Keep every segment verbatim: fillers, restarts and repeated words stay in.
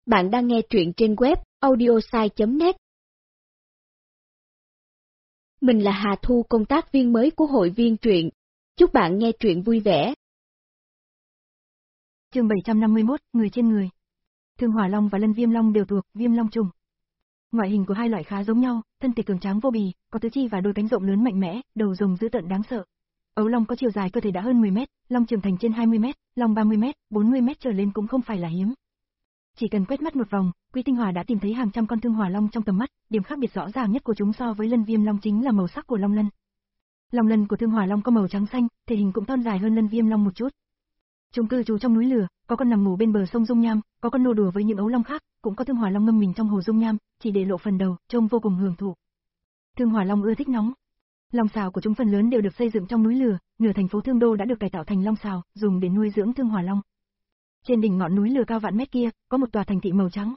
Bạn đang nghe truyện trên web audiosai chấm net. Mình là Hà Thu, công tác viên mới của hội viên truyện. Chúc bạn nghe truyện vui vẻ. Chương bảy trăm năm mươi mốt, người trên người. Thương Hỏa Long và Lân Viêm Long đều thuộc Viêm Long trùng. Ngoại hình của hai loại khá giống nhau, thân thể cường tráng vô bì, có tứ chi và đôi cánh rộng lớn mạnh mẽ, đầu rồng dữ tợn đáng sợ. Ấu long có chiều dài cơ thể đã hơn mười mét, long trưởng thành trên hai mươi mét, long ba mươi mét, bốn mươi mét trở lên cũng không phải là hiếm. Chỉ cần quét mắt một vòng, Quý Tinh Hỏa đã tìm thấy hàng trăm con Thương Hỏa Long trong tầm mắt, điểm khác biệt rõ ràng nhất của chúng so với Lân Viêm Long chính là màu sắc của long lân. Long lân của Thương Hỏa Long có màu trắng xanh, thể hình cũng thon dài hơn Lân Viêm Long một chút. Chúng cư trú trong núi lửa, có con nằm ngủ bên bờ sông Dung Nham, có con nô đùa với những ấu long khác, cũng có Thương Hỏa Long ngâm mình trong hồ Dung Nham, chỉ để lộ phần đầu, trông vô cùng hưởng thụ. Thương Hỏa Long ưa thích nóng. Long xào của chúng phần lớn đều được xây dựng trong núi lửa, nửa thành phố Thương Đô đã được cải tạo thành long xào, dùng để nuôi dưỡng Thương Hỏa Long. Trên đỉnh ngọn núi lửa cao vạn mét kia, có một tòa thành thị màu trắng.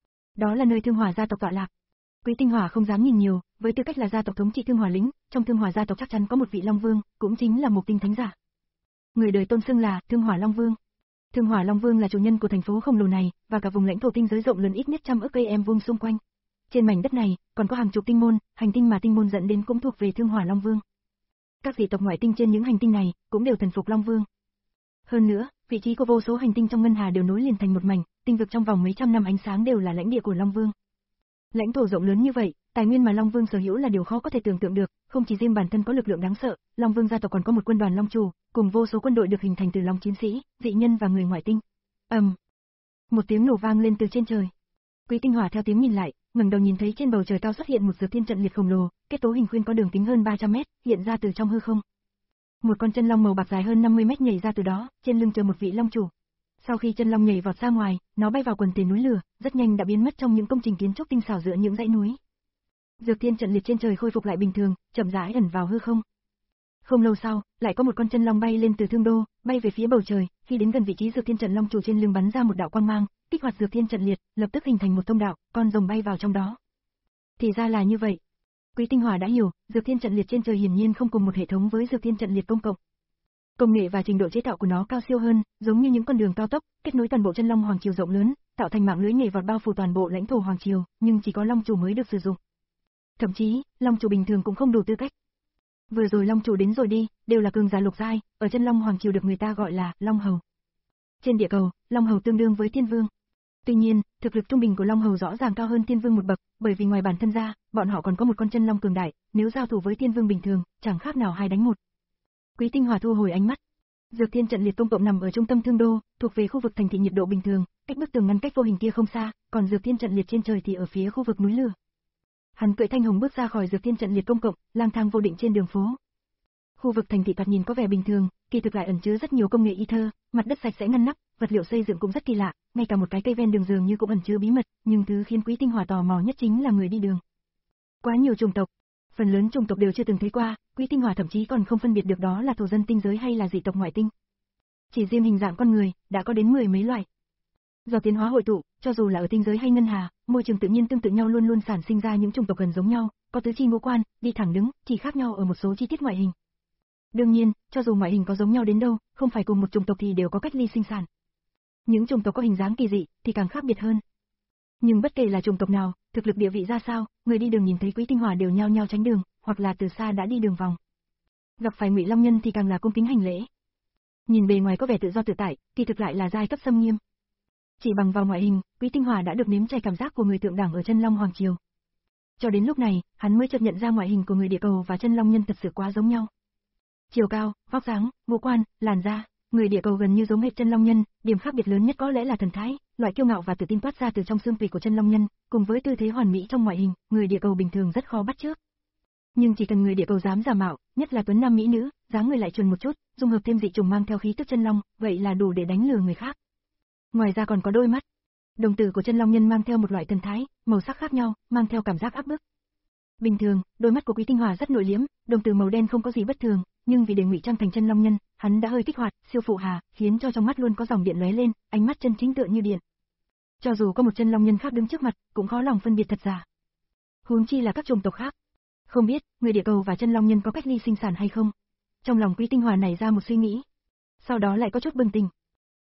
Đó là nơi Thương Hỏa gia tộc tọa lạc. Quý Tinh Hỏa không dám nhìn nhiều, với tư cách là gia tộc thống trị Thương Hỏa lĩnh, trong Thương Hỏa gia tộc chắc chắn có một vị Long Vương, cũng chính là Mục Tinh Thánh giả. Người đời tôn xưng là Thương Hỏa Long Vương. Thương Hỏa Long Vương là chủ nhân của thành phố khổng lồ này, và cả vùng lãnh thổ tinh giới rộng lớn ít nhất trăm ức cây em vuông xung quanh. Trên mảnh đất này, còn có hàng chục tinh môn, hành tinh mà tinh môn dẫn đến cũng thuộc về Thương Hỏa Long Vương. Các dị tộc ngoại tinh trên những hành tinh này cũng đều thần phục Long Vương. Hơn nữa, vị trí của vô số hành tinh trong ngân hà đều nối liền thành một mảnh, tinh vực trong vòng mấy trăm năm ánh sáng đều là lãnh địa của Long Vương. Lãnh thổ rộng lớn như vậy, tài nguyên mà Long Vương sở hữu là điều khó có thể tưởng tượng được, không chỉ riêng bản thân có lực lượng đáng sợ, Long Vương gia tộc còn có một quân đoàn Long chủ, cùng vô số quân đội được hình thành từ Long chiến sĩ, dị nhân và người ngoại tinh. Ầm. Um. Một tiếng nổ vang lên từ trên trời. Quý Tinh Hỏa theo tiếng nhìn lại, ngẩng đầu nhìn thấy trên bầu trời cao xuất hiện một dược thiên trận liệt khổng lồ, kết cấu hình khuyên có đường kính hơn ba trăm mét, hiện ra từ trong hư không. Một con chân long màu bạc dài hơn năm mươi mét nhảy ra từ đó, trên lưng chờ một vị long chủ. Sau khi chân long nhảy vọt ra ngoài, nó bay vào quần thể núi lửa, rất nhanh đã biến mất trong những công trình kiến trúc tinh xảo giữa những dãy núi. Dược thiên trận liệt trên trời khôi phục lại bình thường, chậm rãi ẩn vào hư không. Không lâu sau, lại có một con chân long bay lên từ Thương Đô, bay về phía bầu trời, khi đến gần vị trí dược thiên trận long chủ trên lưng bắn ra một đạo quang mang, kích hoạt dược thiên trận liệt, lập tức hình thành một thông đạo, con rồng bay vào trong đó. Thì ra là như vậy. Quý Tinh Hỏa đã hiểu, dược thiên trận liệt trên trời hiển nhiên không cùng một hệ thống với dược thiên trận liệt công cộng. Công nghệ và trình độ chế tạo của nó cao siêu hơn, giống như những con đường cao tốc, kết nối toàn bộ chân long hoàng triều rộng lớn, tạo thành mạng lưới nhảy vọt bao phủ toàn bộ lãnh thổ hoàng triều, nhưng chỉ có long chủ mới được sử dụng. Thậm chí, long chủ bình thường cũng không đủ tư cách. Vừa rồi long chủ đến rồi đi, đều là cường giả lục giai, ở chân long hoàng triều được người ta gọi là long hầu. Trên địa cầu, long hầu tương đương với thiên vương. Tuy nhiên, thực lực trung bình của long hầu rõ ràng cao hơn thiên vương một bậc, bởi vì ngoài bản thân ra, bọn họ còn có một con chân long cường đại, nếu giao thủ với thiên vương bình thường, chẳng khác nào hai đánh một. Quý Tinh Hỏa thu hồi ánh mắt. Dược thiên trận liệt công cộng nằm ở trung tâm Thương Đô, thuộc về khu vực thành thị nhiệt độ bình thường, cách bức tường ngăn cách vô hình kia không xa, còn dược thiên trận liệt trên trời thì ở phía khu vực núi lửa. Hắn cưỡi thanh hồng bước ra khỏi dược thiên trận liệt công cộng, lang thang vô định trên đường phố. Khu vực thành thị thoạt nhìn có vẻ bình thường, kỳ thực lại ẩn chứa rất nhiều công nghệ y thơ, mặt đất sạch sẽ ngăn nắp, vật liệu xây dựng cũng rất kỳ lạ, ngay cả một cái cây ven đường dường như cũng ẩn chứa bí mật, nhưng thứ khiến Quý Tinh Hỏa tò mò nhất chính là người đi đường. Quá nhiều chủng tộc, phần lớn chủng tộc đều chưa từng thấy qua, Quý Tinh Hỏa thậm chí còn không phân biệt được đó là thổ dân tinh giới hay là dị tộc ngoại tinh. Chỉ riêng hình dạng con người, đã có đến mười mấy loại. Do tiến hóa hội tụ, cho dù là ở tinh giới hay ngân hà, môi trường tự nhiên tương tự nhau luôn luôn sản sinh ra những chủng tộc gần giống nhau, có tứ chi ngũ quan, đi thẳng đứng, chỉ khác nhau ở một số chi tiết ngoại hình. Đương nhiên, cho dù ngoại hình có giống nhau đến đâu, không phải cùng một chủng tộc thì đều có cách ly sinh sản. Những chủng tộc có hình dáng kỳ dị thì càng khác biệt hơn. Nhưng bất kể là chủng tộc nào, thực lực địa vị ra sao, người đi đường nhìn thấy Quý Tinh Hỏa đều nhao nhao tránh đường, hoặc là từ xa đã đi đường vòng. Gặp phải Ngụy Long Nhân thì càng là cung kính hành lễ. Nhìn bề ngoài có vẻ tự do tự tại, kỳ thực lại là giai cấp xâm nghiêm. Chỉ bằng vào ngoại hình, Quý Tinh Hỏa đã được nếm trải cảm giác của người thượng đẳng ở chân long hoàng triều. Cho đến lúc này, hắn mới chợt nhận ra ngoại hình của người địa cầu và chân long nhân thật sự quá giống nhau. Chiều cao, vóc dáng, ngũ quan, làn da, người địa cầu gần như giống hệt chân long nhân, điểm khác biệt lớn nhất có lẽ là thần thái, loại kiêu ngạo và tự tin toát ra từ trong xương tủy của chân long nhân, cùng với tư thế hoàn mỹ trong ngoại hình, người địa cầu bình thường rất khó bắt chước. Nhưng chỉ cần người địa cầu dám giả mạo, nhất là tuấn nam mỹ nữ, dáng người lại chuẩn một chút, dung hợp thêm dị trùng mang theo khí tức chân long, vậy là đủ để đánh lừa người khác. Ngoài ra còn có đôi mắt. Đồng tử của chân long nhân mang theo một loại thần thái, màu sắc khác nhau, mang theo cảm giác áp bức. Bình thường, đôi mắt của Quý Tinh Hỏa rất nội liễm, đồng tử màu đen không có gì bất thường, nhưng vì để ngụy trang thành chân long nhân, hắn đã hơi kích hoạt, siêu phụ hà, khiến cho trong mắt luôn có dòng điện lóe lên, ánh mắt chân chính tựa như điện. Cho dù có một chân long nhân khác đứng trước mặt, cũng khó lòng phân biệt thật giả. Huống chi là các chủng tộc khác. Không biết, người địa cầu và chân long nhân có cách ly sinh sản hay không? Trong lòng Quý Tinh Hỏa nảy ra một suy nghĩ. Sau đó lại có chút bừng tỉnh.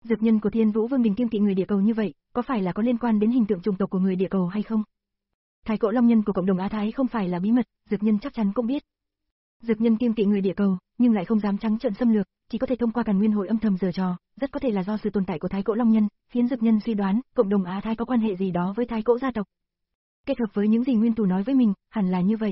Dược nhân của Thiên Vũ Vương Đình kiêng kỵ người địa cầu như vậy, có phải là có liên quan đến hình tượng chủng tộc của người địa cầu hay không? Thái cổ long nhân của cộng đồng Á Thái không phải là bí mật, dược nhân chắc chắn cũng biết. Dược nhân kiêng kỵ người địa cầu, nhưng lại không dám trắng trợn xâm lược, chỉ có thể thông qua Càn Nguyên hội âm thầm giở trò, rất có thể là do sự tồn tại của Thái cổ long nhân, khiến dược nhân suy đoán cộng đồng Á Thái có quan hệ gì đó với Thái cổ gia tộc. Kết hợp với những gì Nguyên Tù nói với mình, hẳn là như vậy.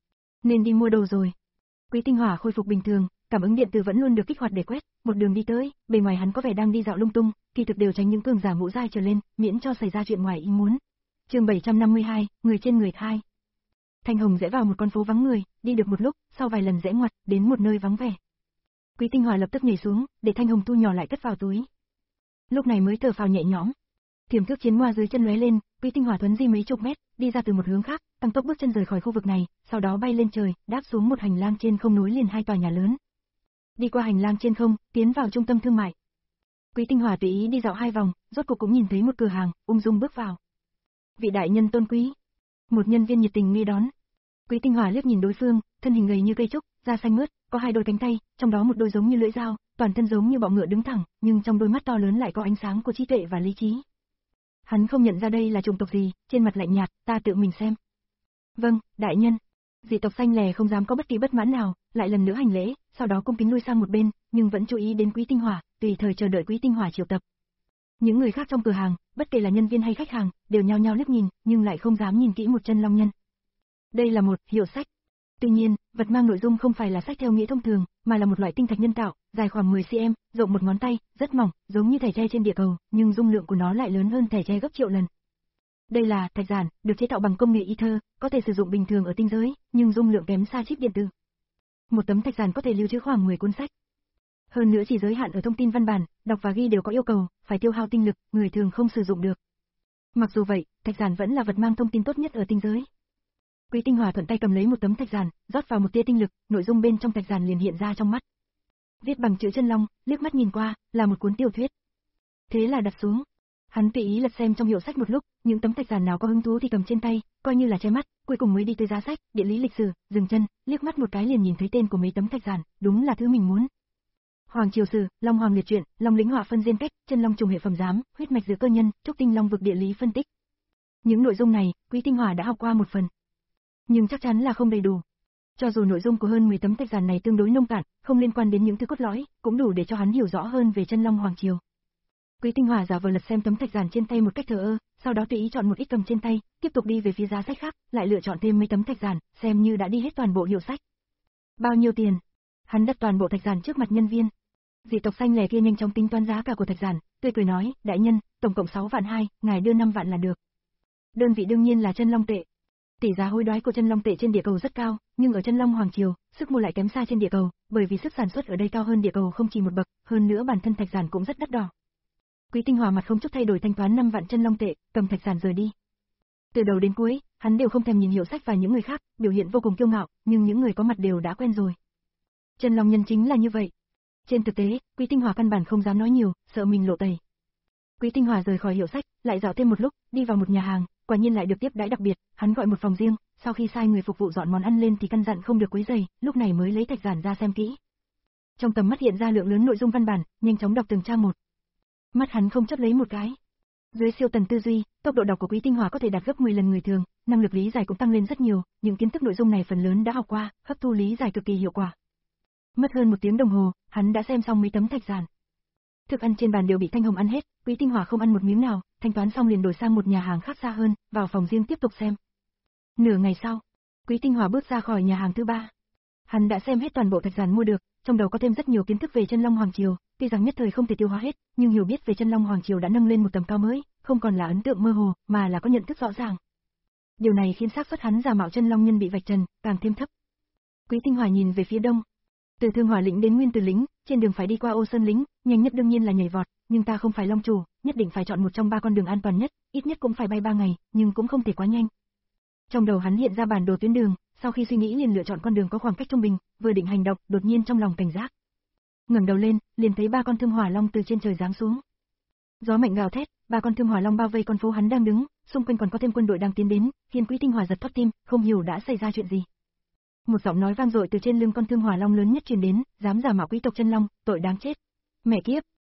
Nên đi mua đồ rồi. Quý Tinh Hỏa khôi phục bình thường, cảm ứng điện tử vẫn luôn được kích hoạt để quét, một đường đi tới, bề ngoài hắn có vẻ đang đi dạo lung tung, kỳ thực đều tránh những cường giả ngũ giai trở lên, miễn cho xảy ra chuyện ngoài ý muốn. Chương bảy trăm năm mươi hai, người trên người hai. Thanh Hồng rẽ vào một con phố vắng người, đi được một lúc, sau vài lần rẽ ngoặt, đến một nơi vắng vẻ. Quý Tinh Hỏa lập tức nhảy xuống, để Thanh Hồng thu nhỏ lại cất vào túi. Lúc này mới thở phào nhẹ nhõm. Tiềm thức chiến hoa dưới chân lóe lên, Quý Tinh Hỏa thuấn di mấy chục mét, đi ra từ một hướng khác, tăng tốc bước chân rời khỏi khu vực này, sau đó bay lên trời, đáp xuống một hành lang trên không nối liền hai tòa nhà lớn. Đi qua hành lang trên không, tiến vào trung tâm thương mại. Quý Tinh Hỏa tùy ý đi dạo hai vòng, rốt cuộc cũng nhìn thấy một cửa hàng, ung dung bước vào. Vị đại nhân tôn quý. Một nhân viên nhiệt tình nghênh đón. Quý Tinh Hỏa liếc nhìn đối phương, thân hình gầy như cây trúc, da xanh mướt, có hai đôi cánh tay, trong đó một đôi giống như lưỡi dao, toàn thân giống như bọ ngựa đứng thẳng, nhưng trong đôi mắt to lớn lại có ánh sáng của trí tuệ và lý trí. Hắn không nhận ra đây là chủng tộc gì, trên mặt lạnh nhạt, ta tự mình xem. Vâng, đại nhân. Dị tộc xanh lè không dám có bất kỳ bất mãn nào, lại lần nữa hành lễ, sau đó cung kính lui sang một bên, nhưng vẫn chú ý đến Quý Tinh Hỏa, tùy thời chờ đợi Quý Tinh Hỏa triệu tập. Những người khác trong cửa hàng, bất kể là nhân viên hay khách hàng, đều nhao nhao liếc nhìn, nhưng lại không dám nhìn kỹ một chân long nhân. Đây là một hiệu sách. Tuy nhiên, vật mang nội dung không phải là sách theo nghĩa thông thường, mà là một loại tinh thạch nhân tạo, dài khoảng mười xăng-ti-mét, rộng một ngón tay, rất mỏng, giống như thẻ tre trên địa cầu, nhưng dung lượng của nó lại lớn hơn thẻ tre gấp triệu lần. Đây là thạch giản, được chế tạo bằng công nghệ Ether, có thể sử dụng bình thường ở tinh giới, nhưng dung lượng kém xa chip điện tử. Một tấm thạch giản có thể lưu trữ khoảng mười cuốn sách. Hơn nữa chỉ giới hạn ở thông tin văn bản, đọc và ghi đều có yêu cầu, phải tiêu hao tinh lực, người thường không sử dụng được. Mặc dù vậy, thạch giản vẫn là vật mang thông tin tốt nhất ở tinh giới. Quý Tinh Hỏa thuận tay cầm lấy một tấm thạch giản, rót vào một tia tinh lực, nội dung bên trong thạch giản liền hiện ra trong mắt. Viết bằng chữ chân long, liếc mắt nhìn qua, là một cuốn tiểu thuyết. Thế là đặt xuống. Hắn tùy ý lật xem trong hiệu sách một lúc, những tấm thạch giản nào có hứng thú thì cầm trên tay, coi như là che mắt, cuối cùng mới đi tới giá sách, địa lý lịch sử, dừng chân, liếc mắt một cái liền nhìn thấy tên của mấy tấm thạch giản, đúng là thứ mình muốn. Hoàng Triều Sử, Long Hoàng Liệt Truyện, Long Lĩnh Hỏa Phân Diên Cách, Chân Long Trùng Hệ Phẩm Giám, Huyết Mạch Giữa Cơ Nhân, Trúc Tinh Long Vực Địa Lý Phân Tích. Những nội dung này, Quý Tinh Hỏa đã học qua một phần, nhưng chắc chắn là không đầy đủ. Cho dù nội dung của hơn mười tấm thạch giản này tương đối nông cạn, không liên quan đến những thứ cốt lõi, cũng đủ để cho hắn hiểu rõ hơn về Chân Long Hoàng Triều. Quý Tinh Hỏa giả vờ lật xem tấm thạch giản trên tay một cách thờ ơ, sau đó tùy ý chọn một ít cầm trên tay, tiếp tục đi về phía giá sách khác, lại lựa chọn thêm mấy tấm thạch giản, xem như đã đi hết toàn bộ hiệu sách. Bao nhiêu tiền? Hắn đặt toàn bộ thạch giản trước mặt nhân viên. Dị tộc xanh lè kia nhanh chóng tính toán giá cả của thạch giản, tươi cười nói, đại nhân, tổng cộng sáu vạn hai, ngài đưa năm vạn là được. Đơn vị đương nhiên là chân long tệ. Tỷ giá hối đoái của chân long tệ trên địa cầu rất cao, nhưng ở Chân Long Hoàng Triều, sức mua lại kém xa trên địa cầu, bởi vì sức sản xuất ở đây cao hơn địa cầu không chỉ một bậc, hơn nữa bản thân thạch giản cũng rất đắt đỏ. Quý Tinh Hỏa mặt không chút thay đổi thanh toán năm vạn chân long tệ, cầm thạch giản rời đi. Từ đầu đến cuối, hắn đều không thèm nhìn hiệu sách và những người khác, biểu hiện vô cùng kiêu ngạo, nhưng những người có mặt đều đã quen rồi. Chân long nhân chính là như vậy. Trên thực tế, Quý Tinh Hỏa căn bản không dám nói nhiều, sợ mình lộ tẩy. Quý Tinh Hỏa rời khỏi hiệu sách, lại dạo thêm một lúc, đi vào một nhà hàng, quả nhiên lại được tiếp đãi đặc biệt, hắn gọi một phòng riêng, sau khi sai người phục vụ dọn món ăn lên thì căn dặn không được quấy rầy, lúc này mới lấy thạch giản ra xem kỹ. Trong tầm mắt hiện ra lượng lớn nội dung văn bản, nhanh chóng đọc từng trang một. Mắt hắn không chớp lấy một cái. Dưới siêu tần tư duy, tốc độ đọc của Quý Tinh Hỏa có thể đạt gấp mười lần người thường, năng lực lý giải cũng tăng lên rất nhiều, những kiến thức nội dung này phần lớn đã học qua, hấp thu lý giải cực kỳ hiệu quả. Mất hơn một tiếng đồng hồ, hắn đã xem xong mấy tấm thạch giản. Thức ăn trên bàn đều bị Thanh Hồng ăn hết, Quý Tinh Hỏa không ăn một miếng nào, thanh toán xong liền đổi sang một nhà hàng khác xa hơn, vào phòng riêng tiếp tục xem. Nửa ngày sau, Quý Tinh Hỏa bước ra khỏi nhà hàng thứ ba. Hắn đã xem hết toàn bộ thạch giản mua được, trong đầu có thêm rất nhiều kiến thức về Chân Long Hoàng Triều, tuy rằng nhất thời không thể tiêu hóa hết, nhưng hiểu biết về Chân Long Hoàng Triều đã nâng lên một tầm cao mới, không còn là ấn tượng mơ hồ, mà là có nhận thức rõ ràng. Điều này khiến xác suất hắn giả mạo Chân Long nhân bị vạch trần càng thêm thấp. Quý Tinh Hỏa nhìn về phía đông. Từ Thương Hỏa lĩnh đến Nguyên Từ lĩnh, trên đường phải đi qua Ô Sơn lĩnh, nhanh nhất đương nhiên là nhảy vọt, nhưng ta không phải Long chủ, nhất định phải chọn một trong ba con đường an toàn nhất, ít nhất cũng phải bay ba ngày, nhưng cũng không thể quá nhanh. Trong đầu hắn hiện ra bản đồ tuyến đường, sau khi suy nghĩ liền lựa chọn con đường có khoảng cách trung bình, vừa định hành động, đột nhiên trong lòng cảnh giác. Ngẩng đầu lên, liền thấy ba con Thương Hỏa Long từ trên trời giáng xuống. Gió mạnh gào thét, ba con Thương Hỏa Long bao vây con phố hắn đang đứng, xung quanh còn có thêm quân đội đang tiến đến, khiến Quý Tinh Hỏa giật thót tim, không hiểu đã xảy ra chuyện gì. Một giọng nói vang dội từ trên lưng con Thương Hỏa Long lớn nhất truyền đến, dám giả mạo quý tộc Chân Long, tội đáng chết. Mẹ kiếp.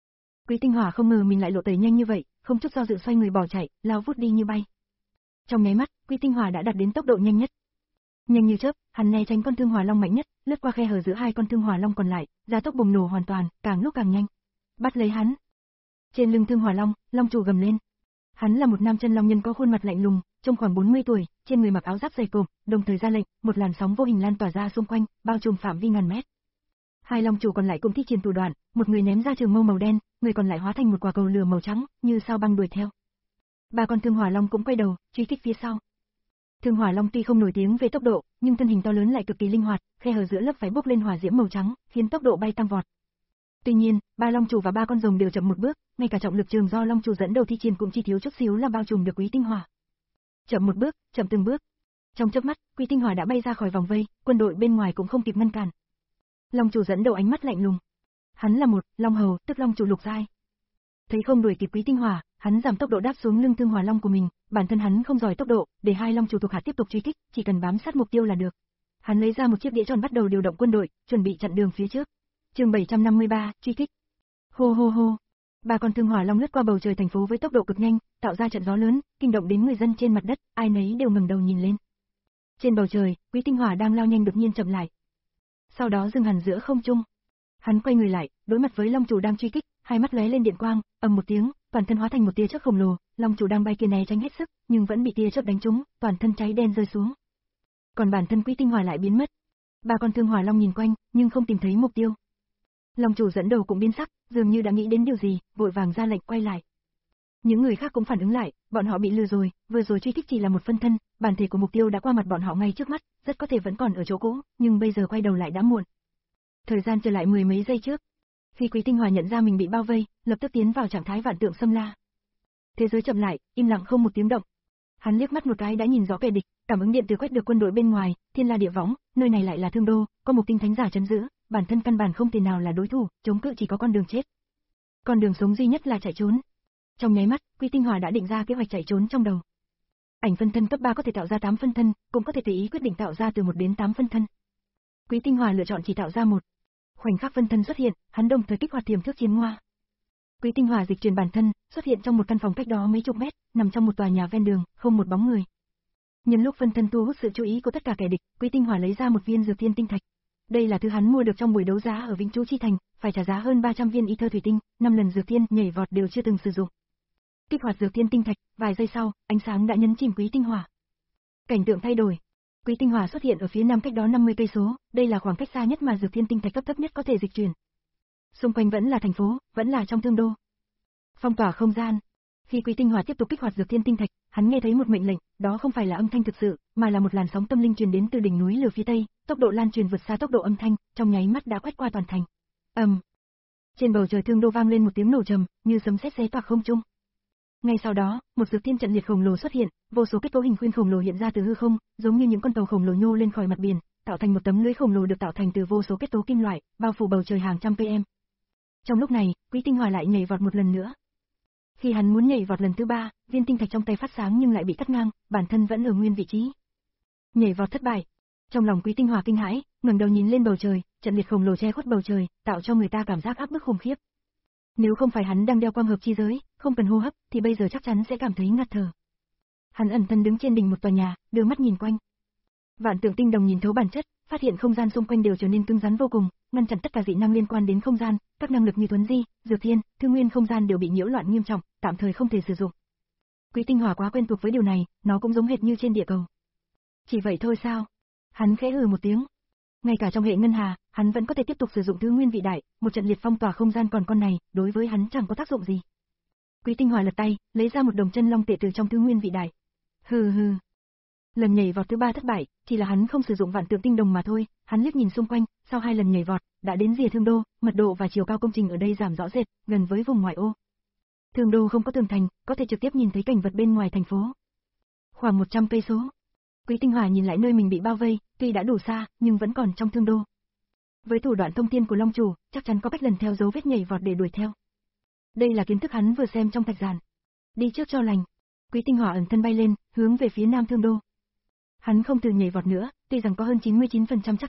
Quý Tinh Hỏa không ngờ mình lại lộ tẩy nhanh như vậy, không chút do dự xoay người bỏ chạy, lao vút đi như bay. Trong nháy mắt, Quý Tinh Hỏa đã đạt đến tốc độ nhanh nhất. Nhanh như chớp, hắn né tránh con thương hỏa long mạnh nhất, lướt qua khe hở giữa hai con thương hỏa long còn lại, gia tốc bùng nổ hoàn toàn, càng lúc càng nhanh. Bắt lấy hắn. Trên lưng thương hỏa long, long chủ gầm lên. Hắn là một nam chân long nhân có khuôn mặt lạnh lùng, trông khoảng bốn mươi tuổi, trên người mặc áo giáp dày cộm, đồng thời ra lệnh, một làn sóng vô hình lan tỏa ra xung quanh, bao trùm phạm vi ngàn mét. Hai long chủ còn lại cũng thi triển thủ đoạn, một người ném ra trường mâu màu đen, người còn lại hóa thành một quả cầu lửa màu trắng, như sao băng đuổi theo. Ba con thương hỏa long cũng quay đầu, truy kích phía sau. Thương hỏa long tuy không nổi tiếng về tốc độ, nhưng thân hình to lớn lại cực kỳ linh hoạt, khe hở giữa lớp váy bốc lên hỏa diễm màu trắng, khiến tốc độ bay tăng vọt. Tuy nhiên, ba long chủ và ba con rồng đều chậm một bước, ngay cả trọng lực trường do long chủ dẫn đầu thi triển cũng chỉ thiếu chút xíu là bao trùm được Quý Tinh Hỏa. Chậm một bước, chậm từng bước. Trong chớp mắt, Quý Tinh Hỏa đã bay ra khỏi vòng vây, quân đội bên ngoài cũng không kịp ngăn cản. Long chủ dẫn đầu ánh mắt lạnh lùng. Hắn là một long hầu, tức long chủ lục giai. Thấy không đuổi kịp Quý Tinh Hỏa, hắn giảm tốc độ đáp xuống lưng thương hỏa long của mình, bản thân hắn không giỏi tốc độ, để hai long chủ thuộc hạ tiếp tục truy kích, chỉ cần bám sát mục tiêu là được. Hắn lấy ra một chiếc đĩa tròn bắt đầu điều động quân đội, chuẩn bị chặn đường phía trước. Chương bảy trăm năm mươi ba, truy kích. Hô hô hô. Ba con thương hỏa long lướt qua bầu trời thành phố với tốc độ cực nhanh, tạo ra trận gió lớn, kinh động đến người dân trên mặt đất, ai nấy đều ngẩng đầu nhìn lên. Trên bầu trời, Quý Tinh Hỏa đang lao nhanh đột nhiên chậm lại. Sau đó dừng hẳn giữa không trung. Hắn quay người lại, đối mặt với long chủ đang truy kích, hai mắt lóe lên điện quang, ầm một tiếng, toàn thân hóa thành một tia chớp khổng lồ, long chủ đang bay kia né tránh hết sức, nhưng vẫn bị tia chớp đánh trúng, toàn thân cháy đen rơi xuống. Còn bản thân Quý Tinh Hỏa lại biến mất. Ba con thương hỏa long nhìn quanh, nhưng không tìm thấy mục tiêu. Long chủ dẫn đầu cũng biến sắc, dường như đã nghĩ đến điều gì, vội vàng ra lệnh quay lại. Những người khác cũng phản ứng lại, bọn họ bị lừa rồi, vừa rồi truy kích chỉ là một phân thân, bản thể của mục tiêu đã qua mặt bọn họ ngay trước mắt, rất có thể vẫn còn ở chỗ cũ, nhưng bây giờ quay đầu lại đã muộn. Thời gian trở lại mười mấy giây trước. Khi Quý Tinh Hỏa nhận ra mình bị bao vây, lập tức tiến vào trạng thái vạn tượng xâm la. Thế giới chậm lại, im lặng không một tiếng động. Hắn liếc mắt một cái đã nhìn rõ kẻ địch, cảm ứng điện từ quét được quân đội bên ngoài, thiên la địa võng, nơi này lại là Thương Đô, có một tinh thánh giả trấn giữ, bản thân căn bản không thể nào là đối thủ, chống cự chỉ có con đường chết. Con đường sống duy nhất là chạy trốn. Trong nháy mắt, Quý Tinh Hỏa đã định ra kế hoạch chạy trốn trong đầu. Ảnh phân thân cấp ba có thể tạo ra tám phân thân, cũng có thể tùy ý quyết định tạo ra từ một đến tám phân thân. Quý Tinh Hỏa lựa chọn chỉ tạo ra một. Khoảnh khắc phân thân xuất hiện, hắn đồng thời kích hoạt tiềm thức chiến ngoa. Quý Tinh Hỏa dịch chuyển bản thân, xuất hiện trong một căn phòng cách đó mấy chục mét, nằm trong một tòa nhà ven đường, không một bóng người. Nhân lúc phân thân thu hút sự chú ý của tất cả kẻ địch, Quý Tinh Hỏa lấy ra một viên dược thiên tinh thạch. Đây là thứ hắn mua được trong buổi đấu giá ở Vĩnh Chú Chi Thành, phải trả giá hơn ba trăm viên y thơ thủy tinh, năm lần dược thiên nhảy vọt đều chưa từng sử dụng. Kích hoạt dược thiên tinh thạch, vài giây sau, ánh sáng đã nhấn chìm Quý Tinh Hỏa. Cảnh tượng thay đổi. Quý Tinh Hỏa xuất hiện ở phía nam cách đó năm mươi cây số, đây là khoảng cách xa nhất mà dược thiên tinh thạch cấp thấp nhất có thể dịch chuyển. Xung quanh vẫn là thành phố, vẫn là trong Thương Đô. Phong tỏa không gian. Khi Quý Tinh Hỏa tiếp tục kích hoạt dược thiên tinh thạch, hắn nghe thấy một mệnh lệnh, đó không phải là âm thanh thực sự, mà là một làn sóng tâm linh truyền đến từ đỉnh núi lửa phía tây, tốc độ lan truyền vượt xa tốc độ âm thanh, trong nháy mắt đã quét qua toàn thành. Ầm. Um. Trên bầu trời Thương Đô vang lên một tiếng nổ trầm, như sấm sét xé toạc không trung. Ngay sau đó, một dược thiên trận liệt khổng lồ xuất hiện, vô số kết cấu hình khuyên khổng lồ hiện ra từ hư không, giống như những con tàu khổng lồ nhô lên khỏi mặt biển, tạo thành một tấm lưới khổng lồ được tạo thành từ vô số kết cấu kim loại, bao phủ bầu trời hàng trăm km. Trong lúc này, Quý Tinh Hỏa lại nhảy vọt một lần nữa. Khi hắn muốn nhảy vọt lần thứ ba, viên tinh thạch trong tay phát sáng nhưng lại bị cắt ngang, bản thân vẫn ở nguyên vị trí. Nhảy vọt thất bại. Trong lòng Quý Tinh Hỏa kinh hãi, ngẩng đầu nhìn lên bầu trời, trận liệt khổng lồ che khuất bầu trời, tạo cho người ta cảm giác áp bức khủng khiếp. Nếu không phải hắn đang đeo quang hợp chi giới, không cần hô hấp, thì bây giờ chắc chắn sẽ cảm thấy ngạt thở. Hắn ẩn thân đứng trên đỉnh một tòa nhà, đưa mắt nhìn quanh. Vạn Tượng Tinh Đồng nhìn thấu bản chất, phát hiện không gian xung quanh đều trở nên cứng rắn vô cùng, ngăn chặn tất cả dị năng liên quan đến không gian, các năng lực như thuấn di, dược thiên, thư nguyên không gian đều bị nhiễu loạn nghiêm trọng, tạm thời không thể sử dụng. Quý Tinh Hỏa quá quen thuộc với điều này, nó cũng giống hệt như trên địa cầu. Chỉ vậy thôi sao? Hắn khẽ hừ một tiếng. Ngay cả trong hệ ngân hà, hắn vẫn có thể tiếp tục sử dụng thứ nguyên vị đại, một trận liệt phong tỏa không gian còn con này, đối với hắn chẳng có tác dụng gì. Quý Tinh Hỏa lật tay, lấy ra một đồng chân long tệ từ trong thứ nguyên vị đại. Hừ hừ. Lần nhảy vọt thứ ba thất bại, chỉ là hắn không sử dụng Vạn Tượng Tinh Đồng mà thôi, hắn liếc nhìn xung quanh, sau hai lần nhảy vọt, đã đến rìa Thương Đô, mật độ và chiều cao công trình ở đây giảm rõ rệt, gần với vùng ngoại ô. Thương Đô không có tường thành, có thể trực tiếp nhìn thấy cảnh vật bên ngoài thành phố. Khoảng một trăm cây số. Quý Tinh Hỏa nhìn lại nơi mình bị bao vây, tuy đã đủ xa, nhưng vẫn còn trong Thương Đô. Với thủ đoạn thông thiên của Long Chủ, chắc chắn có cách lần theo dấu vết nhảy vọt để đuổi theo. Đây là kiến thức hắn vừa xem trong thạch giản. Đi trước cho lành. Quý Tinh Hỏa ẩn thân bay lên, hướng về phía nam Thương Đô. Hắn không từ nhảy vọt nữa, tuy rằng có hơn chín mươi chín phần trăm chắc chắn,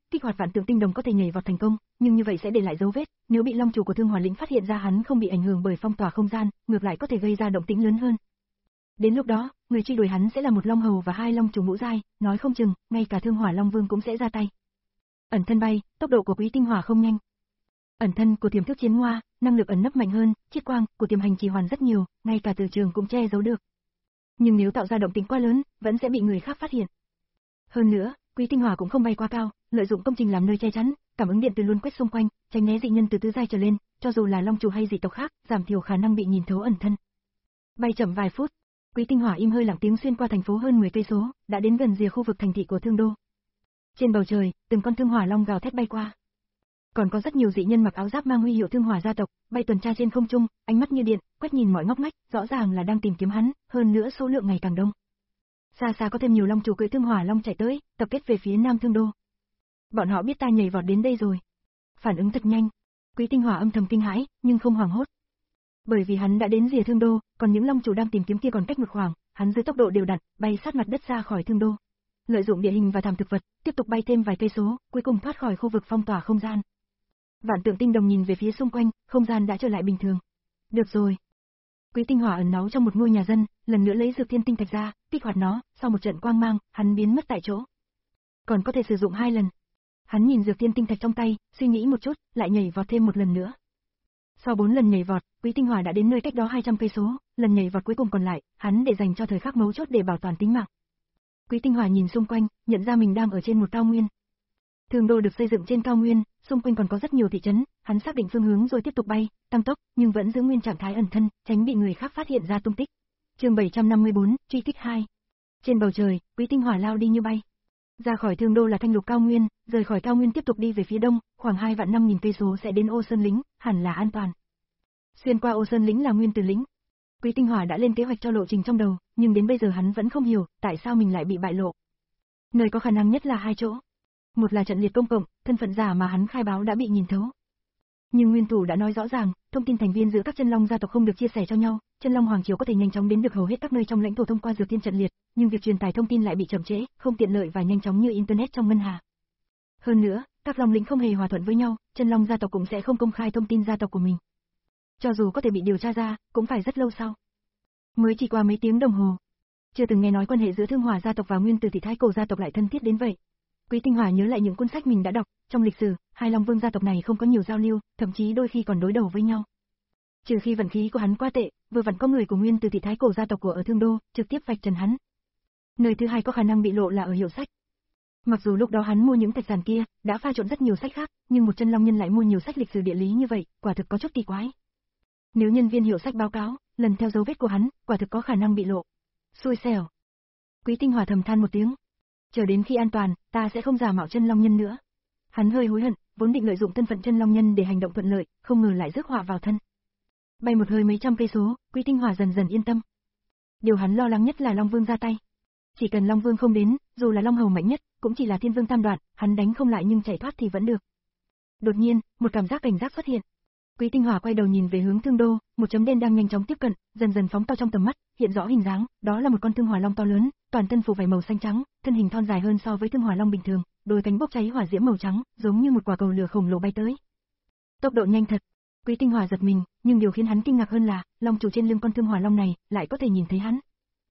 kích hoạt vạn tượng tinh đồng có thể nhảy vọt thành công, nhưng như vậy sẽ để lại dấu vết, nếu bị long chủ của Thương Hỏa lĩnh phát hiện ra hắn không bị ảnh hưởng bởi phong tỏa không gian, ngược lại có thể gây ra động tĩnh lớn hơn. Đến lúc đó, người truy đuổi hắn sẽ là một long hầu và hai long chủ ngũ giai, nói không chừng, ngay cả Thương Hỏa Long Vương cũng sẽ ra tay. Ẩn thân bay, tốc độ của Quý Tinh Hỏa không nhanh. Ẩn thân của Tiềm Thức Chiến Hoa, năng lực ẩn nấp mạnh hơn, chiết quang của Tiềm Hành Trì Hoàn rất nhiều, ngay cả từ trường cũng che giấu được. Nhưng nếu tạo ra động tĩnh quá lớn, vẫn sẽ bị người khác phát hiện. Hơn nữa, Quý Tinh Hỏa cũng không bay quá cao, lợi dụng công trình làm nơi che chắn, cảm ứng điện từ luôn quét xung quanh, tránh né dị nhân từ tứ giai trở lên, cho dù là long chủ hay dị tộc khác, giảm thiểu khả năng bị nhìn thấu ẩn thân. Bay chậm vài phút, Quý Tinh Hỏa im hơi lặng tiếng xuyên qua thành phố hơn mười cây số, đã đến gần rìa khu vực thành thị của Thương Đô. Trên bầu trời, từng con thương hỏa long gào thét bay qua. Còn có rất nhiều dị nhân mặc áo giáp mang huy hiệu Thương Hỏa gia tộc, bay tuần tra trên không trung, ánh mắt như điện, quét nhìn mọi ngóc ngách, rõ ràng là đang tìm kiếm hắn, hơn nữa số lượng ngày càng đông. Xa xa có thêm nhiều long chủ cưỡi Thương Hỏa long chạy tới, tập kết về phía Nam Thương Đô. Bọn họ biết ta nhảy vọt đến đây rồi. Phản ứng thật nhanh. Quý Tinh Hỏa âm thầm kinh hãi, nhưng không hoảng hốt. Bởi vì hắn đã đến rìa Thương Đô, còn những long chủ đang tìm kiếm kia còn cách một khoảng, hắn dưới tốc độ đều đặn, bay sát mặt đất ra khỏi Thương Đô. Lợi dụng địa hình và thảm thực vật, tiếp tục bay thêm vài cây số, cuối cùng thoát khỏi khu vực phong tỏa không gian. Vạn tượng tinh đồng nhìn về phía xung quanh, không gian đã trở lại bình thường. Được rồi. Quý Tinh Hỏa ẩn náu trong một ngôi nhà dân, lần nữa lấy Dược Thiên Tinh Thạch ra, kích hoạt nó, sau một trận quang mang, hắn biến mất tại chỗ. Còn có thể sử dụng hai lần. Hắn nhìn Dược Thiên Tinh Thạch trong tay, suy nghĩ một chút, lại nhảy vọt thêm một lần nữa. Sau bốn lần nhảy vọt, Quý Tinh Hỏa đã đến nơi cách đó hai trăm cây số, lần nhảy vọt cuối cùng còn lại, hắn để dành cho thời khắc mấu chốt để bảo toàn tính mạng. Quý Tinh Hỏa nhìn xung quanh, nhận ra mình đang ở trên một cao nguyên. Thương Đô được xây dựng trên cao nguyên, xung quanh còn có rất nhiều thị trấn, hắn xác định phương hướng rồi tiếp tục bay, tăng tốc, nhưng vẫn giữ nguyên trạng thái ẩn thân, tránh bị người khác phát hiện ra tung tích. Chương bảy trăm năm mươi bốn, truy kích hai. Trên bầu trời, Quý Tinh Hỏa lao đi như bay. Ra khỏi Thương Đô là thanh lục cao nguyên, rời khỏi cao nguyên tiếp tục đi về phía đông, khoảng hai vạn năm nghìn cây số sẽ đến Ô Sơn lĩnh, hẳn là an toàn. Xuyên qua Ô Sơn lĩnh là Nguyên Tử lĩnh. Quý Tinh Hỏa đã lên kế hoạch cho lộ trình trong đầu, nhưng đến bây giờ hắn vẫn không hiểu, tại sao mình lại bị bại lộ. Nơi có khả năng nhất là hai chỗ. Một là trận liệt công cộng, thân phận giả mà hắn khai báo đã bị nhìn thấu. Nhưng Nguyên Thủ đã nói rõ ràng, thông tin thành viên giữa các chân long gia tộc không được chia sẻ cho nhau, chân long hoàng triều có thể nhanh chóng đến được hầu hết các nơi trong lãnh thổ thông qua Dược Thiên trận liệt, nhưng việc truyền tải thông tin lại bị chậm trễ, không tiện lợi và nhanh chóng như internet trong ngân hà. Hơn nữa, các long lĩnh không hề hòa thuận với nhau, chân long gia tộc cũng sẽ không công khai thông tin gia tộc của mình. Cho dù có thể bị điều tra ra, cũng phải rất lâu sau. Mới chỉ qua mấy tiếng đồng hồ, chưa từng nghe nói quan hệ giữa Thương Hỏa gia tộc và Nguyên Tử Thị Thái Cổ gia tộc lại thân thiết đến vậy. Quý Tinh Hỏa nhớ lại những cuốn sách mình đã đọc, trong lịch sử, hai Long Vương gia tộc này không có nhiều giao lưu, thậm chí đôi khi còn đối đầu với nhau. Trừ khi vận khí của hắn quá tệ, vừa vặn có người của Nguyên Tử Thị Thái Cổ gia tộc của ở Thương Đô, trực tiếp vạch trần hắn. Nơi thứ hai có khả năng bị lộ là ở hiệu sách. Mặc dù lúc đó hắn mua những thạch giản kia, đã pha trộn rất nhiều sách khác, nhưng một chân long nhân lại mua nhiều sách lịch sử địa lý như vậy, quả thực có chút kỳ quái. Nếu nhân viên hiệu sách báo cáo, lần theo dấu vết của hắn, quả thực có khả năng bị lộ. Xui xẻo. Quý Tinh Hỏa thầm than một tiếng. Chờ đến khi an toàn, ta sẽ không giả mạo chân long nhân nữa. Hắn hơi hối hận, vốn định lợi dụng thân phận chân long nhân để hành động thuận lợi, không ngờ lại rước họa vào thân. Bay một hơi mấy trăm cây số, Quý Tinh Hỏa dần dần yên tâm. Điều hắn lo lắng nhất là Long Vương ra tay. Chỉ cần Long Vương không đến, dù là Long Hầu mạnh nhất, cũng chỉ là Thiên Vương tam đoạn, hắn đánh không lại nhưng chạy thoát thì vẫn được. Đột nhiên, một cảm giác cảnh giác xuất hiện. Quý Tinh Hỏa quay đầu nhìn về hướng Thương Đô, một chấm đen đang nhanh chóng tiếp cận, dần dần phóng to trong tầm mắt, hiện rõ hình dáng, đó là một con Thương Hỏa Long to lớn, toàn thân phủ vảy màu xanh trắng, thân hình thon dài hơn so với Thương Hỏa Long bình thường, đôi cánh bốc cháy hỏa diễm màu trắng, giống như một quả cầu lửa khổng lồ bay tới. Tốc độ nhanh thật. Quý Tinh Hỏa giật mình, nhưng điều khiến hắn kinh ngạc hơn là, long chủ trên lưng con Thương Hỏa Long này lại có thể nhìn thấy hắn.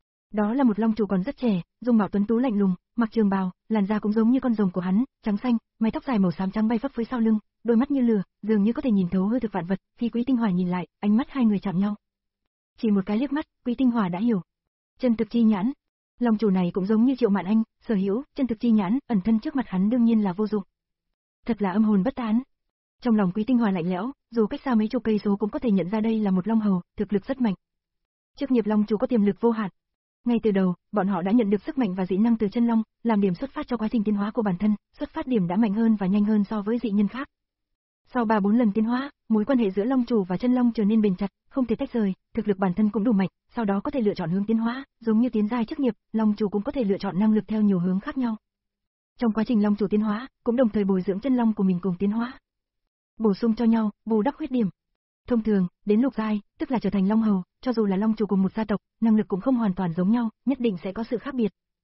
Đó là một long chủ còn rất trẻ, dung mạo tuấn tú lạnh lùng, mặc trường bào, làn da cũng giống như con rồng của hắn, trắng xanh, mái tóc dài màu xám trắng bay phấp phới sau lưng, đôi mắt như lửa, dường như có thể nhìn thấu hư thực vạn vật. Khi Quý Tinh Hỏa nhìn lại, ánh mắt hai người chạm nhau. Chỉ một cái liếc mắt, Quý Tinh Hỏa đã hiểu. Chân thực chi nhãn. Long chủ này cũng giống như Triệu Mạn Anh, sở hữu chân thực chi nhãn, ẩn thân trước mặt hắn đương nhiên là vô dụng. Thật là âm hồn bất tán. Trong lòng Quý Tinh Hỏa lạnh lẽo, dù cách xa mấy chục cây số cũng có thể nhận ra đây là một long hầu, thực lực rất mạnh. Chức nghiệp long chủ có tiềm lực vô hạn. Ngay từ đầu, bọn họ đã nhận được sức mạnh và dị năng từ chân long, làm điểm xuất phát cho quá trình tiến hóa của bản thân, xuất phát điểm đã mạnh hơn và nhanh hơn so với dị nhân khác. Sau ba bốn lần tiến hóa, mối quan hệ giữa long chủ và chân long trở nên bền chặt, không thể tách rời, thực lực bản thân cũng đủ mạnh, sau đó có thể lựa chọn hướng tiến hóa, giống như tiến giai chức nghiệp, long chủ cũng có thể lựa chọn năng lực theo nhiều hướng khác nhau. Trong quá trình long chủ tiến hóa, cũng đồng thời bồi dưỡng chân long của mình cùng tiến hóa, bổ sung cho nhau, bù đắp khuyết điểm. Thông thường, đến lục giai, tức là trở thành long hầu, cho dù là long chủ cùng một gia tộc, năng lực cũng không hoàn toàn giống nhau, nhất định sẽ có sự khác biệt.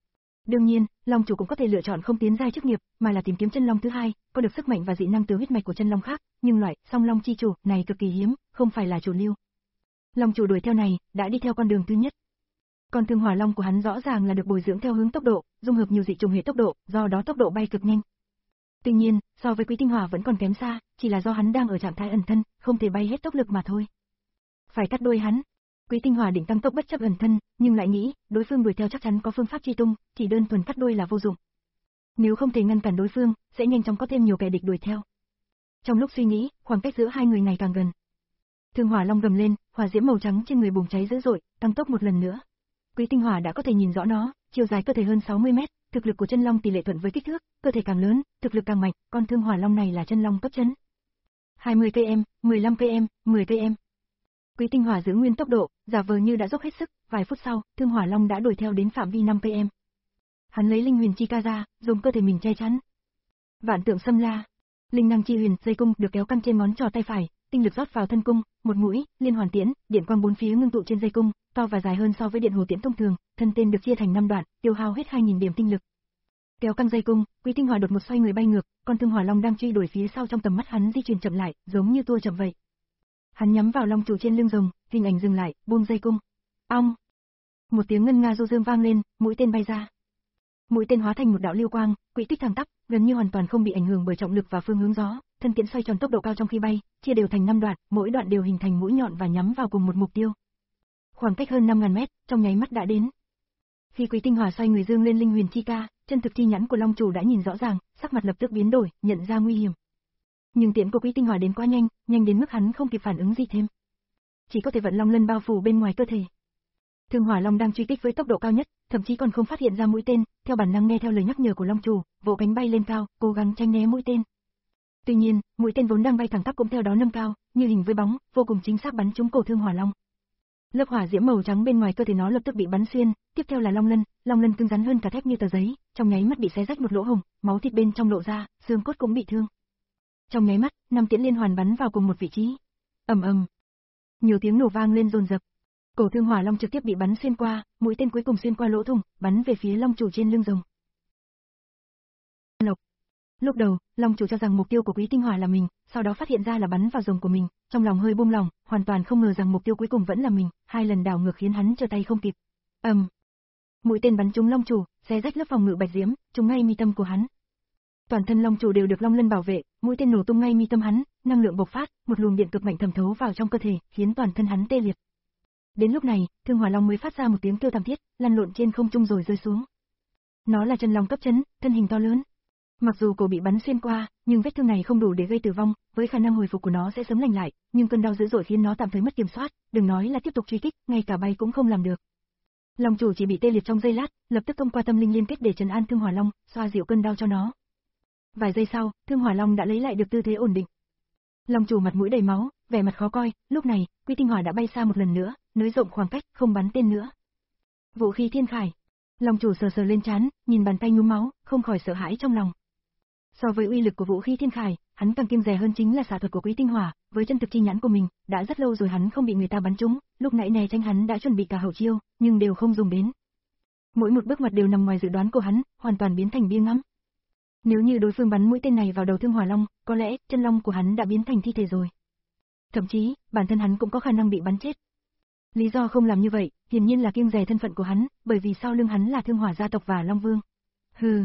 Đương nhiên, Long chủ cũng có thể lựa chọn không tiến giai chức nghiệp, mà là tìm kiếm chân long thứ hai, có được sức mạnh và dị năng từ huyết mạch của chân long khác, nhưng loại song long chi chủ này cực kỳ hiếm, không phải là chủ lưu. Long chủ đuổi theo này, đã đi theo con đường thứ nhất. Còn Thương Hỏa Long của hắn rõ ràng là được bồi dưỡng theo hướng tốc độ, dung hợp nhiều dị trùng hệ tốc độ, do đó tốc độ bay cực nhanh. Tuy nhiên, so với Quý Tinh Hỏa vẫn còn kém xa, chỉ là do hắn đang ở trạng thái ẩn thân, không thể bay hết tốc lực mà thôi. Phải cắt đuôi hắn. Quý Tinh Hỏa định tăng tốc bất chấp ẩn thân, nhưng lại nghĩ, đối phương đuổi theo chắc chắn có phương pháp truy tung, chỉ đơn thuần cắt đuôi là vô dụng. Nếu không thể ngăn cản đối phương, sẽ nhanh chóng có thêm nhiều kẻ địch đuổi theo. Trong lúc suy nghĩ, khoảng cách giữa hai người ngày càng gần. Thương Hỏa Long gầm lên, hỏa diễm màu trắng trên người bùng cháy dữ dội, tăng tốc một lần nữa. Quý Tinh Hỏa đã có thể nhìn rõ nó, chiều dài cơ thể hơn sáu mươi mét, thực lực của chân long tỷ lệ thuận với kích thước, cơ thể càng lớn, thực lực càng mạnh, con Thương Hỏa Long này là chân long cấp chấn. hai mươi ki lô mét, mười lăm ki lô mét, mười ki lô mét. Quý Tinh Hỏa giữ nguyên tốc độ, giả vờ như đã dốc hết sức, vài phút sau, Thương Hỏa Long đã đuổi theo đến phạm vi năm ki lô mét. Hắn lấy linh huyền chi ca ra, dùng cơ thể mình che chắn. Vạn tượng xâm la, linh năng chi huyền dây cung được kéo căng trên ngón trỏ tay phải, tinh lực rót vào thân cung, một mũi, liên hoàn tiễn, điện quang bốn phía ngưng tụ trên dây cung, to và dài hơn so với điện hồ tiễn thông thường, thân tên được chia thành năm đoạn, tiêu hao hết hai nghìn điểm tinh lực. Kéo căng dây cung, Quý Tinh Hỏa đột một xoay người bay ngược, con Thương Hỏa Long đang truy đuổi phía sau trong tầm mắt hắn di chuyển chậm lại, giống như tua chậm vậy. Hắn nhắm vào long chủ trên lưng rồng, hình ảnh dừng lại, buông dây cung. Ong! Một tiếng ngân nga du dương vang lên, mũi tên bay ra. Mũi tên hóa thành một đạo lưu quang, quỹ tích thẳng tắp, gần như hoàn toàn không bị ảnh hưởng bởi trọng lực và phương hướng gió, thân tiễn xoay tròn tốc độ cao trong khi bay, chia đều thành năm đoạn, mỗi đoạn đều hình thành mũi nhọn và nhắm vào cùng một mục tiêu. Khoảng cách hơn năm nghìn mét, trong nháy mắt đã đến. Khi Quý Tinh Hỏa xoay người dương lên linh huyền chi ca, chân thực chi nhãn của long chủ đã nhìn rõ ràng, sắc mặt lập tức biến đổi, nhận ra nguy hiểm. Nhưng tiễn của Quý Tinh Hỏa đến quá nhanh, nhanh đến mức hắn không kịp phản ứng gì thêm. Chỉ có thể vận long lân bao phủ bên ngoài cơ thể. Thương Hỏa Long đang truy kích với tốc độ cao nhất, thậm chí còn không phát hiện ra mũi tên, theo bản năng nghe theo lời nhắc nhở của long chủ, vỗ cánh bay lên cao, cố gắng tránh né mũi tên. Tuy nhiên, mũi tên vốn đang bay thẳng tắp cũng theo đó nâng cao, như hình với bóng, vô cùng chính xác bắn trúng cổ Thương Hỏa Long. Lớp hỏa diễm màu trắng bên ngoài cơ thể nó lập tức bị bắn xuyên, tiếp theo là long lân, long lân cứng rắn hơn cả thép như tờ giấy, trong nháy mắt bị xé rách một lỗ hổng, máu thịt bên trong lộ ra, xương cốt cũng bị thương. Trong nháy mắt, năm tiễn liên hoàn bắn vào cùng một vị trí. Ầm ầm. Nhiều tiếng nổ vang lên dồn dập. Cổ Thương Hỏa Long trực tiếp bị bắn xuyên qua, mũi tên cuối cùng xuyên qua lỗ thủng, bắn về phía long chủ trên lưng rồng. Lộc. Lúc đầu, long chủ cho rằng mục tiêu của Quý Tinh Hỏa là mình, sau đó phát hiện ra là bắn vào rồng của mình, trong lòng hơi buông lỏng, hoàn toàn không ngờ rằng mục tiêu cuối cùng vẫn là mình, hai lần đảo ngược khiến hắn trở tay không kịp. Ầm. Um. Mũi tên bắn trúng long chủ, xé rách lớp phòng ngự bạch diễm, trúng ngay mi tâm của hắn. Toàn thân long chủ đều được long lân bảo vệ, mũi tên nổ tung ngay mi tâm hắn, năng lượng bộc phát, một luồng điện cực mạnh thẩm thấu vào trong cơ thể, khiến toàn thân hắn tê liệt. Đến lúc này, Thương Hỏa Long mới phát ra một tiếng kêu thảm thiết, lăn lộn trên không trung rồi rơi xuống. Nó là chân long cấp chấn, thân hình to lớn. Mặc dù cổ bị bắn xuyên qua, nhưng vết thương này không đủ để gây tử vong, với khả năng hồi phục của nó sẽ sớm lành lại, nhưng cơn đau dữ dội khiến nó tạm thời mất kiểm soát, đừng nói là tiếp tục truy kích, ngay cả bay cũng không làm được. Long chủ chỉ bị tê liệt trong giây lát, lập tức thông qua tâm linh liên kết để trấn an Thương Hỏa Long, xoa dịu cơn đau cho nó. Vài giây sau, Thương Hỏa Long đã lấy lại được tư thế ổn định. Long chủ mặt mũi đầy máu, vẻ mặt khó coi, lúc này, Quý Tinh Hỏa đã bay xa một lần nữa, nới rộng khoảng cách, không bắn tên nữa. Vũ khí thiên khải. Long chủ sờ sờ lên trán, nhìn bàn tay nhuốm máu, không khỏi sợ hãi trong lòng. So với uy lực của vũ khí thiên khải, hắn càng kiêng dè hơn chính là xạ thuật của Quý Tinh Hỏa, với chân thực chi nhãn của mình, đã rất lâu rồi hắn không bị người ta bắn trúng, lúc nãy né tránh hắn đã chuẩn bị cả hậu chiêu, nhưng đều không dùng đến. Mỗi một bước ngoặt đều nằm ngoài dự đoán của hắn, hoàn toàn biến thành bia ngắm. Nếu như đối phương bắn mũi tên này vào đầu Thương Hỏa Long, có lẽ chân long của hắn đã biến thành thi thể rồi. Thậm chí, bản thân hắn cũng có khả năng bị bắn chết. Lý do không làm như vậy, hiển nhiên là kiêng dè thân phận của hắn, bởi vì sau lưng hắn là Thương Hỏa gia tộc và Long Vương. Hừ.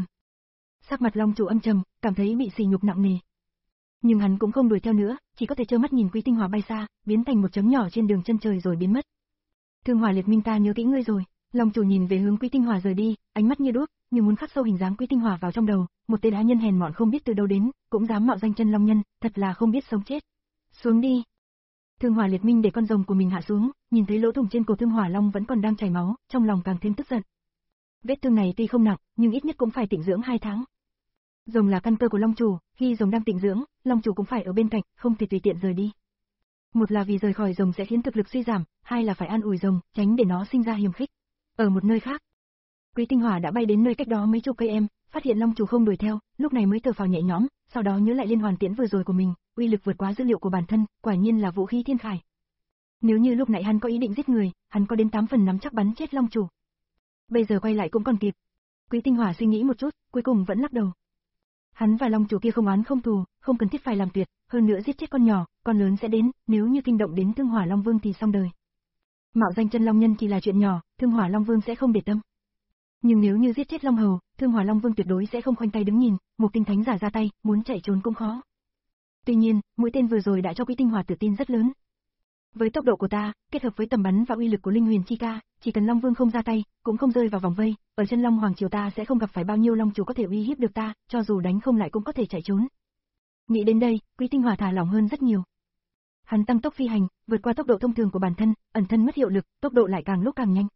Sắc mặt long chủ âm trầm, cảm thấy bị sỉ nhục nặng nề. Nhưng hắn cũng không đuổi theo nữa, chỉ có thể trơ mắt nhìn Quý Tinh Hỏa bay xa, biến thành một chấm nhỏ trên đường chân trời rồi biến mất. Thương Hỏa Liệt Minh ta nhớ kỹ ngươi rồi. Long chủ nhìn về hướng Quý Tinh Hỏa rời đi, ánh mắt như đuốc, như muốn khắc sâu hình dáng Quý Tinh Hỏa vào trong đầu, một tên á nhân hèn mọn không biết từ đâu đến, cũng dám mạo danh chân long nhân, thật là không biết sống chết. Xuống đi. Thương Hỏa Liệt Minh để con rồng của mình hạ xuống, nhìn thấy lỗ thủng trên cổ Thương Hỏa Long vẫn còn đang chảy máu, trong lòng càng thêm tức giận. Vết thương này tuy không nặng, nhưng ít nhất cũng phải tĩnh dưỡng hai tháng. Rồng là căn cơ của long chủ, khi rồng đang tĩnh dưỡng, long chủ cũng phải ở bên cạnh, không thể tùy tiện rời đi. Một là vì rời khỏi rồng sẽ khiến thực lực suy giảm, hai là phải an ủi rồng, tránh để nó sinh ra hiềm khích. Ở một nơi khác, Quý Tinh Hỏa đã bay đến nơi cách đó mấy chục cây em, phát hiện long chủ không đuổi theo, lúc này mới thở phào nhẹ nhõm, sau đó nhớ lại liên hoàn tiễn vừa rồi của mình, uy lực vượt quá dữ liệu của bản thân, quả nhiên là vũ khí thiên khải. Nếu như lúc nãy hắn có ý định giết người, hắn có đến tám phần nắm chắc bắn chết long chủ. Bây giờ quay lại cũng còn kịp. Quý Tinh Hỏa suy nghĩ một chút, cuối cùng vẫn lắc đầu. Hắn và Long chủ kia không oán không thù, không cần thiết phải làm tuyệt, hơn nữa giết chết con nhỏ, con lớn sẽ đến, nếu như kinh động đến Thương Hỏa Long Vương thì xong đời. Mạo danh chân long nhân chỉ là chuyện nhỏ, Thương Hỏa Long Vương sẽ không để tâm. Nhưng nếu như giết chết Long Hầu, Thương Hỏa Long Vương tuyệt đối sẽ không khoanh tay đứng nhìn, một tinh thánh giả ra tay, muốn chạy trốn cũng khó. Tuy nhiên, mũi tên vừa rồi đã cho Quý Tinh Hỏa tự tin rất lớn. Với tốc độ của ta, kết hợp với tầm bắn và uy lực của Linh Huyền Chi Ca, chỉ cần Long Vương không ra tay, cũng không rơi vào vòng vây, ở chân Long Hoàng triều ta sẽ không gặp phải bao nhiêu long chủ có thể uy hiếp được ta, cho dù đánh không lại cũng có thể chạy trốn. Nghĩ đến đây, Quý Tinh Hỏa thả lỏng hơn rất nhiều. Hắn tăng tốc phi hành, vượt qua tốc độ thông thường của bản thân, ẩn thân mất hiệu lực, tốc độ lại càng lúc càng nhanh.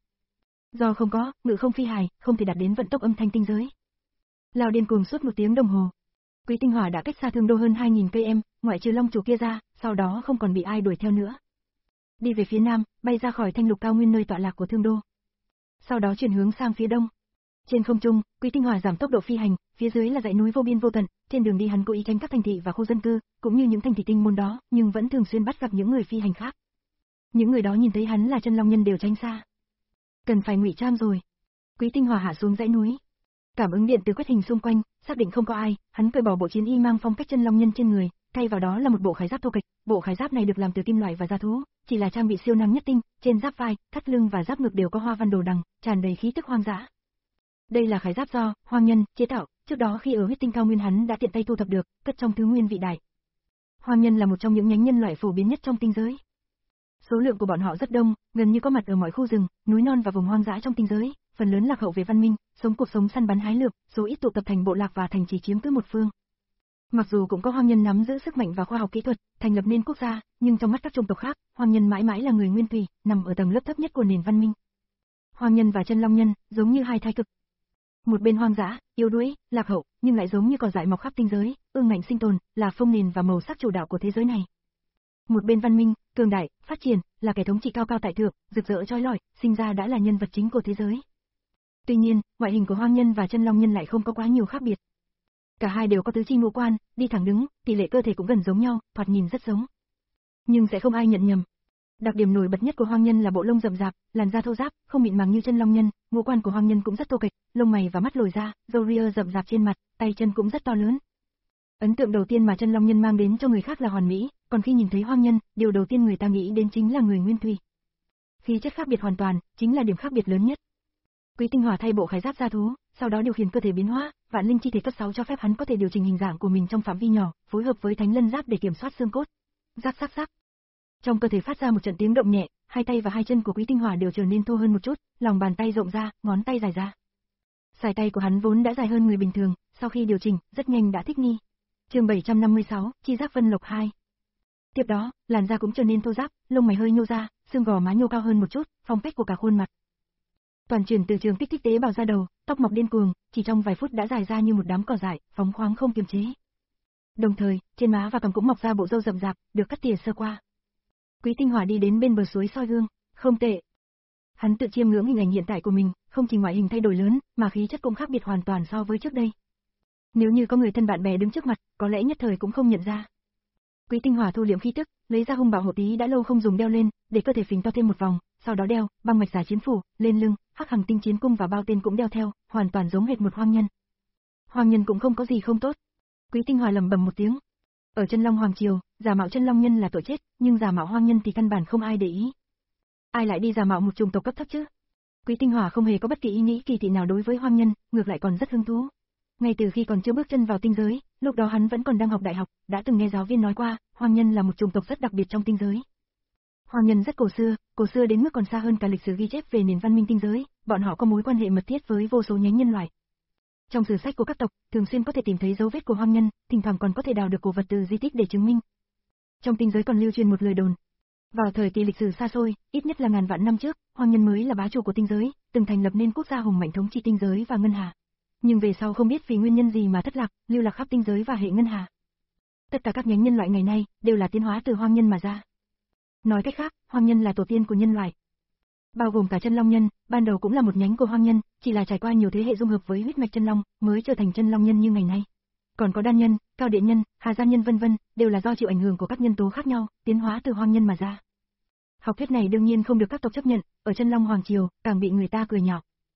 Do không có, ngự không phi hài, không thể đạt đến vận tốc âm thanh tinh giới. Lao điên cuồng suốt một tiếng đồng hồ. Quý Tinh Hỏa đã cách xa Thương Đô hơn hai nghìn cây em, ngoại trừ long chủ kia ra, sau đó không còn bị ai đuổi theo nữa. Đi về phía nam, bay ra khỏi thanh lục cao nguyên nơi tọa lạc của Thương Đô. Sau đó chuyển hướng sang phía đông. Trên không trung, Quý Tinh Hỏa giảm tốc độ phi hành, phía dưới là dãy núi vô biên vô tận, trên đường đi hắn cố ý tránh các thành thị và khu dân cư, cũng như những thành thị tinh môn đó, nhưng vẫn thường xuyên bắt gặp những người phi hành khác. Những người đó nhìn thấy hắn là chân long nhân đều tránh xa. Cần phải ngụy trang rồi. Quý Tinh Hỏa hạ xuống dãy núi. Cảm ứng điện từ quét hình xung quanh, xác định không có ai, hắn cởi bỏ bộ chiến y mang phong cách chân long nhân trên người, thay vào đó là một bộ khải giáp thô kệch, bộ khải giáp này được làm từ kim loại và da thú, chỉ là trang bị siêu nam nhất tinh, trên giáp vai, thắt lưng và giáp ngực đều có hoa văn đồ đằng, tràn đầy khí tức hoang dã. Đây là khải giáp do Hoang Nhân chế tạo, trước đó khi ở huyết tinh cao nguyên hắn đã tiện tay thu thập được, cất trong thứ nguyên vị đại. Hoang Nhân là một trong những nhánh nhân loại phổ biến nhất trong tinh giới. Số lượng của bọn họ rất đông, gần như có mặt ở mọi khu rừng, núi non và vùng hoang dã trong tinh giới, phần lớn lạc hậu về văn minh, sống cuộc sống săn bắn hái lượm, số ít tụ tập thành bộ lạc và thành trì chiếm cứ một phương. Mặc dù cũng có Hoang Nhân nắm giữ sức mạnh và khoa học kỹ thuật, thành lập nên quốc gia, nhưng trong mắt các chủng tộc khác, Hoang Nhân mãi mãi là người nguyên thủy, nằm ở tầng lớp thấp nhất của nền văn minh. Hoang Nhân và chân long nhân, giống như hai thái cực. Một bên hoang dã, yếu đuối, lạc hậu, nhưng lại giống như cỏ dại mọc khắp tinh giới, ương ngạnh sinh tồn, là phong nền và màu sắc chủ đạo của thế giới này. Một bên văn minh, cường đại, phát triển, là kẻ thống trị cao cao tại thượng, rực rỡ chói lọi, sinh ra đã là nhân vật chính của thế giới. Tuy nhiên, ngoại hình của Hoang Nhân và chân long nhân lại không có quá nhiều khác biệt. Cả hai đều có tứ chi ngũ quan, đi thẳng đứng, tỷ lệ cơ thể cũng gần giống nhau, thoạt nhìn rất giống. Nhưng sẽ không ai nhận nhầm. Đặc điểm nổi bật nhất của Hoang Nhân là bộ lông rậm rạp, làn da thô ráp, không mịn màng như chân long nhân, ngũ quan của Hoang Nhân cũng rất thô kệch, lông mày và mắt lồi ra, râu ria rậm rạp trên mặt, tay chân cũng rất to lớn. Ấn tượng đầu tiên mà chân long nhân mang đến cho người khác là hoàn mỹ, còn khi nhìn thấy Hoang Nhân, điều đầu tiên người ta nghĩ đến chính là người nguyên thủy. Khí chất khác biệt hoàn toàn, chính là điểm khác biệt lớn nhất. Quý Tinh Hỏa thay bộ khải giáp da thú, sau đó điều khiển cơ thể biến hóa, vạn linh chi thể cấp sáu cho phép hắn có thể điều chỉnh hình dạng của mình trong phạm vi nhỏ, phối hợp với thánh lân giáp để kiểm soát xương cốt. Rắc rắc rắc. Trong cơ thể phát ra một trận tiếng động nhẹ, hai tay và hai chân của Quý Tinh Hỏa đều trở nên thô hơn một chút, lòng bàn tay rộng ra, ngón tay dài ra. Sải tay của hắn vốn đã dài hơn người bình thường, sau khi điều chỉnh, rất nhanh đã thích nghi. Chương bảy trăm năm mươi sáu, Chi giác Vân Lộc hai. Tiếp đó, làn da cũng trở nên thô ráp, lông mày hơi nhô ra, xương gò má nhô cao hơn một chút, phong cách của cả khuôn mặt. Toàn chuyển từ trường kích thích tế bào ra đầu, tóc mọc điên cuồng, chỉ trong vài phút đã dài ra như một đám cỏ dại, phóng khoáng không kiềm chế. Đồng thời, trên má và cằm cũng mọc ra bộ râu rậm rạp, được cắt tỉa sơ qua. Quý Tinh Hỏa đi đến bên bờ suối soi gương, không tệ. Hắn tự chiêm ngưỡng hình ảnh hiện tại của mình, không chỉ ngoại hình thay đổi lớn, mà khí chất cũng khác biệt hoàn toàn so với trước đây. Nếu như có người thân bạn bè đứng trước mặt, có lẽ nhất thời cũng không nhận ra. Quý Tinh Hỏa thu liễm khí tức, lấy ra hung bảo hộ tí đã lâu không dùng đeo lên, để cơ thể phình to thêm một vòng, sau đó đeo băng mạch giả chiến phủ lên lưng, hắc hằng tinh chiến cung và bao tên cũng đeo theo, hoàn toàn giống hệt một Hoang Nhân. Hoang Nhân cũng không có gì không tốt. Quý Tinh Hỏa lẩm bẩm một tiếng. Ở chân Long Hoàng triều, giả mạo chân Long Nhân là tội chết, nhưng giả mạo Hoang Nhân thì căn bản không ai để ý. Ai lại đi giả mạo một chủng tộc cấp thấp chứ? Quý Tinh Hỏa không hề có bất kỳ ý nghĩ kỳ thị nào đối với Hoang Nhân, ngược lại còn rất hứng thú. Ngay từ khi còn chưa bước chân vào tinh giới, lúc đó hắn vẫn còn đang học đại học, đã từng nghe giáo viên nói qua, Hoang Nhân là một chủng tộc rất đặc biệt trong tinh giới. Hoang Nhân rất cổ xưa, cổ xưa đến mức còn xa hơn cả lịch sử ghi chép về nền văn minh tinh giới, bọn họ có mối quan hệ mật thiết với vô số nhánh nhân loại. Trong sử sách của các tộc, thường xuyên có thể tìm thấy dấu vết của Hoang Nhân, thỉnh thoảng còn có thể đào được cổ vật từ di tích để chứng minh. Trong tinh giới còn lưu truyền một lời đồn. Vào thời kỳ lịch sử xa xôi, ít nhất là ngàn vạn năm trước, Hoang Nhân mới là bá chủ của tinh giới, từng thành lập nên quốc gia hùng mạnh thống trị tinh giới và ngân hà. Nhưng về sau không biết vì nguyên nhân gì mà thất lạc, lưu lạc khắp tinh giới và hệ ngân hà. Tất cả các nhánh nhân loại ngày nay đều là tiến hóa từ Hoang Nhân mà ra. Nói cách khác, Hoang Nhân là tổ tiên của nhân loại. Bao gồm cả chân Long Nhân, ban đầu cũng là một nhánh của Hoang Nhân, chỉ là trải qua nhiều thế hệ dung hợp với huyết mạch chân long, mới trở thành chân Long Nhân như ngày nay. Còn có Đan Nhân, Cao Điện Nhân, Hà Gian Nhân vân vân, đều là do chịu ảnh hưởng của các nhân tố khác nhau, tiến hóa từ Hoang Nhân mà ra. Học thuyết này đương nhiên không được các tộc chấp nhận, ở chân Long Hoàng triều, càng bị người ta cười nhạo.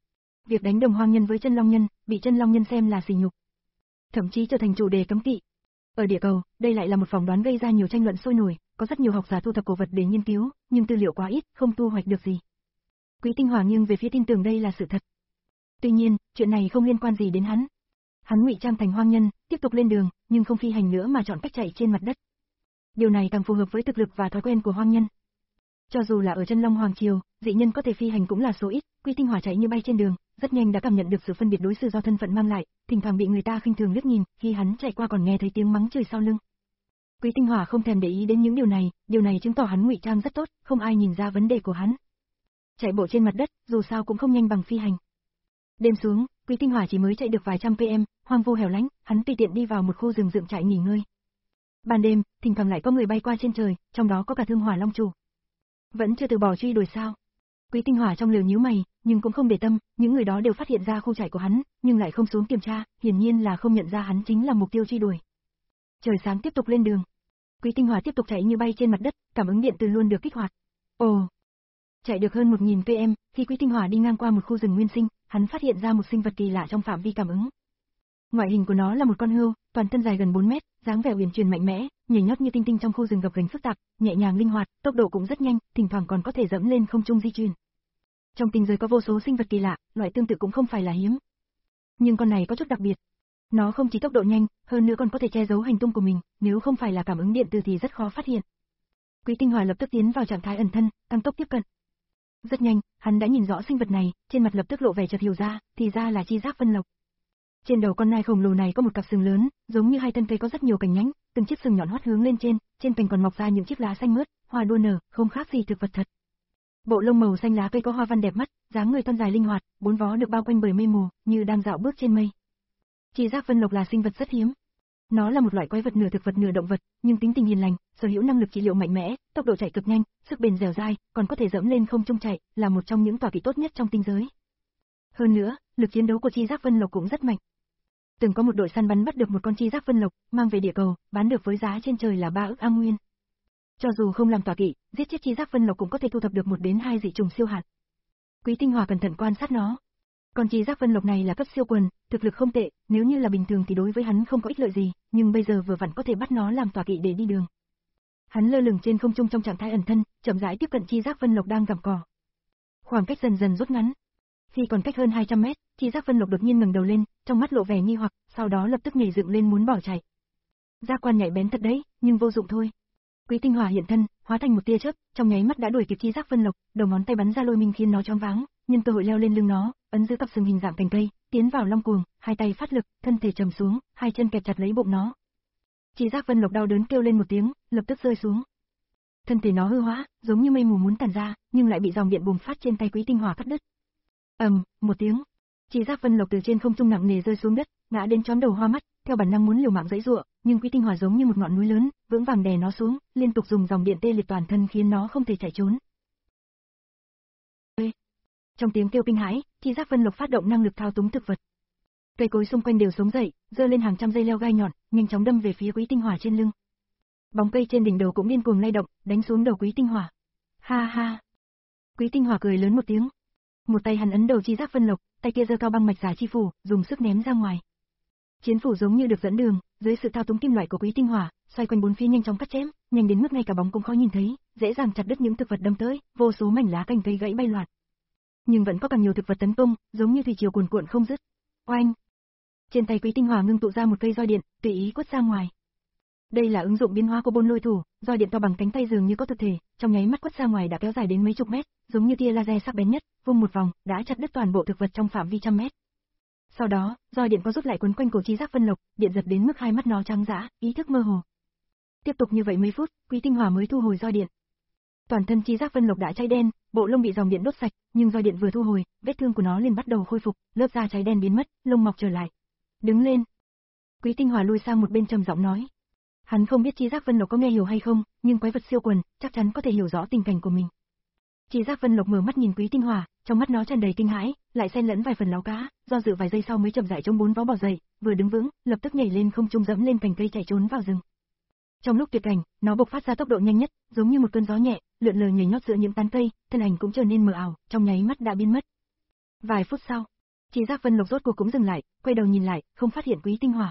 Việc đánh đồng hoang nhân với chân long nhân, bị chân long nhân xem là sỉ nhục, thậm chí trở thành chủ đề cấm kỵ. Ở địa cầu, đây lại là một phỏng đoán gây ra nhiều tranh luận sôi nổi, có rất nhiều học giả thu thập cổ vật để nghiên cứu, nhưng tư liệu quá ít, không thu hoạch được gì. Quý Tinh Hỏa nghiêng về phía tin tưởng đây là sự thật. Tuy nhiên, chuyện này không liên quan gì đến hắn. Hắn ngụy trang thành hoang nhân, tiếp tục lên đường, nhưng không phi hành nữa mà chọn cách chạy trên mặt đất. Điều này càng phù hợp với thực lực và thói quen của hoang nhân. Cho dù là ở chân Long Hoàng Triều, dị nhân có thể phi hành cũng là số ít, Quý Tinh Hỏa chạy như bay trên đường, rất nhanh đã cảm nhận được sự phân biệt đối xử do thân phận mang lại, thỉnh thoảng bị người ta khinh thường liếc nhìn, khi hắn chạy qua còn nghe thấy tiếng mắng chửi sau lưng. Quý Tinh Hỏa không thèm để ý đến những điều này, điều này chứng tỏ hắn ngụy trang rất tốt, không ai nhìn ra vấn đề của hắn. Chạy bộ trên mặt đất, dù sao cũng không nhanh bằng phi hành. Đêm xuống, Quý Tinh Hỏa chỉ mới chạy được vài trăm km, hoang vu hẻo lánh, hắn tùy tiện đi vào một khu rừng dựng trại nghỉ ngơi. Ban đêm, thỉnh thoảng lại có người bay qua trên trời, trong đó có cả Thương Hỏa Long chủ. Vẫn chưa từ bỏ truy đuổi sao? Quý Tinh Hỏa trong lều nhíu mày, nhưng cũng không để tâm, những người đó đều phát hiện ra khu trại của hắn, nhưng lại không xuống kiểm tra, hiển nhiên là không nhận ra hắn chính là mục tiêu truy đuổi. Trời sáng tiếp tục lên đường. Quý Tinh Hỏa tiếp tục chạy như bay trên mặt đất, cảm ứng điện từ luôn được kích hoạt. Ồ! Chạy được hơn một nghìn km, khi Quý Tinh Hỏa đi ngang qua một khu rừng nguyên sinh, hắn phát hiện ra một sinh vật kỳ lạ trong phạm vi cảm ứng. Ngoại hình của nó là một con hươu, toàn thân dài gần bốn mét, dáng vẻ uyển chuyển mạnh mẽ, nhảy nhót như tinh tinh trong khu rừng gập ghềnh phức tạp, nhẹ nhàng linh hoạt, tốc độ cũng rất nhanh, thỉnh thoảng còn có thể dẫm lên không trung di chuyển. Trong tinh giới có vô số sinh vật kỳ lạ, loại tương tự cũng không phải là hiếm. Nhưng con này có chút đặc biệt. Nó không chỉ tốc độ nhanh, hơn nữa còn có thể che giấu hành tung của mình, nếu không phải là cảm ứng điện từ thì rất khó phát hiện. Quý Tinh Hỏa lập tức tiến vào trạng thái ẩn thân, tăng tốc tiếp cận. Rất nhanh, hắn đã nhìn rõ sinh vật này, trên mặt lập tức lộ vẻ chợt hiểu ra, thì ra là chi giác vân lộc. Trên đầu con nai khổng lồ này có một cặp sừng lớn, giống như hai thân cây có rất nhiều cành nhánh, từng chiếc sừng nhọn hoắt hướng lên trên, trên cành còn mọc ra những chiếc lá xanh mướt, hoa đua nở, không khác gì thực vật thật. Bộ lông màu xanh lá cây có hoa văn đẹp mắt, dáng người thon dài linh hoạt, bốn vó được bao quanh bởi mây mù, như đang dạo bước trên mây. Chi giác vân lộc là sinh vật rất hiếm. Nó là một loại quái vật nửa thực vật nửa động vật, nhưng tính tình hiền lành, sở hữu năng lực trị liệu mạnh mẽ, tốc độ chạy cực nhanh, sức bền dẻo dai, còn có thể dẫm lên không trung chạy, là một trong những tọa kỵ tốt nhất trong tinh giới. Hơn nữa, lực chiến đấu của chi giác vân lộc cũng rất mạnh. Từng có một đội săn bắn bắt được một con chi giác vân lộc, mang về địa cầu, bán được với giá trên trời là ba ức A nguyên. Cho dù không làm tọa kỵ, giết chết chi giác vân lộc cũng có thể thu thập được một đến hai dị trùng siêu hạt. Quý Tinh Hỏa cẩn thận quan sát nó. Con chi giác vân lộc này là cấp siêu quần, thực lực không tệ, nếu như là bình thường thì đối với hắn không có ích lợi gì, nhưng bây giờ vừa vặn có thể bắt nó làm tọa kỵ để đi đường. Hắn lơ lửng trên không trung trong trạng thái ẩn thân, chậm rãi tiếp cận chi giác vân lộc đang gặm cỏ. Khoảng cách dần dần rút ngắn. Khi còn cách hơn hai trăm mét, chi giác vân lộc đột nhiên ngẩng đầu lên, trong mắt lộ vẻ nghi hoặc, sau đó lập tức nhảy dựng lên muốn bỏ chạy. Giác quan nhạy bén thật đấy, nhưng vô dụng thôi. Quý Tinh Hỏa hiện thân, hóa thành một tia chớp, trong nháy mắt đã đuổi kịp chi giác vân lộc, đầu ngón tay bắn ra lôi minh khiến nó choáng váng, nhân cơ hội leo lên lưng nó, ấn giữ cặp sừng hình dạng cành cây, tiến vào long cuồng, hai tay phát lực, thân thể trầm xuống, hai chân kẹp chặt lấy bụng nó. Chi giác vân lộc đau đớn kêu lên một tiếng, lập tức rơi xuống. Thân thể nó hư hóa, giống như mây mù muốn tản ra, nhưng lại bị dòng điện bùng phát trên tay Quý Tinh Hỏa cắt đứt. ầm, um, một tiếng, chi giác vân lộc từ trên không trung nặng nề rơi xuống đất, ngã đến chóm đầu hoa mắt, theo bản năng muốn liều mạng giãy giụa, nhưng Quý Tinh Hỏa giống như một ngọn núi lớn, vững vàng đè nó xuống, liên tục dùng dòng điện tê liệt toàn thân khiến nó không thể chạy trốn. Trong tiếng kêu kinh hãi, chi giác vân lộc phát động năng lực thao túng thực vật. Cây cối xung quanh đều sống dậy, giơ lên hàng trăm dây leo gai nhọn, nhanh chóng đâm về phía Quý Tinh Hỏa trên lưng. Bóng cây trên đỉnh đầu cũng điên cuồng lay động, đánh xuống đầu Quý Tinh Hỏa. Ha ha! Quý Tinh Hỏa cười lớn một tiếng. Một tay hắn ấn đầu chi giác vân lộc, tay kia giơ cao băng mạch giả chi phủ, dùng sức ném ra ngoài. Chiến phủ giống như được dẫn đường, dưới sự thao túng kim loại của Quý Tinh Hỏa, xoay quanh bốn phía nhanh chóng cắt chém, nhanh đến mức ngay cả bóng cũng khó nhìn thấy, dễ dàng chặt đứt những thực vật đâm tới, vô số mảnh lá cành cây gãy bay loạn. Nhưng vẫn có càng nhiều thực vật tấn công, giống như thủy triều cuồn cuộn không dứt. Oanh! Trên tay Quý Tinh Hỏa ngưng tụ ra một cây roi điện, tùy ý quất ra ngoài. Đây là ứng dụng biến hóa của Bôn Lôi Thủ, roi điện to bằng cánh tay dường như có thực thể, trong nháy mắt quất ra ngoài đã kéo dài đến mấy chục mét, giống như tia laser sắc bén nhất, vung một vòng, đã chặt đứt toàn bộ thực vật trong phạm vi trăm mét. Sau đó, roi điện có rút lại quấn quanh cổ chi giác vân lộc, điện giật đến mức hai mắt nó trắng dã, ý thức mơ hồ. Tiếp tục như vậy mấy phút, Quý Tinh Hỏa mới thu hồi roi điện. Toàn thân chi giác vân lộc đã cháy đen, bộ lông bị dòng điện đốt sạch, nhưng roi điện vừa thu hồi, vết thương của nó liền bắt đầu khôi phục, lớp da cháy đen biến mất, lông mọc trở lại. Đứng lên. Quý Tinh Hỏa lui sang một bên trầm giọng nói. Hắn không biết chi giác vân lộc có nghe hiểu hay không, nhưng quái vật siêu quần, chắc chắn có thể hiểu rõ tình cảnh của mình. Chi giác vân lộc mở mắt nhìn Quý Tinh Hỏa, trong mắt nó tràn đầy kinh hãi, lại xen lẫn vài phần láu cá, do dự vài giây sau mới chậm rãi chống bốn vó bò dậy, vừa đứng vững, lập tức nhảy lên không trung dẫm lên cành cây chạy trốn vào rừng. Trong lúc tuyệt cảnh, nó bộc phát ra tốc độ nhanh nhất, giống như một cơn gió nhẹ, lượn lờ nhảy nhót giữa những tán cây, thân ảnh cũng trở nên mờ ảo, trong nháy mắt đã biến mất. Vài phút sau, Chi Giác Vân Lộc rốt cuộc cũng dừng lại, quay đầu nhìn lại, không phát hiện Quý Tinh Hỏa.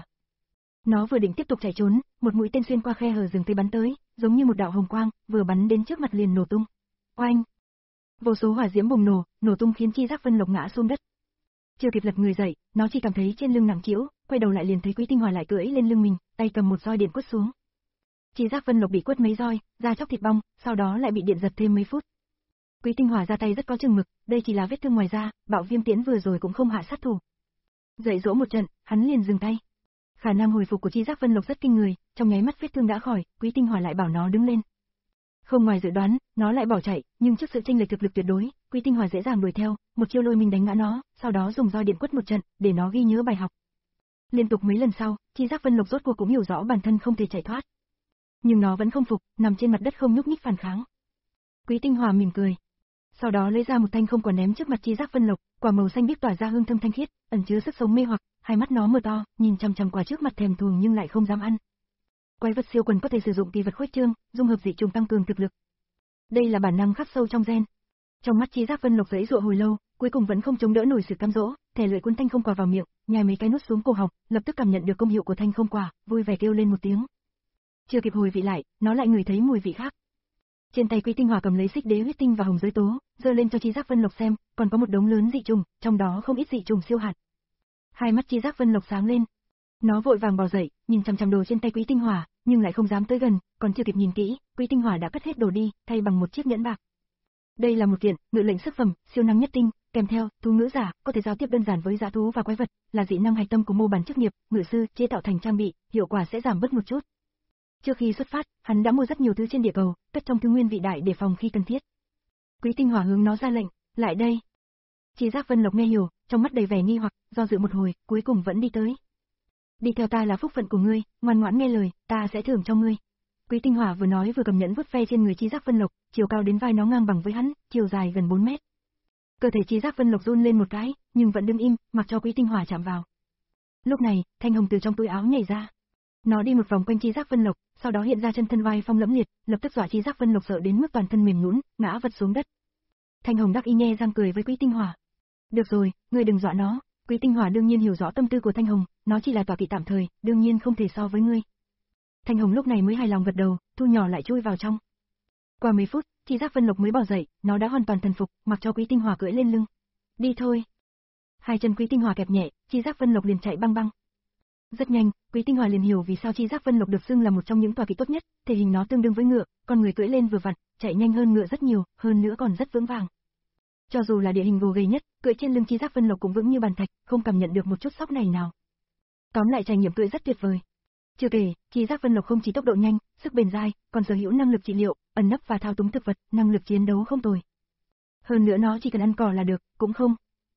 Nó vừa định tiếp tục chạy trốn, một mũi tên xuyên qua khe hở rừng cây bắn tới, giống như một đạo hồng quang, vừa bắn đến trước mặt liền nổ tung. Oanh! Vô số hỏa diễm bùng nổ, nổ tung khiến Chi Giác Vân Lộc ngã xuống đất. Chưa kịp lật người dậy, nó chỉ cảm thấy trên lưng nặng trĩu, quay đầu lại liền thấy Quý Tinh Hỏa lại cưỡi lên lưng mình, tay cầm một roi điện quất xuống. Chi Giác Vân Lộc bị quất mấy roi, da chóc thịt bong, sau đó lại bị điện giật thêm mấy phút. Quý Tinh Hỏa ra tay rất có chừng mực, đây chỉ là vết thương ngoài da, Bạo Viêm Tiễn vừa rồi cũng không hạ sát thủ. Dạy dỗ một trận, hắn liền dừng tay. Khả năng hồi phục của Chi Giác Vân Lộc rất kinh người, trong nháy mắt vết thương đã khỏi, Quý Tinh Hỏa lại bảo nó đứng lên. Không ngoài dự đoán, nó lại bỏ chạy, nhưng trước sự chênh lệch thực lực tuyệt đối, Quý Tinh Hỏa dễ dàng đuổi theo, một chiêu lôi mình đánh ngã nó, sau đó dùng roi điện quất một trận, để nó ghi nhớ bài học. Liên tục mấy lần sau, Chi Giác Vân Lộc rốt cuộc cũng hiểu rõ bản thân không thể chạy thoát. Nhưng nó vẫn không phục, nằm trên mặt đất không nhúc nhích phản kháng. Quý Tinh Hỏa mỉm cười. Sau đó lấy ra một thanh không quả ném trước mặt Chi Giác Vân Lộc, quả màu xanh biếc tỏa ra hương thơm thanh khiết, ẩn chứa sức sống mê hoặc, hai mắt nó mở to, nhìn chằm chằm quả trước mặt thèm thuồng nhưng lại không dám ăn. Quái vật siêu quần có thể sử dụng kỳ vật khuếch trương, dung hợp dị trùng tăng cường thực lực. Đây là bản năng khắc sâu trong gen. Trong mắt Chi Giác Vân Lộc giãy giụa hồi lâu, cuối cùng vẫn không chống đỡ nổi sự cám dỗ, thè lưỡi cuốn thanh không quả vào miệng, nhai mấy cái nuốt xuống cổ họng, lập tức cảm nhận được công hiệu của thanh không quả, vui vẻ kêu lên một tiếng. Chưa kịp hồi vị lại, nó lại ngửi thấy mùi vị khác. Trên tay Quý Tinh Hỏa cầm lấy xích đế huyết tinh và hồng giới tố, giơ lên cho Chi Giác Vân Lộc xem, còn có một đống lớn dị trùng, trong đó không ít dị trùng siêu hạt. Hai mắt Chi Giác Vân Lộc sáng lên. Nó vội vàng bò dậy, nhìn chằm chằm đồ trên tay Quý Tinh Hỏa, nhưng lại không dám tới gần, còn chưa kịp nhìn kỹ, Quý Tinh Hỏa đã cất hết đồ đi, thay bằng một chiếc nhẫn bạc. Đây là một kiện ngự lệnh sức phẩm, siêu năng nhất tinh, kèm theo thú ngữ giả, có thể giao tiếp đơn giản với dã thú và quái vật, là dị năng hạch tâm của mô bản chức nghiệp, ngự sư, chế tạo thành trang bị, hiệu quả sẽ giảm bớt một chút. Trước khi xuất phát, hắn đã mua rất nhiều thứ trên địa cầu, cất trong thứ nguyên vị đại để phòng khi cần thiết. Quý Tinh Hỏa hướng nó ra lệnh, lại đây. Chi Giác Vân Lộc nghe hiểu, trong mắt đầy vẻ nghi hoặc, do dự một hồi, cuối cùng vẫn đi tới. Đi theo ta là phúc phận của ngươi, ngoan ngoãn nghe lời, ta sẽ thưởng cho ngươi. Quý Tinh Hỏa vừa nói vừa cầm nhẫn vuốt ve trên người Chi Giác Vân Lộc, chiều cao đến vai nó ngang bằng với hắn, chiều dài gần bốn mét. Cơ thể Chi Giác Vân Lộc run lên một cái, nhưng vẫn đứng im, mặc cho Quý Tinh Hỏa chạm vào. Lúc này, thanh hồng từ trong túi áo nhảy ra. Nó đi một vòng quanh Chi Giác Vân Lộc, sau đó hiện ra chân thân oai phong lẫm liệt, lập tức dọa Chi Giác Vân Lộc sợ đến mức toàn thân mềm nhũn, ngã vật xuống đất. Thanh hồng đắc ý nhe răng cười với Quý Tinh Hỏa. Được rồi, ngươi đừng dọa nó. Quý Tinh Hỏa đương nhiên hiểu rõ tâm tư của Thanh hồng, nó chỉ là tọa kỵ tạm thời, đương nhiên không thể so với ngươi. Thanh hồng lúc này mới hài lòng gật đầu, thu nhỏ lại chui vào trong. Qua mấy phút, Chi Giác Vân Lộc mới bò dậy, nó đã hoàn toàn thần phục, mặc cho Quý Tinh Hỏa cưỡi lên lưng. Đi thôi. Hai chân Quý Tinh Hỏa kẹp nhẹ, Chi Giác Vân Lộc liền chạy băng băng. Rất nhanh, Quý Tinh Hỏa liền hiểu vì sao Chi Giác Vân Lộc được xưng là một trong những tọa kỵ tốt nhất, thể hình nó tương đương với ngựa, con người cưỡi lên vừa vặn, chạy nhanh hơn ngựa rất nhiều, hơn nữa còn rất vững vàng. Cho dù là địa hình gồ ghề nhất, cưỡi trên lưng Chi Giác Vân Lộc cũng vững như bàn thạch, không cảm nhận được một chút sóc này nào. Tóm lại trải nghiệm cưỡi rất tuyệt vời. Chưa kể, Chi Giác Vân Lộc không chỉ tốc độ nhanh, sức bền dai, còn sở hữu năng lực trị liệu, ẩn nấp và thao túng thực vật, năng lực chiến đấu không tồi. Hơn nữa nó chỉ cần ăn cỏ là được, cũng không.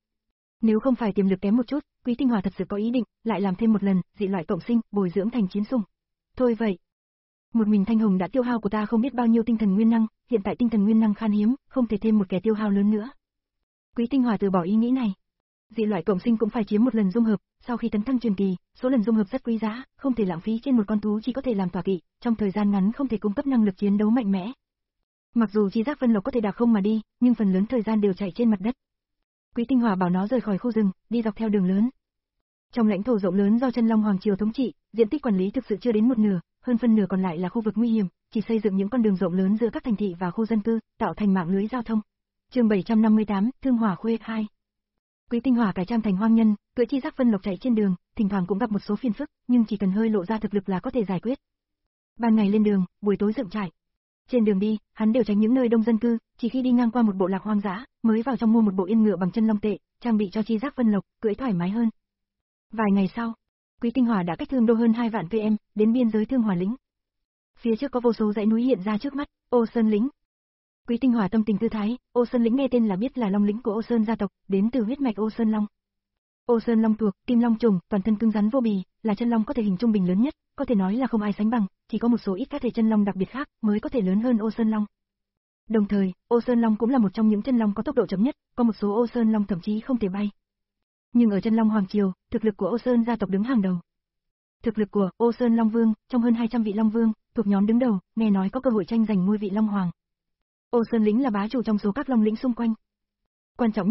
Nếu không phải tiềm lực kém một chút, Quý Tinh Hỏa thật sự có ý định, lại làm thêm một lần, dị loại cộng sinh, bồi dưỡng thành chiến sủng. Thôi vậy. Một mình Thanh Hồng đã tiêu hao của ta không biết bao nhiêu tinh thần nguyên năng, hiện tại tinh thần nguyên năng khan hiếm, không thể thêm một kẻ tiêu hao lớn nữa. Quý Tinh Hỏa từ bỏ ý nghĩ này. Dị loại cộng sinh cũng phải chiếm một lần dung hợp, sau khi tấn thăng truyền kỳ, số lần dung hợp rất quý giá, không thể lãng phí trên một con thú chỉ có thể làm tọa kỵ, trong thời gian ngắn không thể cung cấp năng lực chiến đấu mạnh mẽ. Mặc dù Chi Giác Vân Lộc có thể đạp không mà đi, nhưng phần lớn thời gian đều chạy trên mặt đất. Quý Tinh Hỏa bảo nó rời khỏi khu rừng, đi dọc theo đường lớn. Trong lãnh thổ rộng lớn do Chân Long Hoàng Triều thống trị, diện tích quản lý thực sự chưa đến một nửa, hơn phân nửa còn lại là khu vực nguy hiểm, chỉ xây dựng những con đường rộng lớn giữa các thành thị và khu dân cư, tạo thành mạng lưới giao thông. Chương bảy trăm năm mươi tám, Thương Hỏa Khuê hai. Quý Tinh Hỏa cải trang thành hoang nhân, cưỡi Chi Giác Vân Lộc chạy trên đường, thỉnh thoảng cũng gặp một số phiền phức, nhưng chỉ cần hơi lộ ra thực lực là có thể giải quyết. Ban ngày lên đường, buổi tối dựng trại. Trên đường đi, hắn đều tránh những nơi đông dân cư, chỉ khi đi ngang qua một bộ lạc hoang dã, mới vào trong mua một bộ yên ngựa bằng chân long tệ, trang bị cho Chi Giác Vân Lộc, cưỡi thoải mái hơn. Vài ngày sau, Quý Tinh Hỏa đã cách Thương Đô hơn hai vạn cây em, đến biên giới Thương Hỏa lĩnh. Phía trước có vô số dãy núi hiện ra trước mắt, Ô Sơn lĩnh. Quý Tinh Hỏa tâm tình tư thái, Ô Sơn lĩnh nghe tên là biết là long lĩnh của Ô Sơn gia tộc, đến từ huyết mạch Ô Sơn Long. Ô Sơn Long thuộc Kim Long trùng, toàn thân cứng rắn vô bì, là chân long có thể hình trung bình lớn nhất, có thể nói là không ai sánh bằng, chỉ có một số ít các thể chân long đặc biệt khác mới có thể lớn hơn Ô Sơn Long. Đồng thời, Ô Sơn Long cũng là một trong những chân long có tốc độ chậm nhất, có một số Ô Sơn Long thậm chí không thể bay. Nhưng ở Chân Long Hoàng Triều, thực lực của Ô Sơn gia tộc đứng hàng đầu. Thực lực của Ô Sơn Long Vương, trong hơn hai trăm vị Long Vương, thuộc nhóm đứng đầu, nghe nói có cơ hội tranh giành ngôi vị Long Hoàng. Ô Sơn lĩnh là bá chủ trong số các long lĩnh xung quanh. Quan trọng nhất là,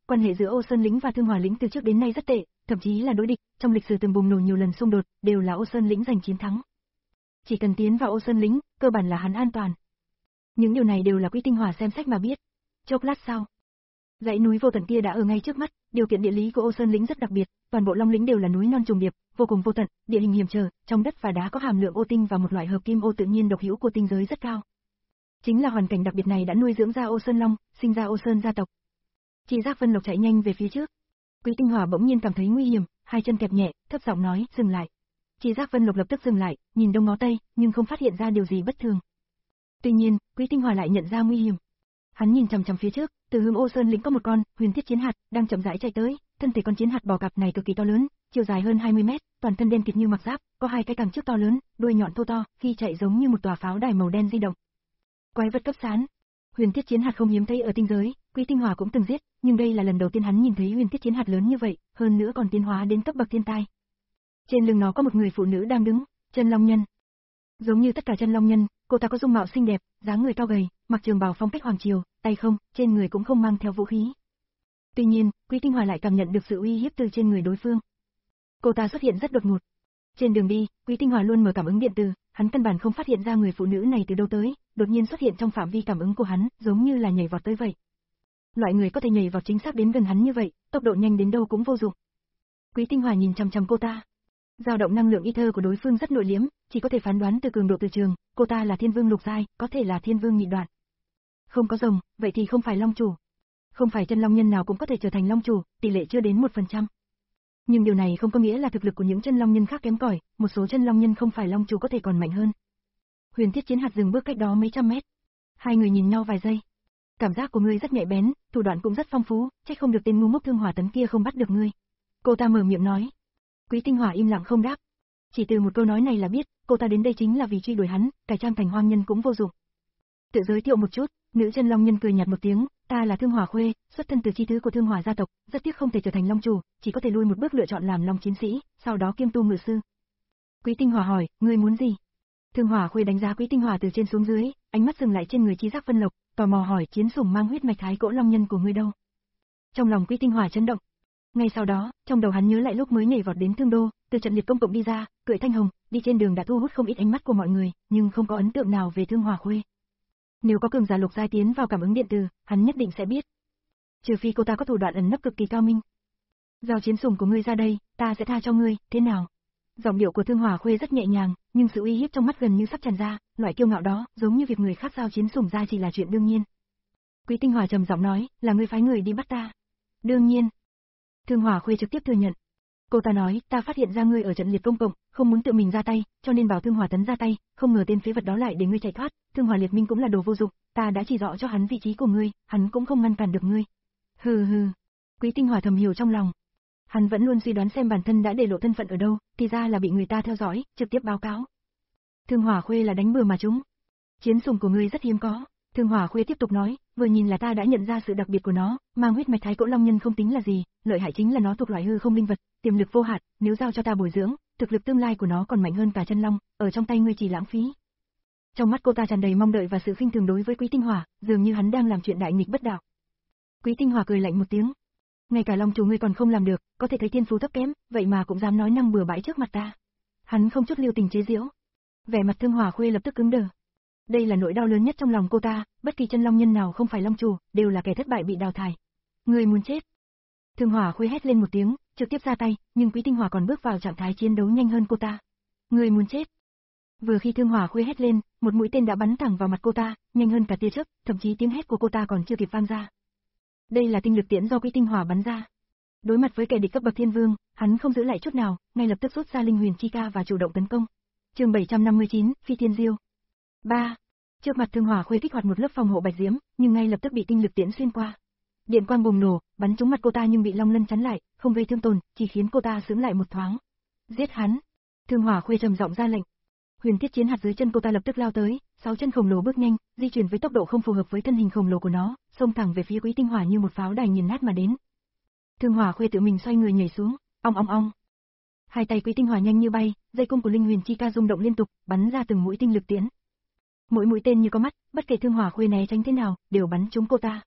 quan hệ giữa Ô Sơn lĩnh và Thương Hỏa lĩnh từ trước đến nay rất tệ, thậm chí là đối địch, trong lịch sử từng bùng nổ nhiều lần xung đột, đều là Ô Sơn lĩnh giành chiến thắng. Chỉ cần tiến vào Ô Sơn lĩnh, cơ bản là hắn an toàn. Những điều này đều là Quý Tinh Hỏa xem sách mà biết. Chốc lát sau, dãy núi vô tận kia đã ở ngay trước mắt, điều kiện địa lý của Ô Sơn lĩnh rất đặc biệt, toàn bộ Long lĩnh đều là núi non trùng điệp, vô cùng vô tận, địa hình hiểm trở, trong đất và đá có hàm lượng ô tinh và một loại hợp kim ô tự nhiên độc hữu của tinh giới rất cao. Chính là hoàn cảnh đặc biệt này đã nuôi dưỡng ra Ô Sơn Long, sinh ra Ô Sơn gia tộc. Chỉ Giác Vân Lộc chạy nhanh về phía trước. Quý Tinh Hỏa bỗng nhiên cảm thấy nguy hiểm, hai chân kẹp nhẹ, thấp giọng nói, dừng lại. Chỉ Giác Vân Lộc lập tức dừng lại, nhìn đông ngó tây, nhưng không phát hiện ra điều gì bất thường. Tuy nhiên, Quý Tinh Hỏa lại nhận ra nguy hiểm. Hắn nhìn chằm chằm phía trước, từ hướng Ô Sơn lĩnh có một con huyền thiết chiến hạt đang chậm rãi chạy tới, thân thể con chiến hạt bò cạp này cực kỳ to lớn, chiều dài hơn hai mươi mét, toàn thân đen kịt như mặc giáp, có hai cái cẳng trước to lớn, đuôi nhọn thô to, khi chạy giống như một tòa pháo đài màu đen di động. Quái vật cấp sán. Huyền thiết chiến hạt không hiếm thấy ở tinh giới, Quý Tinh Hỏa cũng từng giết, nhưng đây là lần đầu tiên hắn nhìn thấy huyền thiết chiến hạt lớn như vậy, hơn nữa còn tiến hóa đến cấp bậc thiên tai. Trên lưng nó có một người phụ nữ đang đứng, Chân Long Nhân. Giống như tất cả Chân Long Nhân, cô ta có dung mạo xinh đẹp, dáng người cao gầy, mặc trường bào phong cách hoàng triều, tay không, trên người cũng không mang theo vũ khí. Tuy nhiên, Quý Tinh Hỏa lại cảm nhận được sự uy hiếp từ trên người đối phương. Cô ta xuất hiện rất đột ngột. Trên đường đi, Quý Tinh Hỏa luôn mở cảm ứng điện từ, hắn căn bản không phát hiện ra người phụ nữ này từ đâu tới, đột nhiên xuất hiện trong phạm vi cảm ứng của hắn, giống như là nhảy vọt tới vậy. Loại người có thể nhảy vọt chính xác đến gần hắn như vậy, tốc độ nhanh đến đâu cũng vô dụng. Quý Tinh Hỏa nhìn chằm chằm cô ta. Dao động năng lượng ether của đối phương rất nội liếm, chỉ có thể phán đoán từ cường độ từ trường, cô ta là Thiên Vương lục giai, có thể là Thiên Vương nhị đoạn. Không có rồng, vậy thì không phải Long chủ. Không phải chân long nhân nào cũng có thể trở thành Long chủ, tỷ lệ chưa đến một phần trăm. Nhưng điều này không có nghĩa là thực lực của những chân long nhân khác kém cỏi, một số chân long nhân không phải Long chủ có thể còn mạnh hơn. Huyền thiết chiến hạt dừng bước cách đó mấy trăm mét. Hai người nhìn nhau vài giây. Cảm giác của ngươi rất nhạy bén, thủ đoạn cũng rất phong phú, trách không được tên ngu ngốc Thương Hỏa tấn kia không bắt được ngươi. Cô ta mở miệng nói. Quý Tinh Hỏa im lặng không đáp. Chỉ từ một câu nói này là biết, cô ta đến đây chính là vì truy đuổi hắn, cải trang thành hoang nhân cũng vô dụng. Tự giới thiệu một chút, nữ chân long nhân cười nhạt một tiếng, ta là Thương Hỏa Khuê, xuất thân từ chi thứ của Thương Hỏa gia tộc, rất tiếc không thể trở thành Long chủ, chỉ có thể lui một bước lựa chọn làm Long chiến sĩ, sau đó kiêm tu ngự sư. Quý Tinh Hỏa hỏi, ngươi muốn gì? Thương Hỏa Khuê đánh giá Quý Tinh Hỏa từ trên xuống dưới, ánh mắt dừng lại trên người Chi Giác Vân Lộc, tò mò hỏi, chiến sủng mang huyết mạch thái cỗ long nhân của ngươi đâu? Trong lòng Quý Tinh Hỏa chấn động. Ngay sau đó, trong đầu hắn nhớ lại lúc mới nhảy vọt đến Thương Đô, từ trận liệt công cộng đi ra, cưỡi thanh hồng, đi trên đường đã thu hút không ít ánh mắt của mọi người, nhưng không có ấn tượng nào về Thương Hỏa Khuê. Nếu có cường giả lục giai tiến vào cảm ứng điện từ, hắn nhất định sẽ biết. Trừ phi cô ta có thủ đoạn ẩn nấp cực kỳ cao minh. Giao chiến sủng của ngươi ra đây, ta sẽ tha cho ngươi, thế nào? Giọng điệu của Thương Hỏa Khuê rất nhẹ nhàng, nhưng sự uy hiếp trong mắt gần như sắp tràn ra, loại kiêu ngạo đó, giống như việc người khác giao chiến sủng ra chỉ là chuyện đương nhiên. Quý Tinh Hỏa trầm giọng nói, là ngươi phái người đi bắt ta. Đương nhiên. Thương Hỏa Khuê trực tiếp thừa nhận. Cô ta nói, ta phát hiện ra ngươi ở trận liệt công cộng, không muốn tự mình ra tay, cho nên bảo Thương Hỏa Tấn ra tay, không ngờ tên phế vật đó lại để ngươi chạy thoát, Thương Hỏa Liệt Minh cũng là đồ vô dụng, ta đã chỉ rõ cho hắn vị trí của ngươi, hắn cũng không ngăn cản được ngươi. Hừ hừ. Quý Tinh Hỏa thầm hiểu trong lòng. Hắn vẫn luôn suy đoán xem bản thân đã để lộ thân phận ở đâu, thì ra là bị người ta theo dõi, trực tiếp báo cáo. Thương Hỏa Khuê là đánh bừa mà chúng. Chiến sủng của ngươi rất hiếm có. Thương Hỏa Khuê tiếp tục nói, vừa nhìn là ta đã nhận ra sự đặc biệt của nó, mang huyết mạch thái cỗ long nhân không tính là gì, lợi hại chính là nó thuộc loại hư không linh vật, tiềm lực vô hạn, nếu giao cho ta bồi dưỡng, thực lực tương lai của nó còn mạnh hơn cả chân long, ở trong tay ngươi chỉ lãng phí. Trong mắt cô ta tràn đầy mong đợi và sự khinh thường đối với Quý Tinh Hỏa, dường như hắn đang làm chuyện đại nghịch bất đạo. Quý Tinh Hỏa cười lạnh một tiếng. Ngay cả Long chủ ngươi còn không làm được, có thể thấy thiên phú thấp kém, vậy mà cũng dám nói năng bừa bãi trước mặt ta. Hắn không chút lưu tình chế giễu. Vẻ mặt Thương Hỏa Khuê lập tức cứng đờ. Đây là nỗi đau lớn nhất trong lòng cô ta, bất kỳ chân long nhân nào không phải Long chủ, đều là kẻ thất bại bị đào thải. Ngươi muốn chết. Thương Hỏa Khuê hét lên một tiếng, trực tiếp ra tay, nhưng Quý Tinh Hỏa còn bước vào trạng thái chiến đấu nhanh hơn cô ta. Ngươi muốn chết. Vừa khi Thương Hỏa Khuê hét lên, một mũi tên đã bắn thẳng vào mặt cô ta, nhanh hơn cả tia chớp, thậm chí tiếng hét của cô ta còn chưa kịp vang ra. Đây là tinh lực tiễn do Quý Tinh Hỏa bắn ra. Đối mặt với kẻ địch cấp bậc thiên vương, hắn không giữ lại chút nào, ngay lập tức rút ra linh huyền chi ca và chủ động tấn công. Chương bảy trăm năm mươi chín, Phi Thiên Diêu. ba. Trước mặt Thương Hỏa Khuê kích hoạt một lớp phòng hộ bạch diễm, nhưng ngay lập tức bị tinh lực tiễn xuyên qua. Điện quang bùng nổ, bắn trúng mặt cô ta nhưng bị Long Lân chắn lại, không gây thương tổn, chỉ khiến cô ta sững lại một thoáng. Giết hắn! Thương Hỏa Khuê trầm giọng ra lệnh. Huyền thiết chiến hạt dưới chân cô ta lập tức lao tới, sáu chân khổng lồ bước nhanh, di chuyển với tốc độ không phù hợp với thân hình khổng lồ của nó, xông thẳng về phía Quý Tinh Hỏa như một pháo đài nghiền nát mà đến. Thương Hỏa Khuê tự mình xoay người nhảy xuống, ong ong ong. Hai tay Quý Tinh Hỏa nhanh như bay, dây cung của linh huyền chi ca rung động liên tục, bắn ra từng mũi tinh lực tiễn. Mỗi mũi tên như có mắt, bất kể Thương Hỏa Khuê né tránh thế nào, đều bắn trúng cô ta.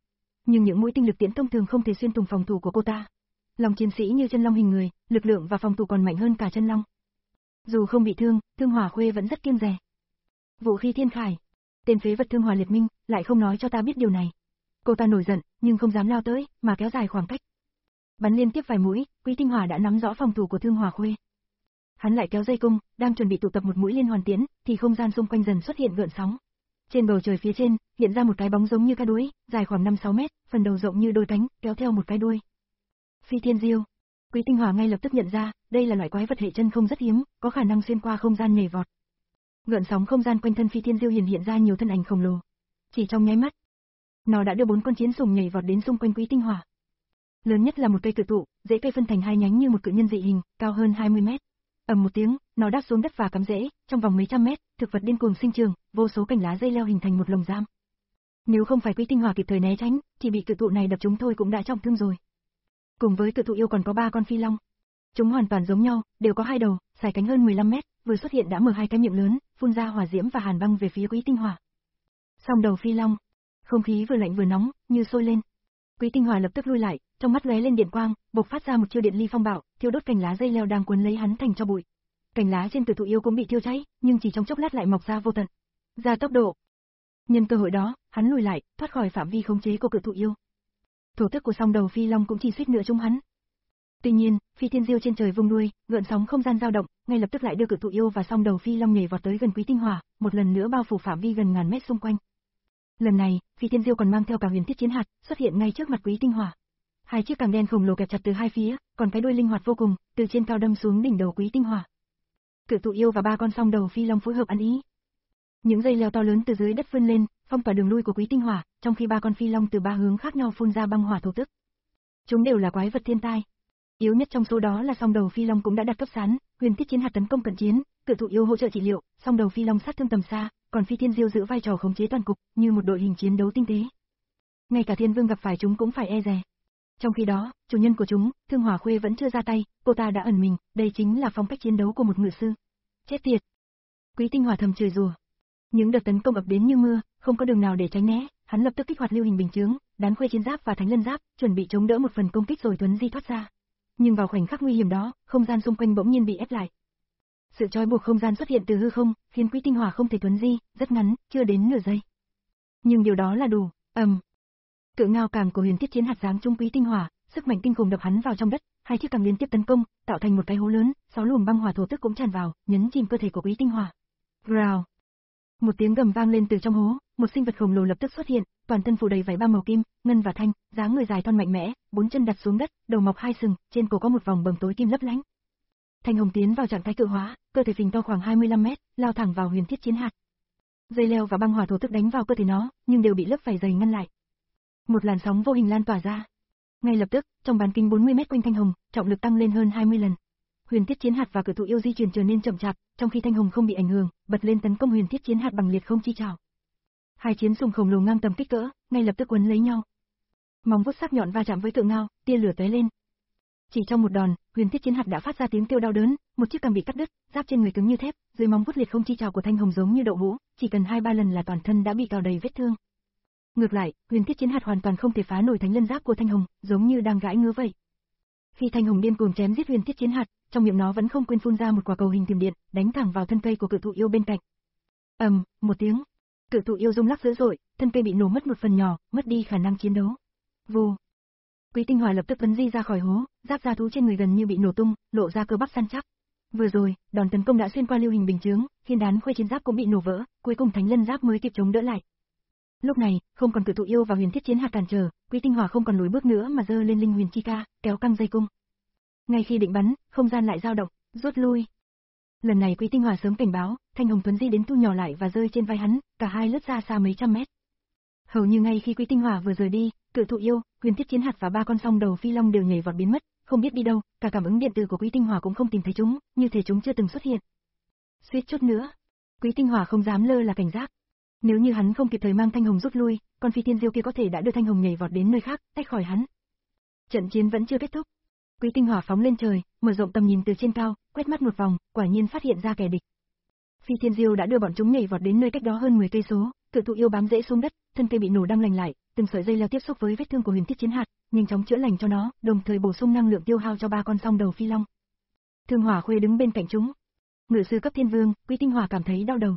Nhưng những mũi tinh lực tiễn thông thường không thể xuyên thủng phòng thủ của cô ta. Lòng chiến sĩ như chân long hình người, lực lượng và phòng thủ còn mạnh hơn cả chân long. Dù không bị thương, Thương Hỏa Khuê vẫn rất kiêng dè. Vũ khí thiên khải. Tên phế vật Thương Hỏa Liệt Minh lại không nói cho ta biết điều này. Cô ta nổi giận, nhưng không dám lao tới, mà kéo dài khoảng cách. Bắn liên tiếp vài mũi, Quý Tinh Hỏa đã nắm rõ phòng thủ của Thương Hỏa Khuê. Hắn lại kéo dây cung, đang chuẩn bị tụ tập một mũi liên hoàn tiễn, thì không gian xung quanh dần xuất hiện gợn sóng. Trên bầu trời phía trên, hiện ra một cái bóng giống như cá đuối, dài khoảng năm sáu mét, phần đầu rộng như đôi cánh, kéo theo một cái đuôi. Phi Thiên Diêu. Quý Tinh Hỏa ngay lập tức nhận ra, đây là loại quái vật hệ chân không rất hiếm, có khả năng xuyên qua không gian nhảy vọt. Gợn sóng không gian quanh thân Phi Thiên Diêu hiện hiện ra nhiều thân ảnh khổng lồ. Chỉ trong nháy mắt, nó đã đưa bốn con chiến sùng nhảy vọt đến xung quanh Quý Tinh Hỏa. Lớn nhất là một cây cự tụ, rễ cây phân thành hai nhánh như một cự nhân dị hình, cao hơn hai mươi mét. Ầm một tiếng, nó đáp xuống đất và cắm rễ, trong vòng mấy trăm mét, thực vật điên cuồng sinh trưởng, vô số cành lá dây leo hình thành một lồng giam. Nếu không phải Quý Tinh Hỏa kịp thời né tránh, chỉ bị cự tụ này đập trúng thôi cũng đã trọng thương rồi. Cùng với cự tụ yêu còn có ba con phi long. Chúng hoàn toàn giống nhau, đều có hai đầu, dài cánh hơn mười lăm mét, vừa xuất hiện đã mở hai cái miệng lớn, phun ra hỏa diễm và hàn băng về phía Quý Tinh Hỏa. Song đầu phi long, không khí vừa lạnh vừa nóng, như sôi lên. Quý Tinh Hỏa lập tức lui lại, trong mắt lóe lên điện quang, bộc phát ra một chiêu điện ly phong bạo, thiêu đốt cành lá dây leo đang cuốn lấy hắn thành tro bụi. Cành lá trên cự tụ yêu cũng bị thiêu cháy, nhưng chỉ trong chốc lát lại mọc ra vô tận. Ra tốc độ. Nhân cơ hội đó, hắn lùi lại, thoát khỏi phạm vi khống chế của cự tụ yêu. Thổ tức của song đầu phi long cũng chỉ suýt nữa trúng hắn. Tuy nhiên, Phi Thiên Diêu trên trời vung đuôi, gợn sóng không gian dao động, ngay lập tức lại đưa cự tụ yêu và song đầu phi long nhảy vọt tới gần Quý Tinh Hỏa, một lần nữa bao phủ phạm vi gần ngàn mét xung quanh. Lần này, Phi Thiên Diêu còn mang theo cả huyền thiết chiến hạt, xuất hiện ngay trước mặt Quý Tinh Hỏa. Hai chiếc càng đen khổng lồ kẹp chặt từ hai phía, còn cái đuôi linh hoạt vô cùng, từ trên cao đâm xuống đỉnh đầu Quý Tinh Hỏa. Cự tụ yêu và ba con song đầu phi long phối hợp ăn ý. Những dây leo to lớn từ dưới đất vươn lên, phong tỏa đường lui của Quý Tinh Hỏa, trong khi ba con phi long từ ba hướng khác nhau phun ra băng hỏa thổ tức. Chúng đều là quái vật thiên tai. Yếu nhất trong số đó là song đầu phi long cũng đã đạt cấp sán, huyền thiết chiến hạt tấn công cận chiến, cự tụ yêu hỗ trợ trị liệu, song đầu phi long sát thương tầm xa, còn Phi Thiên Diêu giữ vai trò khống chế toàn cục, như một đội hình chiến đấu tinh tế. Ngay cả Thiên Vương gặp phải chúng cũng phải e dè. Trong khi đó, chủ nhân của chúng, Thương Hỏa Khuê vẫn chưa ra tay, cô ta đã ẩn mình, đây chính là phong cách chiến đấu của một ngự sư. Chết tiệt. Quý Tinh Hỏa thầm chửi rủa. Những đợt tấn công ập đến như mưa, không có đường nào để tránh né, hắn lập tức kích hoạt lưu hình bình chướng, đán khuê chiến giáp và thánh lân giáp, chuẩn bị chống đỡ một phần công kích rồi tuấn di thoát ra. Nhưng vào khoảnh khắc nguy hiểm đó, không gian xung quanh bỗng nhiên bị ép lại. Sự trói buộc không gian xuất hiện từ hư không, khiến Quý Tinh Hỏa không thể tuấn di, rất ngắn, chưa đến nửa giây. Nhưng điều đó là đủ. Ầm. Um. Cự ngao càng của huyền thiết chiến hạt giáng trung Quý Tinh Hỏa, sức mạnh kinh khủng đập hắn vào trong đất, hai chiếc càng liên tiếp tấn công, tạo thành một cái hố lớn, sáu luồng băng hỏa thổ tức cũng tràn vào, nhấn chìm cơ thể của Quý Tinh Hỏa. Growl. Một tiếng gầm vang lên từ trong hố, một sinh vật khổng lồ lập tức xuất hiện, toàn thân phủ đầy vảy ba màu kim, ngân và thanh, dáng người dài thon mạnh mẽ, bốn chân đặt xuống đất, đầu mọc hai sừng, trên cổ có một vòng bầm tối kim lấp lánh. Thanh hồng tiến vào trạng thái cự hóa, cơ thể phình to khoảng hai mươi lăm mét, lao thẳng vào huyền thiết chiến hạt. Dây leo và băng hỏa thổ tức đánh vào cơ thể nó, nhưng đều bị lớp vảy dày ngăn lại. Một làn sóng vô hình lan tỏa ra. Ngay lập tức, trong bán kính bốn mươi mét quanh thanh hồng, trọng lực tăng lên hơn hai mươi lần. Huyền thiết chiến hạt và cự tụ yêu di chuyển trở nên chậm chạp, trong khi thanh hồng không bị ảnh hưởng, bật lên tấn công huyền thiết chiến hạt bằng liệt không chi trảo. Hai chiến sùng khổng lồ ngang tầm kích cỡ, ngay lập tức quấn lấy nhau. Móng vuốt sắc nhọn va chạm với cự ngao, tia lửa tóe lên. Chỉ trong một đòn, huyền thiết chiến hạt đã phát ra tiếng kêu đau đớn, một chiếc cằm bị cắt đứt, giáp trên người cứng như thép, dưới móng vuốt liệt không chi trảo của thanh hồng giống như đậu hũ, chỉ cần hai ba lần là toàn thân đã bị cào đầy vết thương. Ngược lại, huyền thiết chiến hạt hoàn toàn không thể phá nổi thánh lân giáp của thanh hồng, giống như đang gãi ngứa vậy. Khi thanh hồng điên cuồng chém giết huyền thiết chiến hạt, trong miệng nó vẫn không quên phun ra một quả cầu hình tiềm điện, đánh thẳng vào thân cây của cự tụ yêu bên cạnh. Ầm, um, một tiếng, cự tụ yêu rung lắc dữ dội, thân cây bị nổ mất một phần nhỏ, mất đi khả năng chiến đấu. Vù. Quý Tinh Hỏa lập tức tuấn di ra khỏi hố, giáp da thú trên người gần như bị nổ tung, lộ ra cơ bắp săn chắc. Vừa rồi, đòn tấn công đã xuyên qua lưu hình bình chướng, khiến đán khuê chiến giáp cũng bị nổ vỡ, cuối cùng thánh lân giáp mới kịp chống đỡ lại. Lúc này, không còn cự tụ yêu và huyền thiết chiến hạt cản trở, Quý Tinh Hỏa không còn lùi bước nữa mà giơ lên linh huyền chi ca, kéo căng dây cung. Ngay khi định bắn, không gian lại dao động, rút lui. Lần này Quý Tinh Hỏa sớm cảnh báo, thanh hồng tuấn di đến thu nhỏ lại và rơi trên vai hắn, cả hai lướt ra xa mấy trăm mét. Hầu như ngay khi Quý Tinh Hỏa vừa rời đi, cự tụ yêu, huyền thiết chiến hạt và ba con song đầu phi long đều nhảy vọt biến mất, không biết đi đâu, cả cảm ứng điện tử của Quý Tinh Hỏa cũng không tìm thấy chúng, như thể chúng chưa từng xuất hiện. Suýt chút nữa, Quý Tinh Hỏa không dám lơ là cảnh giác. Nếu như hắn không kịp thời mang thanh hồng rút lui, con Phi Thiên Diêu kia có thể đã đưa thanh hồng nhảy vọt đến nơi khác, tách khỏi hắn. Trận chiến vẫn chưa kết thúc. Quý Tinh Hỏa phóng lên trời, mở rộng tầm nhìn từ trên cao, quét mắt một vòng, quả nhiên phát hiện ra kẻ địch. Phi Thiên Diêu đã đưa bọn chúng nhảy vọt đến nơi cách đó hơn mười cây số, cự tụ yêu bám rễ xuống đất, thân cây bị nổ đang lành lại, từng sợi dây leo tiếp xúc với vết thương của Huyền Thiết Chiến Hạt, nhanh chóng chữa lành cho nó, đồng thời bổ sung năng lượng tiêu hao cho ba con song đầu phi long. Thương Hỏa Khuê đứng bên cạnh chúng. Ngự sư cấp thiên vương, Quý Tinh Hỏa cảm thấy đau đầu.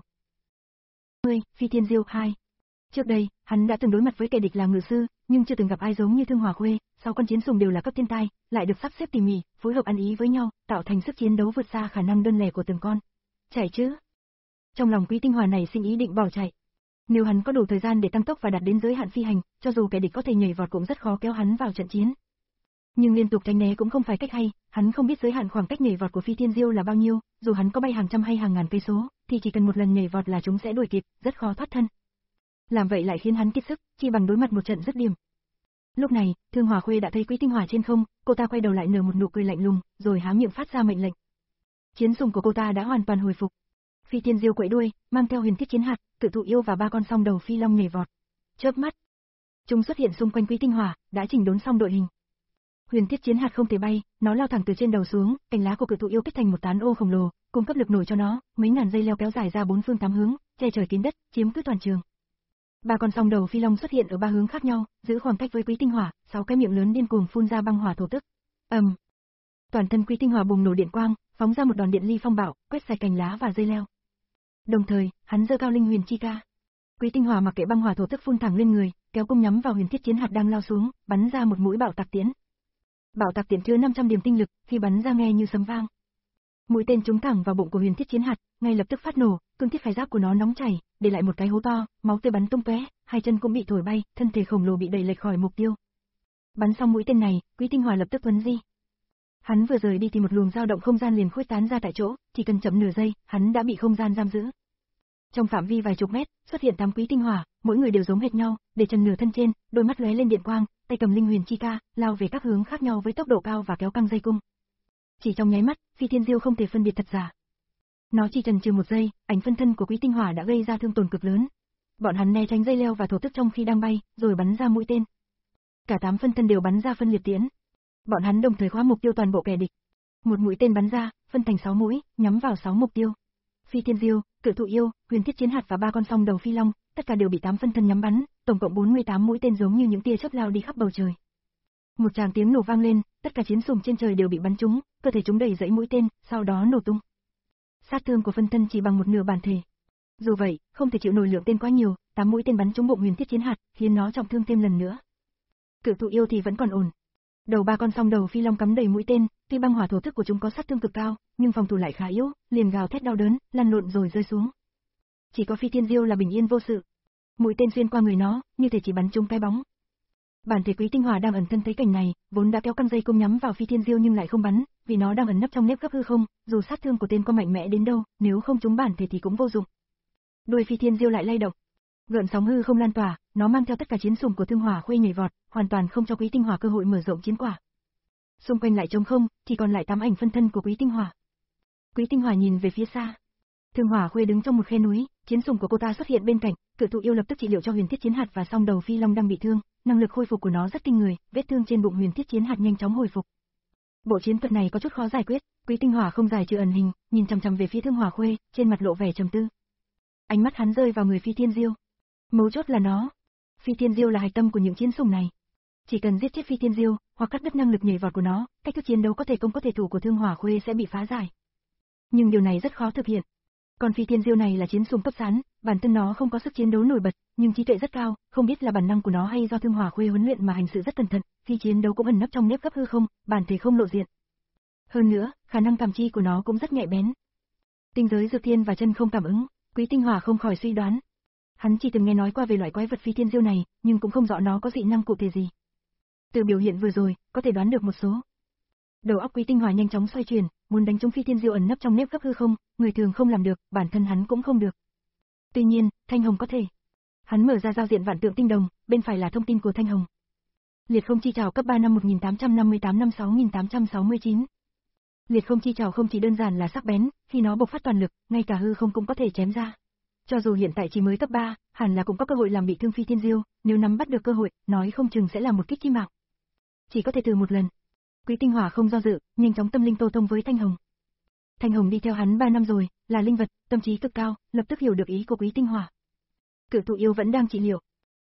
mười. Phi Thiên Diêu hai. Trước đây, hắn đã từng đối mặt với kẻ địch là ngự sư, nhưng chưa từng gặp ai giống như Thương Hỏa Khuê, sáu con chiến sùng đều là cấp thiên tai, lại được sắp xếp tỉ mỉ, phối hợp ăn ý với nhau, tạo thành sức chiến đấu vượt xa khả năng đơn lẻ của từng con. Chạy chứ? Trong lòng Quý Tinh Hỏa này sinh ý định bỏ chạy. Nếu hắn có đủ thời gian để tăng tốc và đạt đến giới hạn phi hành, cho dù kẻ địch có thể nhảy vọt cũng rất khó kéo hắn vào trận chiến. Nhưng liên tục tránh né cũng không phải cách hay, hắn không biết giới hạn khoảng cách nhảy vọt của Phi Thiên Diêu là bao nhiêu, dù hắn có bay hàng trăm hay hàng ngàn cây số, thì chỉ cần một lần nhảy vọt là chúng sẽ đuổi kịp, rất khó thoát thân. Làm vậy lại khiến hắn kiệt sức, chỉ bằng đối mặt một trận dứt điểm. Lúc này, Thương Hỏa Khuê đã thấy Quý Tinh Hỏa trên không, cô ta quay đầu lại nở một nụ cười lạnh lùng, rồi há miệng phát ra mệnh lệnh. Chiến sùng của cô ta đã hoàn toàn hồi phục. Phi Thiên Diêu quẫy đuôi, mang theo Huyền Thiết Chiến Hạt, Cự Thụ Yêu và ba con song đầu phi long nhảy vọt. Chớp mắt, chúng xuất hiện xung quanh Quý Tinh Hỏa, đã chỉnh đốn xong đội hình. Huyền Thiết Chiến Hạt không thể bay, nó lao thẳng từ trên đầu xuống, cành lá của Cự Thụ Yêu kết thành một tán ô khổng lồ, cung cấp lực nổi cho nó, mấy ngàn dây leo kéo dài ra bốn phương tám hướng, che trời kín đất, chiếm cứ toàn trường. Ba con song đầu phi long xuất hiện ở ba hướng khác nhau, giữ khoảng cách với Quý Tinh Hỏa, sáu cái miệng lớn điên cuồng phun ra băng hỏa thổ tức. Ầm. Um. Toàn thân Quý Tinh Hỏa bùng nổ điện quang, phóng ra một đòn điện ly phong bạo, quét sạch cành lá và dây leo. Đồng thời, hắn giơ cao linh huyền chi ca. Quý Tinh Hỏa mặc kệ băng hỏa thổ tức phun thẳng lên người, kéo cung nhắm vào Huyền Thiết Chiến Hạt đang lao xuống, bắn ra một mũi bạo tạc tiễn. Bạo tạc tiễn chứa năm trăm điểm tinh lực, khi bắn ra nghe như sấm vang. Mũi tên trúng thẳng vào bụng của Huyền Thiết Chiến Hạt, ngay lập tức phát nổ, cương thiết khải giáp của nó nóng chảy, để lại một cái hố to, máu tươi bắn tung tóe, hai chân cũng bị thổi bay, thân thể khổng lồ bị đẩy lệch khỏi mục tiêu. Bắn xong mũi tên này, Quý Tinh Hỏa lập tức tuấn di. Hắn vừa rời đi thì một luồng dao động không gian liền khuếch tán ra tại chỗ, chỉ cần chậm nửa giây, hắn đã bị không gian giam giữ. Trong phạm vi vài chục mét, xuất hiện tám Quý Tinh Hỏa, mỗi người đều giống hệt nhau, để trần nửa thân trên, đôi mắt lóe lên điện quang, tay cầm linh huyền chi ca, lao về các hướng khác nhau với tốc độ cao và kéo căng dây cung. Chỉ trong nháy mắt, Phi Thiên Diêu không thể phân biệt thật giả. Nó chỉ chần chừ một giây, ảnh phân thân của Quý Tinh Hỏa đã gây ra thương tổn cực lớn. Bọn hắn né tránh dây leo và thổ tức trong khi đang bay, rồi bắn ra mũi tên. Cả tám phân thân đều bắn ra phân liệt tiễn. Bọn hắn đồng thời khóa mục tiêu toàn bộ kẻ địch. Một mũi tên bắn ra, phân thành sáu mũi, nhắm vào sáu mục tiêu. Phi Thiên Diêu, Cự Thụ Yêu, Huyền Thiết Chiến Hạt và ba con song đầu phi long, tất cả đều bị tám phân thân nhắm bắn, tổng cộng bốn mươi tám mũi tên giống như những tia chớp lao đi khắp bầu trời. Một tràng tiếng nổ vang lên, tất cả chiến sùng trên trời đều bị bắn trúng, cơ thể chúng đầy dẫy mũi tên, sau đó nổ tung. Sát thương của phân thân chỉ bằng một nửa bản thể. Dù vậy, không thể chịu nổi lượng tên quá nhiều, tám mũi tên bắn trúng bụng Huyền Thiết Chiến Hạt, khiến nó trọng thương thêm lần nữa. Cự Thụ Yêu thì vẫn còn ổn. Đầu ba con song đầu phi long cắm đầy mũi tên, tuy băng hỏa thổ tức của chúng có sát thương cực cao, nhưng phòng thủ lại khá yếu, liền gào thét đau đớn, lăn lộn rồi rơi xuống. Chỉ có Phi Thiên Diêu là bình yên vô sự. Mũi tên xuyên qua người nó, như thể chỉ bắn trúng cái bóng. Bản thể Quý Tinh Hỏa đang ẩn thân thấy cảnh này, vốn đã kéo căng dây cung nhắm vào Phi Thiên Diêu nhưng lại không bắn, vì nó đang ẩn nấp trong nếp gấp hư không, dù sát thương của tên có mạnh mẽ đến đâu, nếu không trúng bản thể thì cũng vô dụng. Đuôi Phi Thiên Diêu lại lay động, gợn sóng hư không lan tỏa, nó mang theo tất cả chiến sùng của Thương Hỏa Khuê nhảy vọt, hoàn toàn không cho Quý Tinh Hỏa cơ hội mở rộng chiến quả. Xung quanh lại trống không, chỉ còn lại tám ảnh phân thân của Quý Tinh Hỏa. Quý Tinh Hỏa nhìn về phía xa. Thương Hỏa Khuê đứng trong một khe núi, chiến sùng của cô ta xuất hiện bên cạnh, Cự Thụ Yêu lập tức trị liệu cho Huyền Thiết Chiến Hạt và song đầu phi long đang bị thương, năng lực khôi phục của nó rất kinh người, vết thương trên bụng Huyền Thiết Chiến Hạt nhanh chóng hồi phục. Bộ chiến thuật này có chút khó giải quyết, Quý Tinh Hỏa không giải trừ ẩn hình, nhìn chằm chằm về phía Thương Hỏa Khuê, trên mặt lộ vẻ trầm tư. Ánh mắt hắn rơi vào người Phi Thiên Diêu. Mấu chốt là nó. Phi Thiên Diêu là hạch tâm của những chiến sùng này. Chỉ cần giết chết Phi Thiên Diêu, hoặc cắt đứt năng lực nhảy vọt của nó, cách thức chiến đấu có thể công có thể thủ của Thương Hỏa Khuê sẽ bị phá giải. Nhưng điều này rất khó thực hiện. Còn Phi Thiên Diêu này là chiến sùng cấp sán, bản thân nó không có sức chiến đấu nổi bật, nhưng trí tuệ rất cao, không biết là bản năng của nó hay do Thương Hỏa Khuê huấn luyện mà hành sự rất cẩn thận, khi chiến đấu cũng ẩn nấp trong nếp gấp hư không, bản thể không lộ diện. Hơn nữa, khả năng cảm chi của nó cũng rất nhạy bén. Tinh giới dược thiên và chân không cảm ứng, Quý Tinh Hỏa không khỏi suy đoán. Hắn chỉ từng nghe nói qua về loại quái vật Phi Thiên Diêu này, nhưng cũng không rõ nó có dị năng cụ thể gì. Từ biểu hiện vừa rồi, có thể đoán được một số. Đầu óc Quý Tinh Hỏa nhanh chóng xoay chuyển, muốn đánh trúng Phi Thiên Diêu ẩn nấp trong nếp gấp hư không, người thường không làm được, bản thân hắn cũng không được. Tuy nhiên, Thanh Hồng có thể. Hắn mở ra giao diện vạn tượng tinh đồng, bên phải là thông tin của Thanh Hồng. Liệt không chi trảo cấp ba năm một nghìn tám trăm năm mươi tám năm sáu nghìn tám trăm sáu mươi chín. Liệt không chi trảo không chỉ đơn giản là sắc bén, khi nó bộc phát toàn lực, ngay cả hư không cũng có thể chém ra. Cho dù hiện tại chỉ mới cấp ba, hẳn là cũng có cơ hội làm bị thương Phi Thiên Diêu, nếu nắm bắt được cơ hội, nói không chừng sẽ là một kích chí mạng. Chỉ có thể thử một lần. Quý Tinh Hỏa không do dự, nhanh chóng tâm linh tô thông với Thanh Hồng. Thanh Hồng đi theo hắn ba năm rồi, là linh vật, tâm trí cực cao, lập tức hiểu được ý của Quý Tinh Hỏa. Cự Thụ Yêu vẫn đang trị liệu.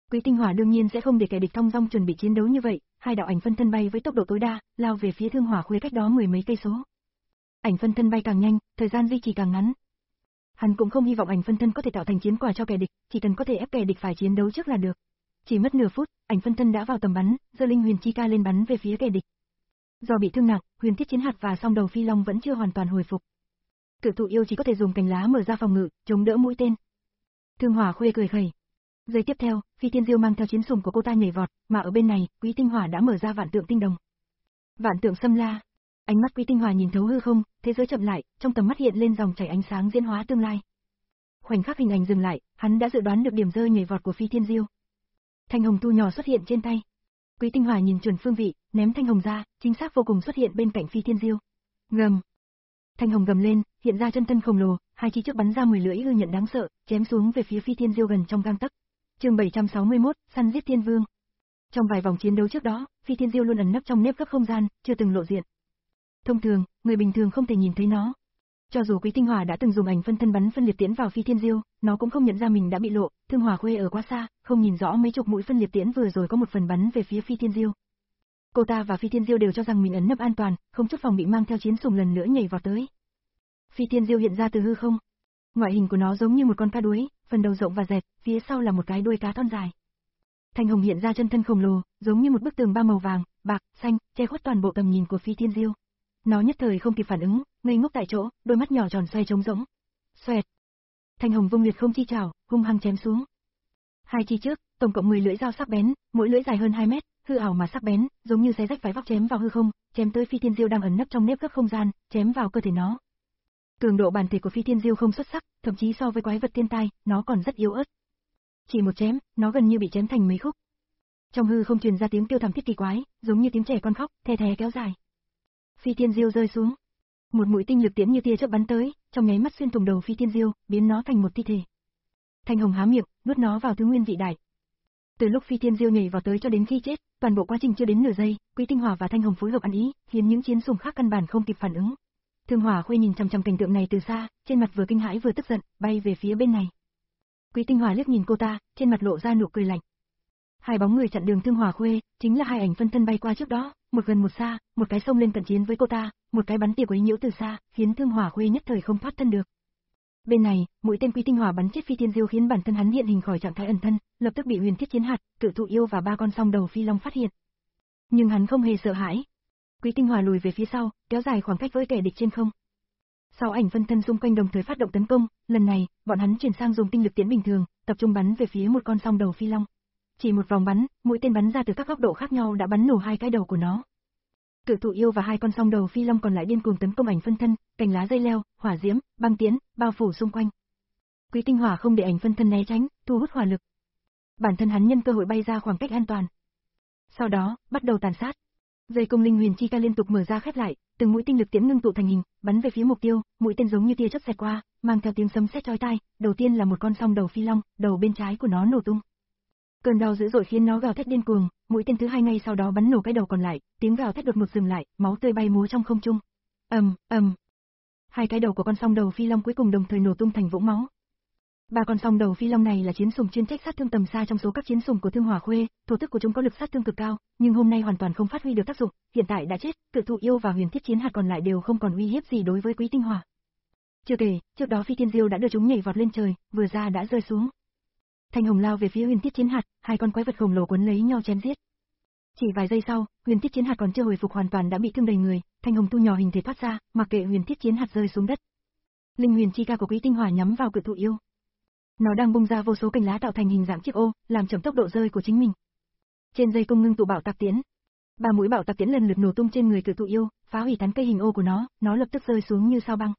Quý Tinh Hỏa đương nhiên sẽ không để kẻ địch thong dong chuẩn bị chiến đấu như vậy, hai đạo ảnh phân thân bay với tốc độ tối đa, lao về phía Thương Hỏa Khuê cách đó mười mấy cây số. Ảnh phân thân bay càng nhanh, thời gian duy trì càng ngắn. Hắn cũng không hy vọng ảnh phân thân có thể tạo thành chiến quả cho kẻ địch, chỉ cần có thể ép kẻ địch phải chiến đấu trước là được. Chỉ mất nửa phút, ảnh phân thân đã vào tầm bắn, giơ linh huyền chi ca lên bắn về phía kẻ địch. Do bị thương nặng, huyền thiết chiến hạt và song đầu phi long vẫn chưa hoàn toàn hồi phục. Cự thụ yêu chỉ có thể dùng cành lá mở ra phòng ngự, chống đỡ mũi tên. Thương Hỏa Khuê cười khẩy. Giây tiếp theo, Phi Thiên Diêu mang theo chiến sủng của cô ta nhảy vọt, mà ở bên này, Quý Tinh Hỏa đã mở ra vạn tượng tinh đồng. Vạn tượng xâm la. Ánh mắt Quý Tinh Hỏa nhìn thấu hư không, thế giới chậm lại, trong tầm mắt hiện lên dòng chảy ánh sáng diễn hóa tương lai. Khoảnh khắc hình ảnh dừng lại, hắn đã dự đoán được điểm rơi nhảy vọt của Phi Thiên Diêu. Thanh hồng thu nhỏ xuất hiện trên tay. Quý Tinh Hỏa nhìn chuẩn phương vị, ném thanh hồng ra, chính xác vô cùng xuất hiện bên cạnh Phi Thiên Diêu. Gầm. Thanh hồng gầm lên, hiện ra chân thân khổng lồ, hai chi trước bắn ra mười lưỡi hư nhận đáng sợ, chém xuống về phía Phi Thiên Diêu gần trong gang tấc. Chương bảy trăm sáu mươi mốt, săn giết Thiên Vương. Trong vài vòng chiến đấu trước đó, Phi Thiên Diêu luôn ẩn nấp trong nếp gấp không gian, chưa từng lộ diện. Thông thường, người bình thường không thể nhìn thấy nó. Cho dù Quý Tinh Hỏa đã từng dùng ảnh phân thân bắn phân liệt tiễn vào Phi Thiên Diêu, nó cũng không nhận ra mình đã bị lộ. Thương Hỏa Khuê ở quá xa, không nhìn rõ mấy chục mũi phân liệt tiễn vừa rồi có một phần bắn về phía Phi Thiên Diêu. Cô ta và Phi Thiên Diêu đều cho rằng mình ẩn nấp an toàn, không chút phòng bị mang theo chiến sủng lần nữa nhảy vào tới. Phi Thiên Diêu hiện ra từ hư không. Ngoại hình của nó giống như một con cá đuối, phần đầu rộng và dẹp, phía sau là một cái đuôi cá thon dài. Thanh hồng hiện ra chân thân khổng lồ, giống như một bức tường ba màu vàng, bạc, xanh, che khuất toàn bộ tầm nhìn của Phi Thiên Diêu. Nó nhất thời không kịp phản ứng, ngây ngốc tại chỗ, đôi mắt nhỏ tròn xoay trống rỗng. Xoẹt. Thanh hồng vung liệt không chi chảo, hung hăng chém xuống. Hai chi trước, tổng cộng mười lưỡi dao sắc bén, mỗi lưỡi dài hơn hai mét, hư ảo mà sắc bén, giống như xé rách vải vóc chém vào hư không, chém tới Phi Thiên Diêu đang ẩn nấp trong nếp gấp không gian, chém vào cơ thể nó. Cường độ bản thể của Phi Thiên Diêu không xuất sắc, thậm chí so với quái vật thiên tai, nó còn rất yếu ớt. Chỉ một chém, nó gần như bị chém thành mấy khúc. Trong hư không truyền ra tiếng kêu thảm thiết kỳ quái, giống như tiếng trẻ con khóc, the thé kéo dài. Phi Thiên Diêu rơi xuống. Một mũi tinh lực tiễn như tia chớp bắn tới, trong nháy mắt xuyên thủng đầu Phi Thiên Diêu, biến nó thành một thi thể. Thanh hồng há miệng, nuốt nó vào thứ nguyên vị đại. Từ lúc Phi Thiên Diêu nhảy vào tới cho đến khi chết, toàn bộ quá trình chưa đến nửa giây, Quý Tinh Hỏa và Thanh hồng phối hợp ăn ý, khiến những chiến sủng khác căn bản không kịp phản ứng. Thương Hỏa Khuê nhìn chằm chằm cảnh tượng này từ xa, trên mặt vừa kinh hãi vừa tức giận, bay về phía bên này. Quý Tinh Hỏa liếc nhìn cô ta, trên mặt lộ ra nụ cười lạnh. Hai bóng người chặn đường Thương Hỏa Khuê, chính là hai ảnh phân thân bay qua trước đó, một gần một xa, một cái xông lên cận chiến với cô ta, một cái bắn tỉa quấy nhiễu từ xa, khiến Thương Hỏa Khuê nhất thời không thoát thân được. Bên này, mũi tên Quý Tinh Hỏa bắn chết Phi Thiên Diêu khiến bản thân hắn hiện hình khỏi trạng thái ẩn thân, lập tức bị huyền thiết chiến hạt, cự thụ yêu và ba con song đầu phi long phát hiện. Nhưng hắn không hề sợ hãi. Quý Tinh Hỏa lùi về phía sau, kéo dài khoảng cách với kẻ địch trên không. Sáu ảnh phân thân xung quanh đồng thời phát động tấn công, lần này, bọn hắn chuyển sang dùng tinh lực tiễn bình thường, tập trung bắn về phía một con song đầu phi long. Chỉ một vòng bắn, mũi tên bắn ra từ các góc độ khác nhau đã bắn nổ hai cái đầu của nó. Cự thụ yêu và hai con song đầu phi long còn lại điên cuồng tấn công ảnh phân thân, cành lá dây leo, hỏa diễm, băng tiễn, bao phủ xung quanh. Quý Tinh Hỏa không để ảnh phân thân né tránh, thu hút hỏa lực. Bản thân hắn nhân cơ hội bay ra khoảng cách an toàn. Sau đó, bắt đầu tàn sát. Dây cung linh huyền chi ca liên tục mở ra khép lại, từng mũi tinh lực tiễn ngưng tụ thành hình, bắn về phía mục tiêu, mũi tên giống như tia chớp xẹt qua, mang theo tiếng sấm sét chói tai, đầu tiên là một con song đầu phi long, đầu bên trái của nó nổ tung. Cơn đau dữ dội khiến nó gào thét điên cuồng, mũi tên thứ hai ngay sau đó bắn nổ cái đầu còn lại, tiếng gào thét đột ngột dừng lại, máu tươi bay múa trong không trung. Ầm, ầm. Hai cái đầu của con song đầu phi long cuối cùng đồng thời nổ tung thành vũng máu. Ba con song đầu phi long này là chiến sủng chuyên trách sát thương tầm xa trong số các chiến sủng của Thương Hỏa Khuê, thổ tức của chúng có lực sát thương cực cao, nhưng hôm nay hoàn toàn không phát huy được tác dụng, hiện tại đã chết, cự thụ yêu và huyền thiết chiến hạt còn lại đều không còn uy hiếp gì đối với Quý Tinh Hỏa. Chưa kể, trước đó Phi Thiên Diêu đã đưa chúng nhảy vọt lên trời, vừa ra đã rơi xuống. Thanh hồng lao về phía huyền thiết chiến hạt, hai con quái vật khổng lồ quấn lấy nhau chém giết. Chỉ vài giây sau, huyền thiết chiến hạt còn chưa hồi phục hoàn toàn đã bị thương đầy người, thanh hồng thu nhỏ hình thể thoát ra, mặc kệ huyền thiết chiến hạt rơi xuống đất. Linh huyền chi ca của Quý Tinh Hỏa nhắm vào cự thụ yêu. Nó đang bung ra vô số cành lá tạo thành hình dạng chiếc ô, làm chậm tốc độ rơi của chính mình. Trên dây cung ngưng tụ bảo tạc tiễn. Ba mũi bảo tạc tiễn lần lượt nổ tung trên người cự thụ yêu, phá hủy tán cây hình ô của nó, nó lập tức rơi xuống như sao băng.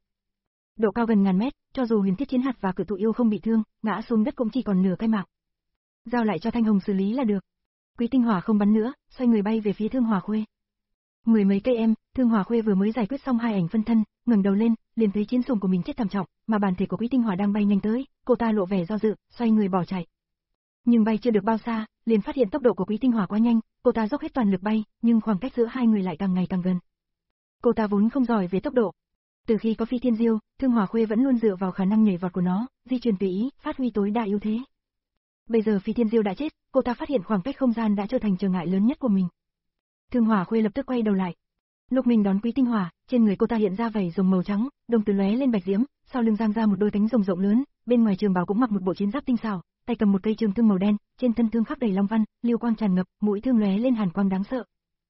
Độ cao gần ngàn mét, cho dù huyền thiết chiến hạt và cự thụ yêu không bị thương, ngã xuống đất cũng chỉ còn nửa cái mạng. Giao lại cho thanh hồng xử lý là được. Quý Tinh Hỏa không bắn nữa, xoay người bay về phía Thương Hỏa Khuê. Mười mấy cây em, Thương Hỏa Khuê vừa mới giải quyết xong hai ảnh phân thân, ngẩng đầu lên, liền thấy chiến sủng của mình chết thảm trọng, mà bản thể của Quý Tinh Hỏa đang bay nhanh tới, cô ta lộ vẻ do dự, xoay người bỏ chạy. Nhưng bay chưa được bao xa, liền phát hiện tốc độ của Quý Tinh Hỏa quá nhanh, cô ta dốc hết toàn lực bay, nhưng khoảng cách giữa hai người lại càng ngày càng gần. Cô ta vốn không giỏi về tốc độ. Từ khi có Phi Thiên Diêu, Thương Hỏa Khuê vẫn luôn dựa vào khả năng nhảy vọt của nó, di chuyển tùy ý, phát huy tối đa ưu thế. Bây giờ Phi Thiên Diêu đã chết, cô ta phát hiện khoảng cách không gian đã trở thành trở ngại lớn nhất của mình. Thương Hỏa Khuê lập tức quay đầu lại. Lúc mình đón Quý Tinh Hỏa, trên người cô ta hiện ra vảy rồng màu trắng, đồng tử lóe lên bạch diễm, sau lưng giang ra một đôi cánh rồng rộng lớn, bên ngoài trường bào cũng mặc một bộ chiến giáp tinh xảo, tay cầm một cây trường thương màu đen, trên thân thương khắc đầy long văn, lưu quang tràn ngập, mũi thương lóe lên hàn quang đáng sợ.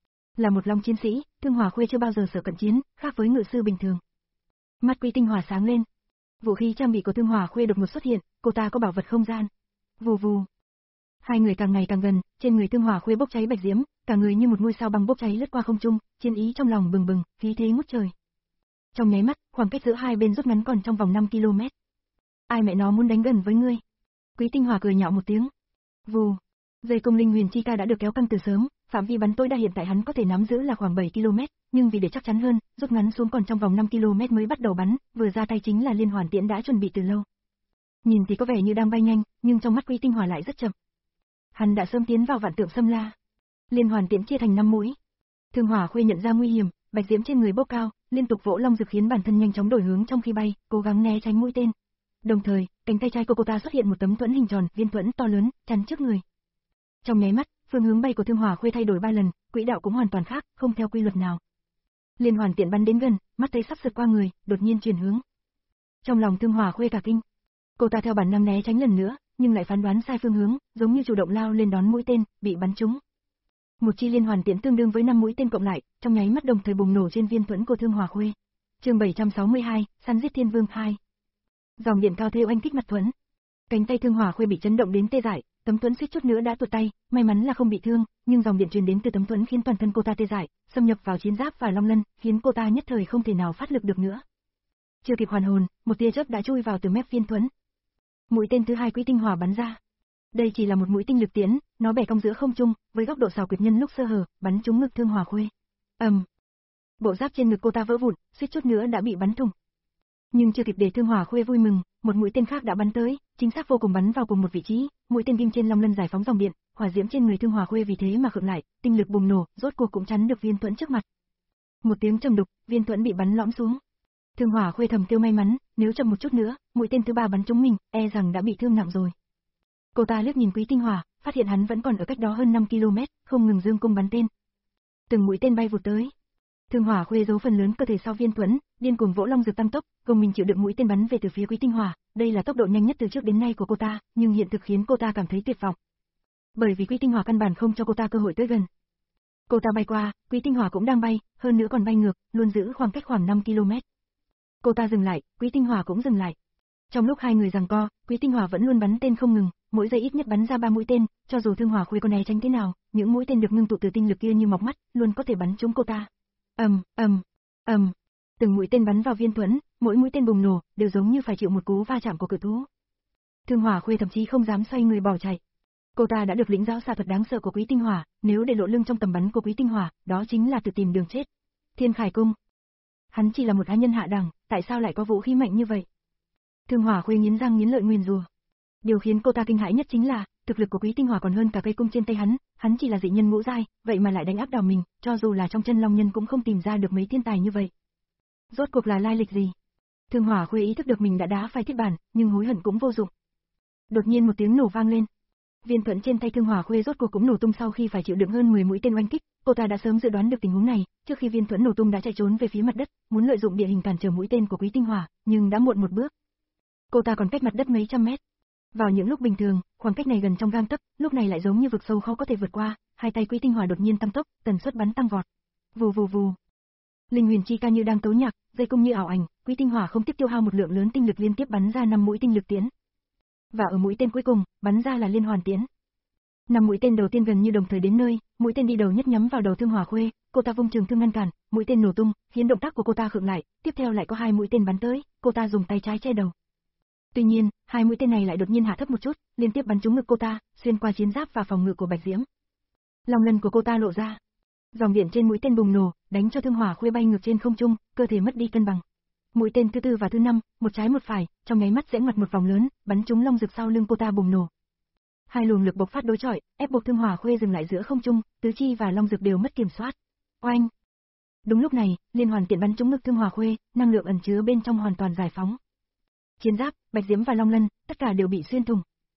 Là một long chiến sĩ, Thương Hỏa Khuê chưa bao giờ sợ cận chiến, khác với ngự sư bình thường. Mắt Quý Tinh Hỏa sáng lên. Vũ khí trang bị của Thương Hỏa Khuê đột ngột xuất hiện, cô ta có bảo vật không gian. Vù vù. Hai người càng ngày càng gần, trên người Thương Hỏa Khuê bốc cháy bạch diễm, cả người như một ngôi sao băng bốc cháy lướt qua không trung, chiến ý trong lòng bừng bừng, khí thế ngút trời. Trong nháy mắt, khoảng cách giữa hai bên rút ngắn còn trong vòng năm ki lô mét. Ai mẹ nó muốn đánh gần với ngươi? Quý Tinh Hỏa cười nhạo một tiếng. Vù. Dây công linh huyền chi ca đã được kéo căng từ sớm, phạm vi bắn tối đa hiện tại hắn có thể nắm giữ là khoảng bảy ki lô mét, nhưng vì để chắc chắn hơn, rút ngắn xuống còn trong vòng năm ki lô mét mới bắt đầu bắn, vừa ra tay chính là liên hoàn tiễn đã chuẩn bị từ lâu. Nhìn thì có vẻ như đang bay nhanh, nhưng trong mắt Quý Tinh Hỏa lại rất chậm. Hắn đã sớm tiến vào vạn tượng xâm la. Liên hoàn tiễn chia thành năm mũi. Thương Hỏa Khuê nhận ra nguy hiểm, bạch diễm trên người bốc cao, liên tục vỗ long dực khiến bản thân nhanh chóng đổi hướng trong khi bay, cố gắng né tránh mũi tên. Đồng thời, cánh tay trái của cô ta xuất hiện một tấm thuẫn hình tròn, viên thuẫn to lớn, chắn trước người. Trong nháy mắt, phương hướng bay của Thương Hỏa Khuê thay đổi ba lần, quỹ đạo cũng hoàn toàn khác, không theo quy luật nào. Liên hoàn tiễn bắn đến gần, mắt thấy sắp sượt qua người, đột nhiên chuyển hướng. Trong lòng Thương Hỏa Khuê cả kinh. Cô ta theo bản năng né tránh lần nữa, nhưng lại phán đoán sai phương hướng, giống như chủ động lao lên đón mũi tên, bị bắn trúng. Một chi liên hoàn tiễn tương đương với năm mũi tên cộng lại, trong nháy mắt đồng thời bùng nổ trên viên thuẫn của Thương Hỏa Khuê. Chương bảy trăm sáu mươi hai, săn giết Thiên Vương hai. Dòng điện cao theo anh kích mặt thuẫn. Cánh tay Thương Hỏa Khuê bị chấn động đến tê dại, tấm thuẫn suýt chút nữa đã tuột tay, may mắn là không bị thương, nhưng dòng điện truyền đến từ tấm thuẫn khiến toàn thân cô ta tê dại, xâm nhập vào chiến giáp và long lân, khiến cô ta nhất thời không thể nào phát lực được nữa. Chưa kịp hoàn hồn, một tia chớp đã chui vào từ mép viên thuẫn. Mũi tên thứ hai Quý Tinh Hỏa bắn ra. Đây chỉ là một mũi tinh lực tiễn, nó bẻ cong giữa không trung, với góc độ xảo quyệt nhân lúc sơ hở, bắn trúng ngực Thương Hỏa Khuê. Ầm. Um. Bộ giáp trên ngực cô ta vỡ vụn, suýt chút nữa đã bị bắn thủng. Nhưng chưa kịp để Thương Hỏa Khuê vui mừng, một mũi tên khác đã bắn tới, chính xác vô cùng bắn vào cùng một vị trí, mũi tên ghim trên long lân giải phóng dòng điện, hỏa diễm trên người Thương Hỏa Khuê vì thế mà khựng lại, tinh lực bùng nổ, rốt cuộc cũng chắn được viên thuẫn trước mặt. Một tiếng trầm đục, viên thuẫn bị bắn lõm xuống. Thương Hỏa Khuê thầm kêu may mắn, nếu chậm một chút nữa, mũi tên thứ ba bắn trúng mình, e rằng đã bị thương nặng rồi. Cô ta liếc nhìn Quý Tinh Hỏa, phát hiện hắn vẫn còn ở cách đó hơn năm ki lô mét, không ngừng dương cung bắn tên. Từng mũi tên bay vụt tới. Thương Hỏa Khuê giấu phần lớn cơ thể sau viên thuẫn, điên cuồng vỗ long dược tăng tốc, gồng mình chịu đựng mũi tên bắn về từ phía Quý Tinh Hỏa, đây là tốc độ nhanh nhất từ trước đến nay của cô ta, nhưng hiện thực khiến cô ta cảm thấy tuyệt vọng. Bởi vì Quý Tinh Hỏa căn bản không cho cô ta cơ hội tới gần. Cô ta bay qua, Quý Tinh Hỏa cũng đang bay, hơn nữa còn bay ngược, luôn giữ khoảng cách khoảng năm ki lô mét. Cô ta dừng lại, Quý Tinh Hỏa cũng dừng lại. Trong lúc hai người giằng co, Quý Tinh Hỏa vẫn luôn bắn tên không ngừng, mỗi giây ít nhất bắn ra ba mũi tên, cho dù Thương Hỏa Khuê có né tránh thế nào, những mũi tên được ngưng tụ từ tinh lực kia như mọc mắt, luôn có thể bắn trúng cô ta. Ầm, ầm, ầm. Từng mũi tên bắn vào viên thuẫn, mỗi mũi tên bùng nổ, đều giống như phải chịu một cú va chạm của cự thú. Thương Hỏa Khuê thậm chí không dám xoay người bỏ chạy. Cô ta đã được lĩnh giáo xạ thuật đáng sợ của Quý Tinh Hỏa, nếu để lộ lưng trong tầm bắn của Quý Tinh Hỏa, đó chính là tự tìm đường chết. Thiên Khải Cung. Hắn chỉ là một hạ nhân hạ đẳng, tại sao lại có vũ khí mạnh như vậy? Thương Hỏa Khuê nghiến răng nghiến lợi nguyền rủa. Điều khiến cô ta kinh hãi nhất chính là, thực lực của Quý Tinh Hỏa còn hơn cả cây cung trên tay hắn, hắn chỉ là dị nhân ngũ giai, vậy mà lại đánh áp đảo mình, cho dù là trong chân long nhân cũng không tìm ra được mấy thiên tài như vậy. Rốt cuộc là lai lịch gì? Thương Hỏa Khuê ý thức được mình đã đá phải thiết bản, nhưng hối hận cũng vô dụng. Đột nhiên một tiếng nổ vang lên. Viên thuẫn trên tay Thương Hỏa Khuê rốt cuộc cũng nổ tung sau khi phải chịu đựng hơn mười mũi tên oanh kích, cô ta đã sớm dự đoán được tình huống này, trước khi viên thuẫn nổ tung đã chạy trốn về phía mặt đất, muốn lợi dụng địa hình cản trở mũi tên của Quý Tinh Hỏa, nhưng đã muộn một bước. Cô ta còn cách mặt đất mấy trăm mét. Vào những lúc bình thường, khoảng cách này gần trong gang tấc, lúc này lại giống như vực sâu khó có thể vượt qua, hai tay Quý Tinh Hỏa đột nhiên tăng tốc, tần suất bắn tăng vọt. Vù vù vù. Linh huyền chi ca như đang tấu nhạc, dây cung như ảo ảnh, Quý Tinh Hỏa không tiếp tiêu hao một lượng lớn tinh lực liên tiếp bắn ra năm mũi tinh lực tiễn. Và ở mũi tên cuối cùng, bắn ra là liên hoàn tiễn. Năm mũi tên đầu tiên gần như đồng thời đến nơi, mũi tên đi đầu nhất nhắm vào đầu Thương Hỏa Khuê, cô ta vung trường thương ngăn cản, mũi tên nổ tung, khiến động tác của cô ta khựng lại, tiếp theo lại có hai mũi tên bắn tới, cô ta dùng tay trái che đầu. Tuy nhiên, hai mũi tên này lại đột nhiên hạ thấp một chút, liên tiếp bắn trúng ngực cô ta, xuyên qua chiến giáp và phòng ngự của Bạch Diễm. Long lân của cô ta lộ ra. Dòng điện trên mũi tên bùng nổ, đánh cho Thương Hỏa Khuê bay ngược trên không trung, cơ thể mất đi cân bằng. Mũi tên thứ tư và thứ năm, một trái một phải, trong nháy mắt rẽ ngoặt một vòng lớn, bắn trúng long rực sau lưng cô ta bùng nổ. Hai luồng lực bộc phát đối chọi, ép buộc Thương Hỏa Khuê dừng lại giữa không trung, tứ chi và long rực đều mất kiểm soát. Oanh! Đúng lúc này, liên hoàn tiện bắn trúng ngực Thương Hỏa Khuê, năng lượng ẩn chứa bên trong hoàn toàn giải phóng. Chiến giáp, Bạch Diễm và Long Lân, tất cả đều bị xuyên thủng.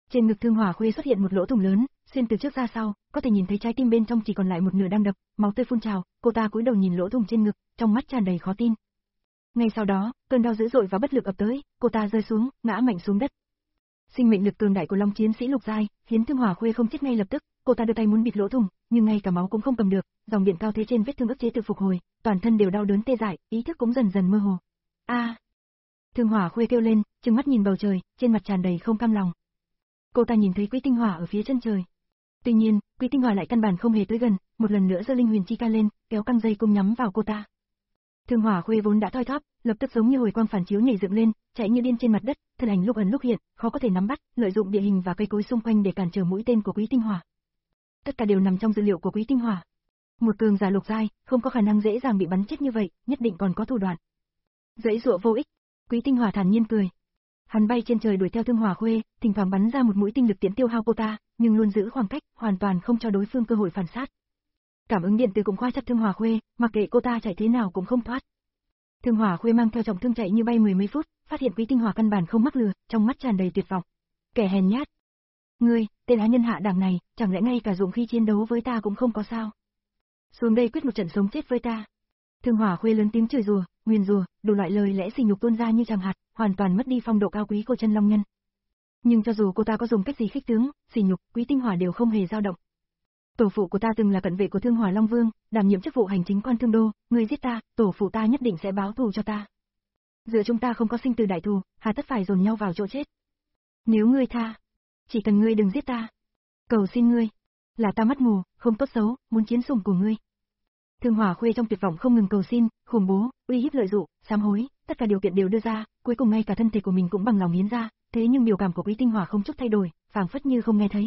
Trên ngực Thương Hỏa Khuê xuất hiện một lỗ thủng lớn, xuyên từ trước ra sau, có thể nhìn thấy trái tim bên trong chỉ còn lại một nửa đang đập, máu tươi phun trào, cô ta cúi đầu nhìn lỗ thủng trên ngực, trong mắt tràn đầy khó tin. Ngay sau đó, cơn đau dữ dội và bất lực ập tới, cô ta rơi xuống, ngã mạnh xuống đất. Sinh mệnh lực cường đại của Long chiến sĩ lục giai, khiến Thương Hỏa Khuê không chết ngay lập tức, cô ta đưa tay muốn bịt lỗ thủng, nhưng ngay cả máu cũng không cầm được, dòng điện cao thế trên vết thương ức chế tự phục hồi, toàn thân đều đau đớn tê dại, ý thức cũng dần dần mơ hồ. A! À. Thương Hỏa Khuê kêu lên, trừng mắt nhìn bầu trời, trên mặt tràn đầy không cam lòng. Cô ta nhìn thấy Quý Tinh Hỏa ở phía chân trời. Tuy nhiên, Quý Tinh Hỏa lại căn bản không hề tới gần, một lần nữa giơ linh huyền chi ca lên, kéo căng dây cung nhắm vào cô ta. Thương Hỏa Khuê vốn đã thoi thóp, lập tức giống như hồi quang phản chiếu nhảy dựng lên, chạy như điên trên mặt đất, thân ảnh lúc ẩn lúc hiện, khó có thể nắm bắt, lợi dụng địa hình và cây cối xung quanh để cản trở mũi tên của Quý Tinh Hỏa. Tất cả đều nằm trong dữ liệu của Quý Tinh Hỏa. Một cường giả lục giai, không có khả năng dễ dàng bị bắn chết như vậy, nhất định còn có thủ đoạn. Dãy dụa vô ích, Quý Tinh Hỏa thản nhiên cười. Hắn bay trên trời đuổi theo Thương Hỏa Khuê, thỉnh thoảng bắn ra một mũi tinh lực tiễn tiêu hao cô ta, nhưng luôn giữ khoảng cách, hoàn toàn không cho đối phương cơ hội phản sát. Cảm ứng điện từ cũng khóa chặt Thương Hỏa Khuê, mặc kệ cô ta chạy thế nào cũng không thoát. Thương Hỏa Khuê mang theo trọng thương chạy như bay mười mấy phút, phát hiện Quý Tinh Hỏa căn bản không mắc lừa, trong mắt tràn đầy tuyệt vọng. Kẻ hèn nhát. Ngươi, tên á nhân hạ đẳng này, chẳng lẽ ngay cả dụng khi chiến đấu với ta cũng không có sao? Xuống đây quyết một trận sống chết với ta. Thương Hỏa Khuê lớn tiếng chửi rủa, nguyền rủa, đủ loại lời lẽ sỉ nhục tuôn ra như tràng hạt, hoàn toàn mất đi phong độ cao quý của chân long nhân. Nhưng cho dù cô ta có dùng cách gì khích tướng, sỉ nhục, Quý Tinh Hỏa đều không hề dao động. Tổ phụ của ta từng là cận vệ của Thương Hỏa Long Vương, đảm nhiệm chức vụ hành chính quan thương đô, ngươi giết ta, tổ phụ ta nhất định sẽ báo thù cho ta. Giữa chúng ta không có sinh tử đại thù, hà tất phải dồn nhau vào chỗ chết. Nếu ngươi tha, chỉ cần ngươi đừng giết ta. Cầu xin ngươi, là ta mắt mù, không tốt xấu, muốn chiến sủng của ngươi. Thương Hỏa Khuê trong tuyệt vọng không ngừng cầu xin, khủng bố, uy hiếp lợi dụng, sám hối, tất cả điều kiện đều đưa ra, cuối cùng ngay cả thân thể của mình cũng bằng lòng hiến ra, thế nhưng biểu cảm của Quý Tinh Hỏa không chút thay đổi, phảng phất như không nghe thấy.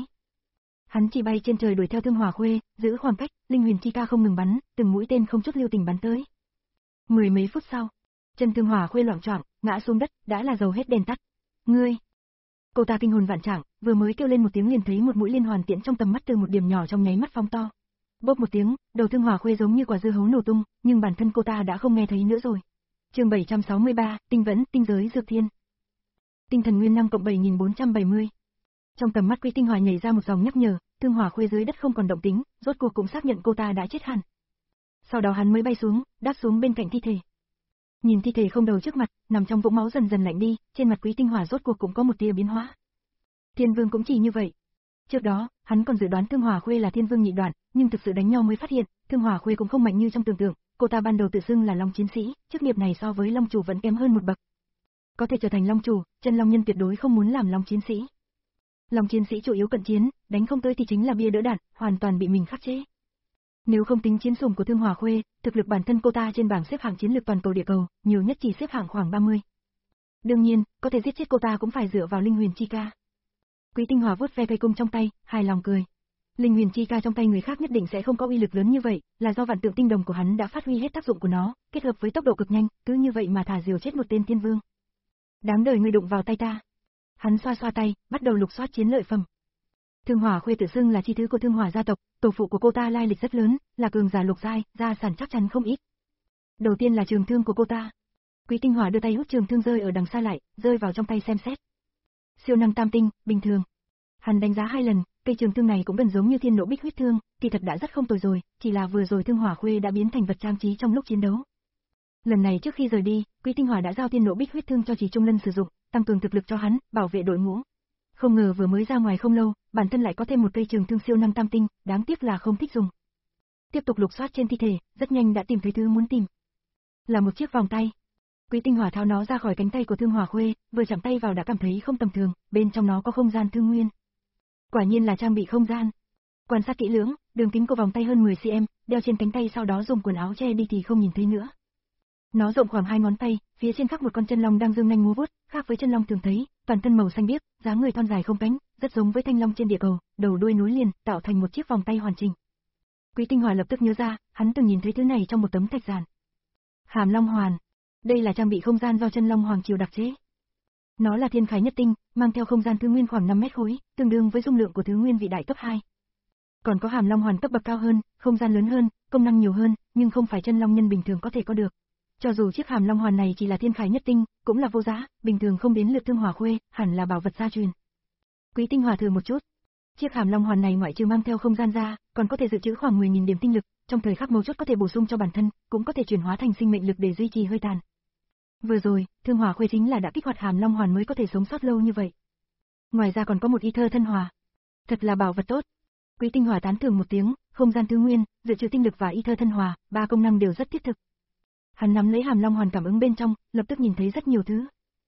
Hắn chỉ bay trên trời đuổi theo Thương Hỏa Khuê, giữ khoảng cách, linh huyền chi ca không ngừng bắn, từng mũi tên không chút lưu tình bắn tới. Mười mấy phút sau, chân Thương Hỏa Khuê loạng choạng, ngã xuống đất, đã là dầu hết đèn tắt. Ngươi! Cô ta kinh hồn vạn trạng, vừa mới kêu lên một tiếng liền thấy một mũi liên hoàn tiễn trong tầm mắt từ một điểm nhỏ trong nháy mắt phóng to. Bốp một tiếng, đầu Thương Hỏa Khuê giống như quả dưa hấu nổ tung, nhưng bản thân cô ta đã không nghe thấy nữa rồi. Chương bảy trăm sáu mươi ba, tinh vẫn, tinh giới dược thiên. Tinh thần nguyên năm cộng bảy nghìn bốn trăm bảy mươi. Trong tầm mắt Quý Tinh Hỏa nhảy ra một dòng nhắc nhở, Thương Hỏa Khuê dưới đất không còn động tĩnh, rốt cuộc cũng xác nhận cô ta đã chết hẳn. Sau đó hắn mới bay xuống, đáp xuống bên cạnh thi thể. Nhìn thi thể không đầu trước mặt, nằm trong vũng máu dần dần lạnh đi, trên mặt Quý Tinh Hỏa rốt cuộc cũng có một tia biến hóa. Thiên Vương cũng chỉ như vậy. Trước đó, hắn còn dự đoán Thương Hỏa Khuê là Thiên Vương nhị đoạn, nhưng thực sự đánh nhau mới phát hiện, Thương Hỏa Khuê cũng không mạnh như trong tưởng tượng, cô ta ban đầu tự xưng là Long chiến sĩ, chức nghiệp này so với Long chủ vẫn kém hơn một bậc. Có thể trở thành Long chủ, chân Long nhân tuyệt đối không muốn làm Long chiến sĩ. Long chiến sĩ chủ yếu cận chiến, đánh không tới thì chính là bia đỡ đạn, hoàn toàn bị mình khắc chế. Nếu không tính chiến sủng của Thương Hỏa Khuê, thực lực bản thân cô ta trên bảng xếp hạng chiến lược toàn cầu địa cầu, nhiều nhất chỉ xếp hạng khoảng ba mươi. Đương nhiên, có thể giết chết cô ta cũng phải dựa vào linh huyền chi ca. Quý Tinh Hỏa vuốt ve cây cung trong tay, hài lòng cười. Linh huyền chi ca trong tay người khác nhất định sẽ không có uy lực lớn như vậy, là do vạn tượng tinh đồng của hắn đã phát huy hết tác dụng của nó, kết hợp với tốc độ cực nhanh, cứ như vậy mà thả diều chết một tên thiên vương. Đáng đời ngươi đụng vào tay ta. Hắn xoa xoa tay, bắt đầu lục soát chiến lợi phẩm. Thương Hỏa Khuê tự xưng là chi thứ của Thương Hỏa gia tộc, tổ phụ của cô ta lai lịch rất lớn, là cường giả lục giai, gia sản chắc chắn không ít. Đầu tiên là trường thương của cô ta. Quý Tinh Hỏa đưa tay hút trường thương rơi ở đằng xa lại, rơi vào trong tay xem xét. Siêu năng tam tinh, bình thường. Hắn đánh giá hai lần, cây trường thương này cũng gần giống như Thiên Nộ Bích huyết thương, kỳ thật đã rất không tồi rồi, chỉ là vừa rồi Thương Hỏa Khuê đã biến thành vật trang trí trong lúc chiến đấu. Lần này trước khi rời đi, Quý Tinh Hỏa đã giao Thiên Nộ Bích huyết thương cho Chỉ Trung Lân sử dụng, tăng cường thực lực cho hắn, bảo vệ đội ngũ. Không ngờ vừa mới ra ngoài không lâu, bản thân lại có thêm một cây trường thương siêu năng tam tinh, đáng tiếc là không thích dùng. Tiếp tục lục soát trên thi thể, rất nhanh đã tìm thấy thứ muốn tìm. Là một chiếc vòng tay. Quý Tinh Hỏa tháo nó ra khỏi cánh tay của Thương Hỏa Khuê, vừa chạm tay vào đã cảm thấy không tầm thường, bên trong nó có không gian thương nguyên. Quả nhiên là trang bị không gian. Quan sát kỹ lưỡng, đường kính của vòng tay hơn mười xăng-ti-mét, đeo trên cánh tay sau đó dùng quần áo che đi thì không nhìn thấy nữa. Nó rộng khoảng hai ngón tay, phía trên khắc một con chân long đang dương nhanh múa vuốt, khác với chân long thường thấy, toàn thân màu xanh biếc, dáng người thon dài không cánh, rất giống với thanh long trên địa cầu, đầu đuôi nối liền, tạo thành một chiếc vòng tay hoàn chỉnh. Quý Tinh Hỏa lập tức nhớ ra, hắn từng nhìn thấy thứ này trong một tấm thạch giản. Hàm Long Hoàn, đây là trang bị không gian do chân long hoàng triều đặc chế. Nó là thiên khải nhất tinh, mang theo không gian thứ nguyên khoảng năm mét khối, tương đương với dung lượng của thứ nguyên vị đại cấp hai. Còn có Hàm Long Hoàn cấp bậc cao hơn, không gian lớn hơn, công năng nhiều hơn, nhưng không phải chân long nhân bình thường có thể có được. Cho dù chiếc Hàm Long Hoàn này chỉ là thiên khải nhất tinh, cũng là vô giá, bình thường không đến lượt Thương Hỏa Khuê, hẳn là bảo vật gia truyền. Quý Tinh Hòa thử một chút. Chiếc hàm long hoàn này ngoại trừ mang theo không gian ra, còn có thể dự trữ khoảng mười nghìn điểm tinh lực, trong thời khắc mấu chốt có thể bổ sung cho bản thân, cũng có thể chuyển hóa thành sinh mệnh lực để duy trì hơi tàn. Vừa rồi, Thương Hỏa Khuê chính là đã kích hoạt hàm long hoàn mới có thể sống sót lâu như vậy. Ngoài ra còn có một y thơ thân hòa. Thật là bảo vật tốt. Quý Tinh Hòa tán thưởng một tiếng, không gian tư nguyên, dự trữ tinh lực và y thơ thân hòa, ba công năng đều rất thiết thực. Hắn nắm lấy hàm long hoàn cảm ứng bên trong, lập tức nhìn thấy rất nhiều thứ.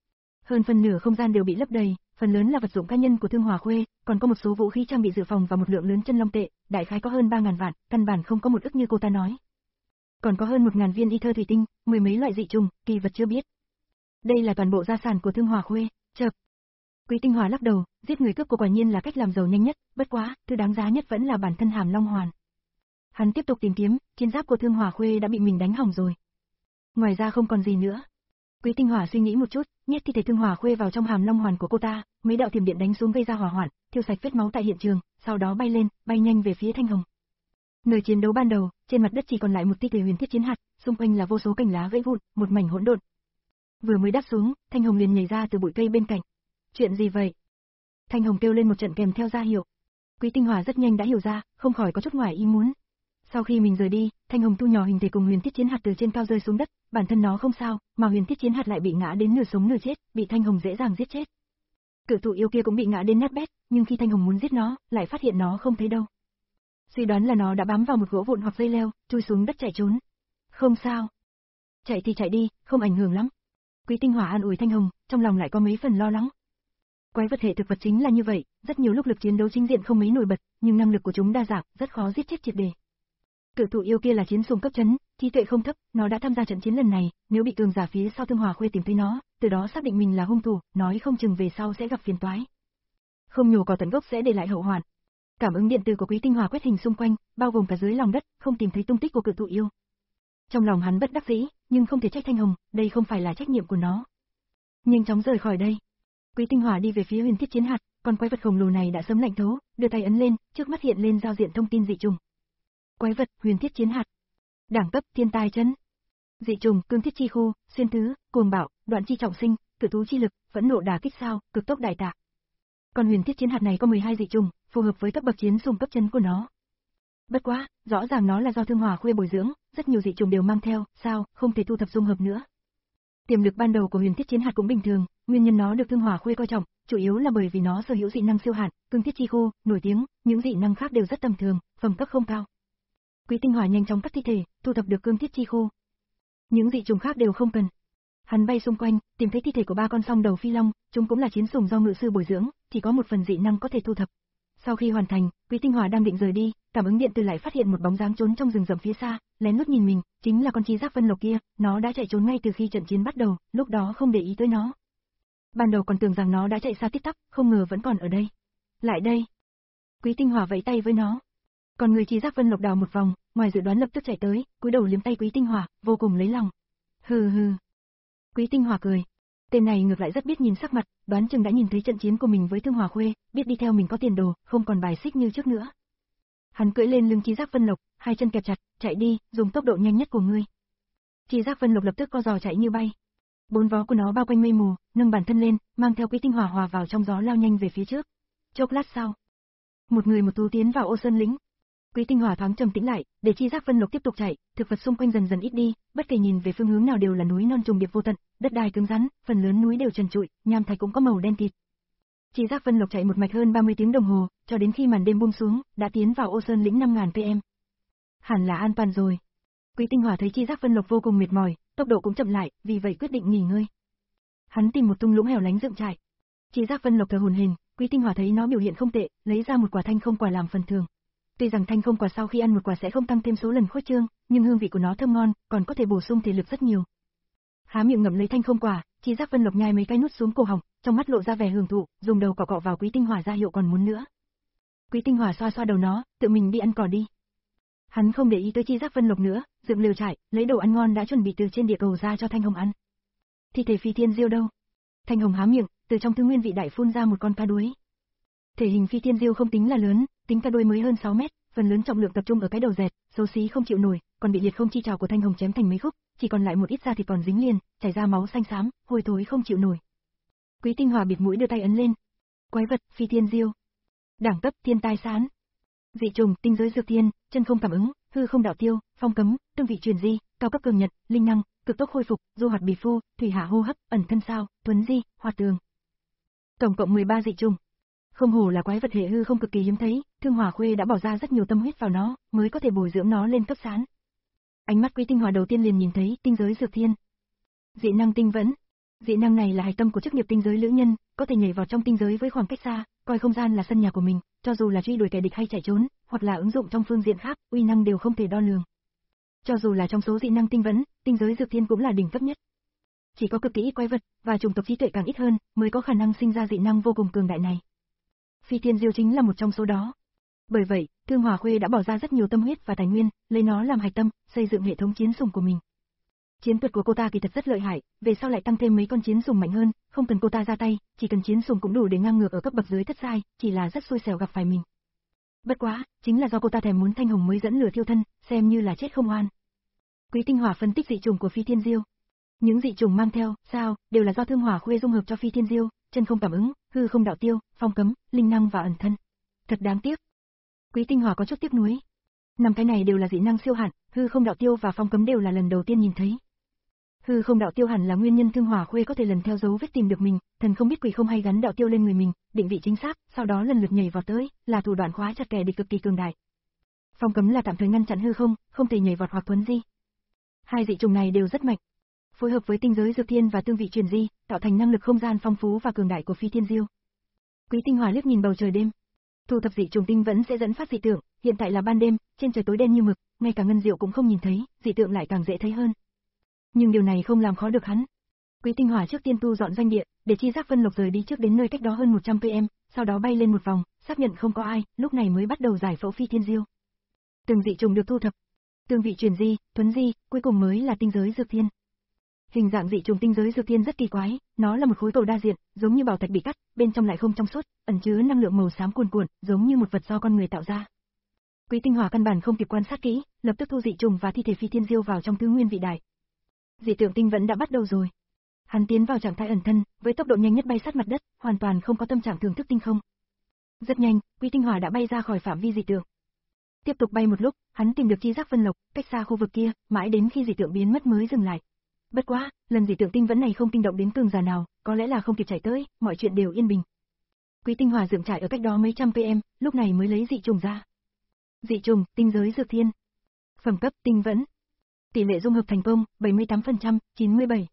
Hơn phần nửa không gian đều bị lấp đầy, phần lớn là vật dụng cá nhân của Thương Hỏa Khuê, còn có một số vũ khí trang bị dự phòng và một lượng lớn chân long tệ, đại khái có hơn ba ngàn vạn, căn bản không có một ức như cô ta nói. Còn có hơn một ngàn viên y thơ thủy tinh, mười mấy loại dị trùng, kỳ vật chưa biết. Đây là toàn bộ gia sản của Thương Hỏa Khuê. Chợp. Quý Tinh Hòa lắc đầu, giết người cướp của quả nhiên là cách làm giàu nhanh nhất, bất quá, thứ đáng giá nhất vẫn là bản thân hàm long hoàn. Hắn tiếp tục tìm kiếm, chiến giáp của Thương Hỏa Khuê đã bị mình đánh hỏng rồi. Ngoài ra không còn gì nữa. Quý Tinh Hòa suy nghĩ một chút, nhét thi thể Thương Hỏa Khuê vào trong hàm long hoàn của cô ta, mấy đạo thiểm điện đánh xuống gây ra hỏa hoạn, thiêu sạch vết máu tại hiện trường, sau đó bay lên, bay nhanh về phía Thanh Hồng. Nơi chiến đấu ban đầu, trên mặt đất chỉ còn lại một thi thể huyền thiết chiến hạt, xung quanh là vô số cành lá gãy vụn, một mảnh hỗn độn. Vừa mới đáp xuống, Thanh Hồng liền nhảy ra từ bụi cây bên cạnh. Chuyện gì vậy? Thanh Hồng kêu lên một trận kèm theo ra hiệu. Quý Tinh Hòa rất nhanh đã hiểu ra, không khỏi có chút ngoài ý muốn. Sau khi mình rời đi, Thanh Hồng thu nhỏ hình thể cùng huyền thiết chiến hạt từ trên cao rơi xuống đất, bản thân nó không sao, mà huyền thiết chiến hạt lại bị ngã đến nửa sống nửa chết, bị Thanh Hồng dễ dàng giết chết. Cự thụ yêu kia cũng bị ngã đến nát bét, nhưng khi Thanh Hồng muốn giết nó, lại phát hiện nó không thấy đâu. Suy đoán là nó đã bám vào một gỗ vụn hoặc dây leo, chui xuống đất chạy trốn. Không sao. Chạy thì chạy đi, không ảnh hưởng lắm. Quý Tinh Hòa an ủi Thanh Hồng, trong lòng lại có mấy phần lo lắng. Quái vật hệ thực vật chính là như vậy, rất nhiều lúc lực chiến đấu chính diện không mấy nổi bật, nhưng năng lực của chúng đa dạng, rất khó giết chết triệt để. Cự thụ yêu kia là chiến sùng cấp chấn, trí tuệ không thấp, nó đã tham gia trận chiến lần này, nếu bị cường giả phía sau Thương Hỏa Khuê tìm thấy nó, từ đó xác định mình là hung thủ, nói không chừng về sau sẽ gặp phiền toái. Không nhổ cỏ tận gốc sẽ để lại hậu hoạn. Cảm ứng điện tử của Quý Tinh Hòa quét hình xung quanh, bao gồm cả dưới lòng đất, không tìm thấy tung tích của cự thụ yêu. Trong lòng hắn bất đắc dĩ, nhưng không thể trách Thanh Hồng, đây không phải là trách nhiệm của nó. Nhanh chóng rời khỏi đây. Quý Tinh Hòa đi về phía huyền thiết chiến hạt, con quái vật khổng lồ này đã sớm lạnh thấu, đưa tay ấn lên, trước mắt hiện lên giao diện thông tin dị trùng. Quái vật, huyền thiết chiến hạt. Đẳng cấp, thiên tai chấn. Dị trùng, cương thiết chi khu, xuyên thứ, cuồng bạo, đoạn chi trọng sinh, cự thú chi lực, phẫn nộ đả kích sao, cực tốc đại tạ. Còn huyền thiết chiến hạt này có mười hai dị trùng, phù hợp với cấp bậc chiến sùng cấp chấn của nó. Bất quá, rõ ràng nó là do Thương Hỏa Khuê bồi dưỡng, rất nhiều dị trùng đều mang theo, sao, không thể thu thập dung hợp nữa. Tiềm lực ban đầu của huyền thiết chiến hạt cũng bình thường, nguyên nhân nó được Thương Hỏa Khuê coi trọng, chủ yếu là bởi vì nó sở hữu dị năng siêu hạn, cương thiết chi khu, nổi tiếng, những dị năng khác đều rất tầm thường, phẩm cấp không cao. Quý Tinh Hòa nhanh chóng cắt thi thể, thu thập được cương thiết chi khu. Những dị trùng khác đều không cần. Hắn bay xung quanh, tìm thấy thi thể của ba con song đầu phi long, chúng cũng là chiến sùng do ngự sư bồi dưỡng, chỉ có một phần dị năng có thể thu thập. Sau khi hoàn thành, Quý Tinh Hòa đang định rời đi, cảm ứng điện tử lại phát hiện một bóng dáng trốn trong rừng rậm phía xa, lén lút nhìn mình, chính là con chi giác vân lộc kia, nó đã chạy trốn ngay từ khi trận chiến bắt đầu, lúc đó không để ý tới nó. Ban đầu còn tưởng rằng nó đã chạy xa tít tắp, không ngờ vẫn còn ở đây. Lại đây. Quý Tinh Hòa vẫy tay với nó. Còn người chi giác vân lộc đào một vòng, ngoài dự đoán lập tức chạy tới, cúi đầu liếm tay Quý Tinh Hòa, vô cùng lấy lòng. Hừ hừ. Quý Tinh Hòa cười. Tên này ngược lại rất biết nhìn sắc mặt, đoán chừng đã nhìn thấy trận chiến của mình với Thương Hỏa Khuê, biết đi theo mình có tiền đồ, không còn bài xích như trước nữa. Hắn cưỡi lên lưng Chi Giác Vân Lộc, hai chân kẹp chặt, chạy đi, dùng tốc độ nhanh nhất của ngươi. Chi Giác Vân Lộc lập tức co giò chạy như bay. Bốn vó của nó bao quanh mây mù, nâng bản thân lên, mang theo Quý Tinh Hòa hòa vào trong gió lao nhanh về phía trước. Chốc lát sau, một người một thú tiến vào Ô Sơn lĩnh. Quý Tinh Hòa thoáng trầm tĩnh lại, để Chi Giác Vân Lộc tiếp tục chạy, thực vật xung quanh dần dần ít đi, bất kể nhìn về phương hướng nào đều là núi non trùng điệp vô tận, đất đai cứng rắn, phần lớn núi đều trần trụi, nham thạch cũng có màu đen kịt. Chi Giác Vân Lộc chạy một mạch hơn ba mươi tiếng đồng hồ, cho đến khi màn đêm buông xuống, đã tiến vào Ô Sơn lĩnh năm nghìn ki lô mét. Hẳn là an toàn rồi. Quý Tinh Hòa thấy Chi Giác Vân Lộc vô cùng mệt mỏi, tốc độ cũng chậm lại, vì vậy quyết định nghỉ ngơi. Hắn tìm một tung lũng hẻo lánh dựng trại. Chi Giác Vân Lộc thở hổn hển, Quý Tinh Hòa thấy nó biểu hiện không tệ, lấy ra một quả thanh không quả làm phần thưởng. Tuy rằng thanh không quả sau khi ăn một quả sẽ không tăng thêm số lần khuếch trương, nhưng hương vị của nó thơm ngon, còn có thể bổ sung thể lực rất nhiều. Há miệng ngậm lấy thanh không quả, Chi Giác Vân Lộc nhai mấy cái nuốt xuống cổ họng, trong mắt lộ ra vẻ hưởng thụ, dùng đầu cọ cọ vào Quý Tinh Hòa ra hiệu còn muốn nữa. Quý Tinh Hòa xoa xoa đầu nó, tự mình đi ăn cỏ đi. Hắn không để ý tới Chi Giác Vân Lộc nữa, dựng lều trại, lấy đồ ăn ngon đã chuẩn bị từ trên địa cầu ra cho Thanh Hồng ăn. Thi thể Phi Thiên Diêu đâu? Thanh Hồng há miệng, từ trong thứ nguyên vị đại phun ra một con cá đuối. Thể hình Phi Thiên Diêu không tính là lớn, tính cá đuối mới hơn sáu mét, phần lớn trọng lượng tập trung ở cái đầu dẹt, xấu xí không chịu nổi, còn bị liệt không chi trào của Thanh Hồng chém thành mấy khúc, chỉ còn lại một ít da thịt còn dính liền, chảy ra máu xanh xám, hôi thối không chịu nổi. Quý Tinh Hòa bịt mũi đưa tay ấn lên. Quái vật, phi thiên diêu. Đẳng cấp, thiên tai sán. Dị trùng, tinh giới dược thiên, chân không cảm ứng, hư không đạo tiêu, phong cấm, tương vị truyền di, cao cấp cường nhật, linh năng, cực tốc khôi phục, du hoạt bì phu, thủy hạ hô hấp, ẩn thân sao, tuấn di, hoạt tường. Tổng cộng mười ba dị trùng. Không hổ là quái vật hệ hư không cực kỳ hiếm thấy, Thương Hỏa Khuê đã bỏ ra rất nhiều tâm huyết vào nó, mới có thể bồi dưỡng nó lên cấp sán. Ánh mắt Quý Tinh Hỏa đầu tiên liền nhìn thấy tinh giới dược thiên. Dị năng tinh vẫn. Dị năng này là hạch tâm của chức nghiệp tinh giới lữ nhân, có thể nhảy vào trong tinh giới với khoảng cách xa, coi không gian là sân nhà của mình, cho dù là truy đuổi kẻ địch hay chạy trốn, hoặc là ứng dụng trong phương diện khác, uy năng đều không thể đo lường. Cho dù là trong số dị năng tinh vẫn, tinh giới dược thiên cũng là đỉnh cấp nhất. Chỉ có cực kỳ quái vật và chủng tộc trí tuệ càng ít hơn mới có khả năng sinh ra dị năng vô cùng cường đại này. Phi Thiên Diêu chính là một trong số đó. Bởi vậy, Thương Hỏa Khuê đã bỏ ra rất nhiều tâm huyết và tài nguyên, lấy nó làm hạch tâm, xây dựng hệ thống chiến sủng của mình. Chiến thuật của cô ta kỳ thật rất lợi hại, về sau lại tăng thêm mấy con chiến sủng mạnh hơn, không cần cô ta ra tay, chỉ cần chiến sủng cũng đủ để ngang ngược ở cấp bậc dưới thất giai, chỉ là rất xui xẻo gặp phải mình. Bất quá, chính là do cô ta thèm muốn Thanh Hồng mới dẫn lửa thiêu thân, xem như là chết không oan. Quý Tinh Hỏa phân tích dị trùng của Phi Thiên Diêu. Những dị trùng mang theo, sao, đều là do Thương Hỏa Khuê dung hợp cho Phi Thiên Diêu, chân không cảm ứng, hư không đạo tiêu, phong cấm, linh năng và ẩn thân. Thật đáng tiếc. Quý Tinh Hỏa có chút tiếc nuối. Năm cái này đều là dị năng siêu hạn, hư không đạo tiêu và phong cấm đều là lần đầu tiên nhìn thấy. Hư không đạo tiêu hẳn là nguyên nhân Thương Hỏa Khuê có thể lần theo dấu vết tìm được mình, thần không biết quỷ không hay gắn đạo tiêu lên người mình, định vị chính xác, sau đó lần lượt nhảy vào tới, là thủ đoạn khóa chặt kẻ địch cực kỳ cường đại. Phong cấm là tạm thời ngăn chặn hư không, không thể nhảy vọt hoặc tuấn di. Hai dị trùng này đều rất mạnh. Phối hợp với tinh giới dược thiên và tương vị truyền di, tạo thành năng lực không gian phong phú và cường đại của Phi Thiên Diêu. Quý Tinh Hỏa liếc nhìn bầu trời đêm. Thu thập dị trùng tinh vẫn sẽ dẫn phát dị tượng, hiện tại là ban đêm, trên trời tối đen như mực, ngay cả ngân diệu cũng không nhìn thấy, dị tượng lại càng dễ thấy hơn. Nhưng điều này không làm khó được hắn. Quý Tinh Hỏa trước tiên tu dọn doanh địa, để chi giác Vân Lộc rời đi trước đến nơi cách đó hơn một trăm ki lô mét, sau đó bay lên một vòng, xác nhận không có ai, lúc này mới bắt đầu giải phẫu Phi Thiên Diêu. Từng dị trùng được thu thập, tương vị truyền di, tuấn di, cuối cùng mới là tinh giới dược thiên. Hình dạng dị trùng tinh giới dược thiên rất kỳ quái, nó là một khối cầu đa diện, giống như bảo thạch bị cắt, bên trong lại không trong suốt, ẩn chứa năng lượng màu xám cuồn cuộn, giống như một vật do con người tạo ra. Quý Tinh Hỏa căn bản không kịp quan sát kỹ, lập tức thu dị trùng và thi thể Phi Thiên Diêu vào trong tứ nguyên vị đại. Dị tượng tinh vẫn đã bắt đầu rồi. Hắn tiến vào trạng thái ẩn thân, với tốc độ nhanh nhất bay sát mặt đất, hoàn toàn không có tâm trạng thưởng thức tinh không. Rất nhanh, Quý Tinh Hỏa đã bay ra khỏi phạm vi dị tượng. Tiếp tục bay một lúc, hắn tìm được chi giác Vân Lộc, cách xa khu vực kia, mãi đến khi dị tượng biến mất mới dừng lại. Bất quá, lần dị tượng tinh vẫn này không kinh động đến cường giả nào, có lẽ là không kịp chạy tới, mọi chuyện đều yên bình. Quý Tinh Hỏa dựng trại ở cách đó mấy trăm ki lô mét, lúc này mới lấy dị trùng ra. Dị trùng, tinh giới dược thiên. Phẩm cấp, tinh vẫn. Tỷ lệ dung hợp thành công, bảy mươi tám phần trăm, chín mươi bảy.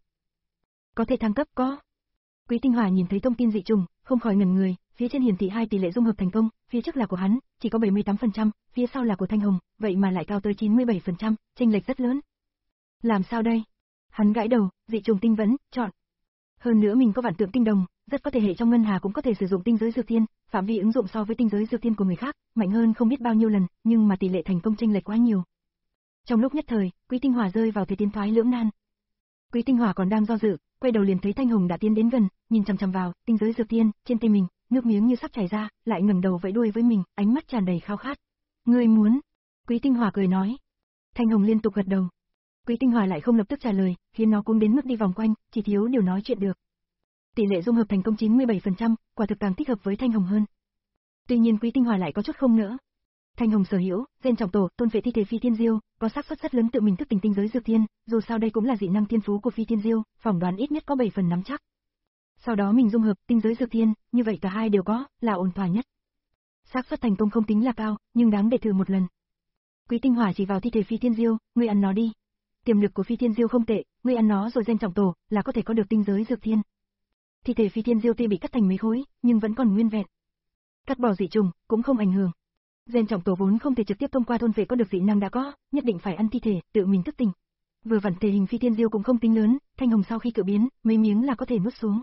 Có thể thăng cấp có. Quý Tinh Hỏa nhìn thấy thông tin dị trùng, không khỏi ngẩn người, phía trên hiển thị hai tỷ lệ dung hợp thành công, phía trước là của hắn, chỉ có bảy mươi tám phần trăm, phía sau là của Thanh Hồng, vậy mà lại cao tới chín mươi bảy phần trăm, chênh lệch rất lớn. Làm sao đây? Hắn gãi đầu, dị trùng tinh vẫn, chọn. Hơn nữa mình có vạn tượng tinh đồng, rất có thể hệ trong ngân hà cũng có thể sử dụng tinh giới dược thiên, phạm vi ứng dụng so với tinh giới dược thiên của người khác, mạnh hơn không biết bao nhiêu lần, nhưng mà tỷ lệ thành công chênh lệch quá nhiều. Trong lúc nhất thời, Quý Tinh Hỏa rơi vào thế tiến thoái lưỡng nan. Quý Tinh Hỏa còn đang do dự, quay đầu liền thấy Thanh Hồng đã tiến đến gần, nhìn chằm chằm vào tinh giới dược thiên trên tay mình, nước miếng như sắp chảy ra, lại ngẩng đầu vẫy đuôi với mình, ánh mắt tràn đầy khao khát. "Ngươi muốn?" Quý Tinh Hỏa cười nói. Thanh Hồng liên tục gật đầu. Quý Tinh Hỏa lại không lập tức trả lời, khiến nó cũng đến mức đi vòng quanh, chỉ thiếu điều nói chuyện được. Tỷ lệ dung hợp thành công chín mươi bảy phần trăm, quả thực càng thích hợp với Thanh Hồng hơn. Tuy nhiên Quý Tinh Hỏa lại có chút không nỡ. Thanh Hồng sở hữu, gen trọng tổ, tôn vệ thi thể Phi Thiên Diêu, có xác suất rất lớn tự mình thức tỉnh tinh giới dược thiên, dù sao đây cũng là dị năng thiên phú của Phi Thiên Diêu, phỏng đoán ít nhất có bảy phần nắm chắc. Sau đó mình dung hợp tinh giới dược thiên, như vậy cả hai đều có, là ổn thỏa nhất. Xác suất thành công không tính là cao, nhưng đáng để thử một lần. Quý Tinh Hỏa chỉ vào thi thể Phi Thiên Diêu, ngươi ăn nó đi. Tiềm lực của Phi Thiên Diêu không tệ, ngươi ăn nó rồi gen trọng tổ, là có thể có được tinh giới dược thiên. Thi thể Phi Thiên Diêu tuy bị cắt thành mấy khối, nhưng vẫn còn nguyên vẹn. Cắt bỏ dị trùng cũng không ảnh hưởng. Gen trọng tổ vốn không thể trực tiếp thông qua thôn vệ có được dị năng đã có, nhất định phải ăn thi thể, tự mình thức tỉnh. Vừa vặn thể hình Phi Thiên Diêu cũng không tính lớn, Thanh Hồng sau khi cự biến, mấy miếng là có thể nuốt xuống.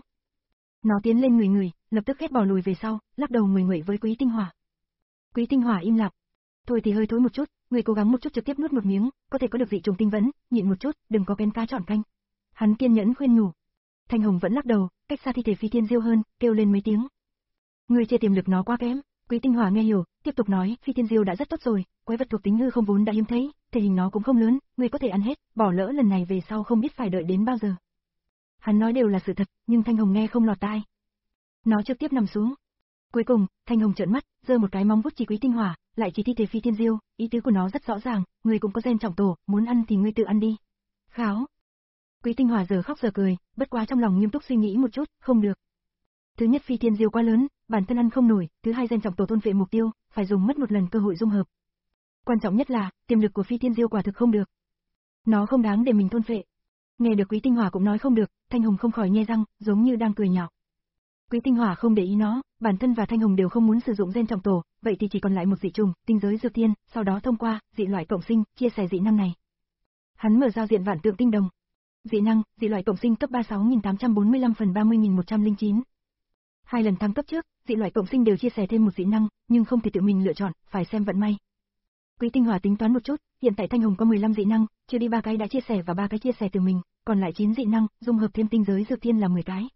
Nó tiến lên người người, lập tức ghét bỏ lùi về sau, lắc đầu nguầy nguậy với Quý Tinh Hỏa. Quý Tinh Hỏa im lặng. Thôi thì hơi thối một chút, người cố gắng một chút trực tiếp nuốt một miếng, có thể có được dị trùng tinh vẫn, nhịn một chút, đừng có kén cá chọn canh. Hắn kiên nhẫn khuyên nhủ. Thanh Hồng vẫn lắc đầu, cách xa thi thể Phi Thiên Diêu hơn, kêu lên mấy tiếng. Người chê tiềm lực nó quá kém. Quý Tinh Hỏa nghe hiểu, tiếp tục nói, Phi Thiên Diêu đã rất tốt rồi, quái vật thuộc tính hư không vốn đã hiếm thấy, thể hình nó cũng không lớn, người có thể ăn hết, bỏ lỡ lần này về sau không biết phải đợi đến bao giờ. Hắn nói đều là sự thật, nhưng Thanh Hồng nghe không lọt tai. Nó trực tiếp nằm xuống. Cuối cùng, Thanh Hồng trợn mắt, giơ một cái móng vuốt chỉ Quý Tinh Hỏa, lại chỉ thi thể Phi Thiên Diêu, ý tứ của nó rất rõ ràng, ngươi cũng có gen trọng tổ, muốn ăn thì ngươi tự ăn đi. Kháo. Quý Tinh Hỏa giờ khóc giờ cười, bất quá trong lòng nghiêm túc suy nghĩ một chút, không được. Thứ nhất Phi Thiên Diêu quá lớn, bản thân ăn không nổi, thứ hai gen trọng tổ thôn phệ mục tiêu, phải dùng mất một lần cơ hội dung hợp. Quan trọng nhất là, tiềm lực của Phi Thiên Diêu quả thực không được. Nó không đáng để mình thôn phệ. Nghe được Quý Tinh Hỏa cũng nói không được, Thanh Hồng không khỏi nhe răng, giống như đang cười nhạo. Quý Tinh Hỏa không để ý nó, bản thân và Thanh Hồng đều không muốn sử dụng gen trọng tổ, vậy thì chỉ còn lại một dị trùng, tinh giới dược thiên, sau đó thông qua dị loại cộng sinh, chia sẻ dị năng này. Hắn mở giao diện vạn tượng tinh đồng. Dị năng, dị loại cộng sinh cấp ba mươi sáu nghìn tám trăm bốn mươi lăm phần ba mươi nghìn một trăm lẻ chín. Hai lần thăng cấp trước, dị loại cộng sinh đều chia sẻ thêm một dị năng, nhưng không thể tự mình lựa chọn, phải xem vận may. Quý Tinh Hỏa tính toán một chút, hiện tại Thanh Hồng có mười lăm dị năng, chưa đi ba cái đã chia sẻ và ba cái chia sẻ từ mình, còn lại chín dị năng, dung hợp thêm tinh giới dược thiên là mười cái.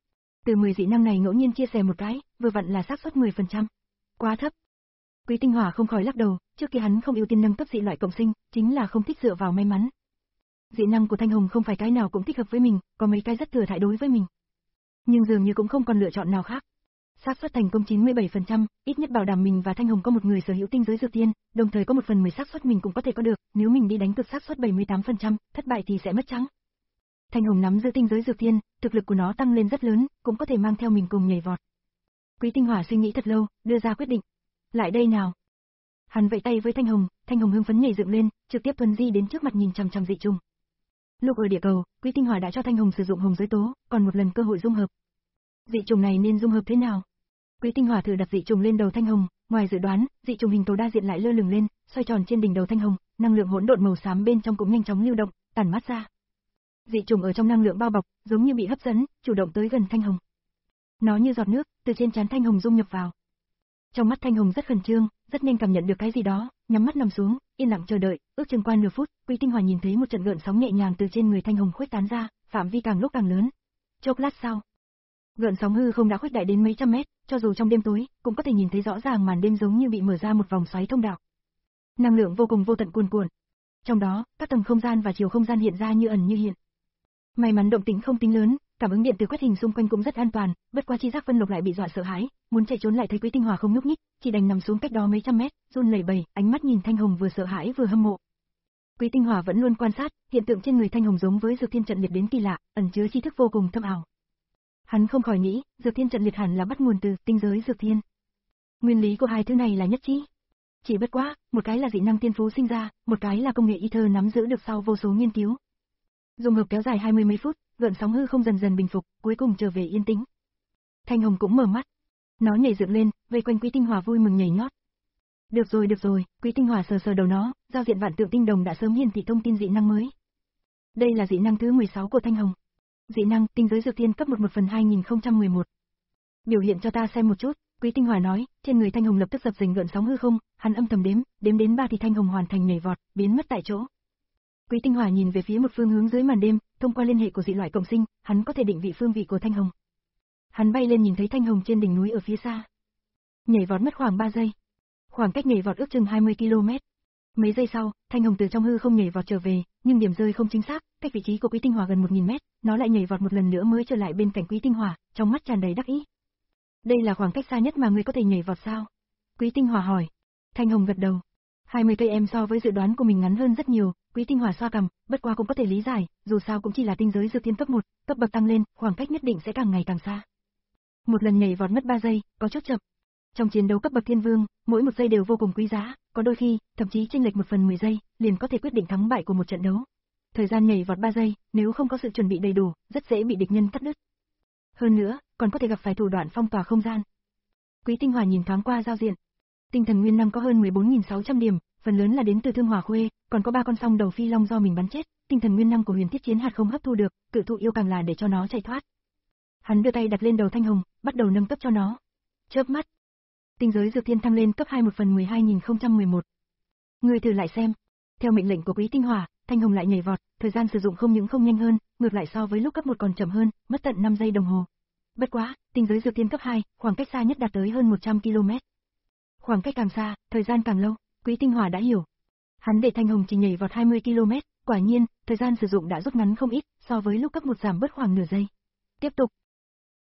Từ mười dị năng này ngẫu nhiên chia sẻ một cái, vừa vặn là xác suất mười phần trăm. Quá thấp. Quý Tinh Hỏa không khỏi lắc đầu, trước kia hắn không ưu tiên nâng cấp dị loại cộng sinh, chính là không thích dựa vào may mắn. Dị năng của Thanh Hồng không phải cái nào cũng thích hợp với mình, có mấy cái rất thừa thãi đối với mình. Nhưng dường như cũng không còn lựa chọn nào khác. Xác suất thành công chín mươi bảy phần trăm, ít nhất bảo đảm mình và Thanh Hồng có một người sở hữu tinh giới dược thiên, đồng thời có một phần mười xác suất mình cũng có thể có được, nếu mình đi đánh cực xác suất bảy mươi tám phần trăm, thất bại thì sẽ mất trắng. Thanh Hồng nắm giữ tinh giới dược thiên, thực lực của nó tăng lên rất lớn, cũng có thể mang theo mình cùng nhảy vọt. Quý Tinh Hỏa suy nghĩ thật lâu, đưa ra quyết định. Lại đây nào. Hắn vẫy tay với Thanh Hồng, Thanh Hồng hưng phấn nhảy dựng lên, trực tiếp thuần di đến trước mặt nhìn chằm chằm dị trùng. Lúc ở địa cầu, Quý Tinh Hỏa đã cho Thanh Hồng sử dụng hồng giới tố, còn một lần cơ hội dung hợp. Dị trùng này nên dung hợp thế nào? Quý Tinh Hỏa thử đặt dị trùng lên đầu Thanh Hồng, ngoài dự đoán, dị trùng hình cầu đa diện lại lơ lửng lên, xoay tròn trên đỉnh đầu Thanh Hồng, năng lượng hỗn độn màu xám bên trong cũng nhanh chóng lưu động, tản mát ra. Dị trùng ở trong năng lượng bao bọc, giống như bị hấp dẫn, chủ động tới gần Thanh Hồng. Nó như giọt nước, từ trên trán Thanh Hồng dung nhập vào. Trong mắt Thanh Hồng rất khẩn trương, rất nhanh cảm nhận được cái gì đó, nhắm mắt nằm xuống, yên lặng chờ đợi, ước chừng qua nửa phút, Quý Tinh Hỏa nhìn thấy một trận gợn sóng nhẹ nhàng từ trên người Thanh Hồng khuếch tán ra, phạm vi càng lúc càng lớn. Chốc lát sau, gợn sóng hư không đã khuếch đại đến mấy trăm mét, cho dù trong đêm tối, cũng có thể nhìn thấy rõ ràng màn đêm giống như bị mở ra một vòng xoáy thông đạo. Năng lượng vô cùng vô tận cuồn cuộn. Trong đó, các tầng không gian và chiều không gian hiện ra như ẩn như hiện. May mắn động tĩnh không tính lớn, cảm ứng điện từ quét hình xung quanh cũng rất an toàn, bất quá chi giác Vân Lục lại bị dọa sợ hãi, muốn chạy trốn lại thấy Quý Tinh Hỏa không nhúc nhích, chỉ đành nằm xuống cách đó mấy trăm mét, run lẩy bẩy, ánh mắt nhìn Thanh Hồng vừa sợ hãi vừa hâm mộ. Quý Tinh Hỏa vẫn luôn quan sát, hiện tượng trên người Thanh Hồng giống với Dược Thiên trận liệt đến kỳ lạ, ẩn chứa tri thức vô cùng thâm ảo. Hắn không khỏi nghĩ, Dược Thiên trận liệt hẳn là bắt nguồn từ tinh giới Dược Thiên. Nguyên lý của hai thứ này là nhất trí. Chỉ bất quá, một cái là dị năng tiên phú sinh ra, một cái là công nghệ ether nắm giữ được sau vô số nghiên cứu. Dung hợp kéo dài hai mươi mấy phút, gợn sóng hư không dần dần bình phục, cuối cùng trở về yên tĩnh. Thanh Hồng cũng mở mắt. Nó nhảy dựng lên, vây quanh Quý Tinh Hỏa vui mừng nhảy nhót. Được rồi được rồi, Quý Tinh Hỏa sờ sờ đầu nó, giao diện vạn tượng tinh đồng đã sớm hiển thị thông tin dị năng mới. Đây là dị năng thứ mười sáu của Thanh Hồng. Dị năng, tinh giới dược thiên cấp một một phần hai nghìn không trăm mười một. Biểu hiện cho ta xem một chút, Quý Tinh Hỏa nói, trên người Thanh Hồng lập tức dập dềnh gợn sóng hư không, hắn âm thầm đếm, đếm đến ba thì Thanh Hồng hoàn thành nhảy vọt, biến mất tại chỗ. Quý Tinh Hỏa nhìn về phía một phương hướng dưới màn đêm, thông qua liên hệ của dị loại cộng sinh, hắn có thể định vị phương vị của Thanh Hồng. Hắn bay lên nhìn thấy Thanh Hồng trên đỉnh núi ở phía xa. Nhảy vọt mất khoảng ba giây. Khoảng cách nhảy vọt ước chừng hai mươi ki lô mét. Mấy giây sau, Thanh Hồng từ trong hư không nhảy vọt trở về, nhưng điểm rơi không chính xác, cách vị trí của Quý Tinh Hỏa gần một nghìn mét, nó lại nhảy vọt một lần nữa mới trở lại bên cạnh Quý Tinh Hỏa, trong mắt tràn đầy đắc ý. Đây là khoảng cách xa nhất mà ngươi có thể nhảy vọt sao? Quý Tinh Hỏa hỏi. Thanh Hồng gật đầu. hai mươi cây em so với dự đoán của mình ngắn hơn rất nhiều, Quý Tinh Hỏa xoa cằm, bất quá cũng có thể lý giải, dù sao cũng chỉ là tinh giới dược thiên cấp một, cấp bậc tăng lên, khoảng cách nhất định sẽ càng ngày càng xa. Một lần nhảy vọt mất ba giây, có chút chậm. Trong chiến đấu cấp bậc thiên vương, mỗi một giây đều vô cùng quý giá, có đôi khi, thậm chí chênh lệch một phần mười giây, liền có thể quyết định thắng bại của một trận đấu. Thời gian nhảy vọt ba giây, nếu không có sự chuẩn bị đầy đủ, rất dễ bị địch nhân cắt đứt. Hơn nữa, còn có thể gặp phải thủ đoạn phong tỏa không gian. Quý Tinh Hỏa nhìn thoáng qua giao diện. Tinh thần nguyên năng có hơn mười bốn nghìn sáu trăm điểm, phần lớn là đến từ Thương Hỏa Khuê, còn có ba con song đầu phi long do mình bắn chết, tinh thần nguyên năng của Huyền Thiết Chiến Hạt không hấp thu được, cự thụ yêu càng là để cho nó chạy thoát. Hắn đưa tay đặt lên đầu Thanh Hồng, bắt đầu nâng cấp cho nó. Chớp mắt, tinh giới dược thiên thăng lên cấp hai một phần mười hai nghìn không trăm mười một. Ngươi thử lại xem. Theo mệnh lệnh của Quý Tinh Hỏa, Thanh Hồng lại nhảy vọt, thời gian sử dụng không những không nhanh hơn, ngược lại so với lúc cấp một còn chậm hơn, mất tận năm giây đồng hồ. Bất quá, tinh giới dược thiên cấp hai, khoảng cách xa nhất đạt tới hơn một trăm ki lô mét. Khoảng cách càng xa, thời gian càng lâu, Quý Tinh Hỏa đã hiểu. Hắn để Thanh Hồng chỉ nhảy vọt hai mươi ki lô mét, quả nhiên, thời gian sử dụng đã rút ngắn không ít, so với lúc cấp một giảm bớt khoảng nửa giây. Tiếp tục.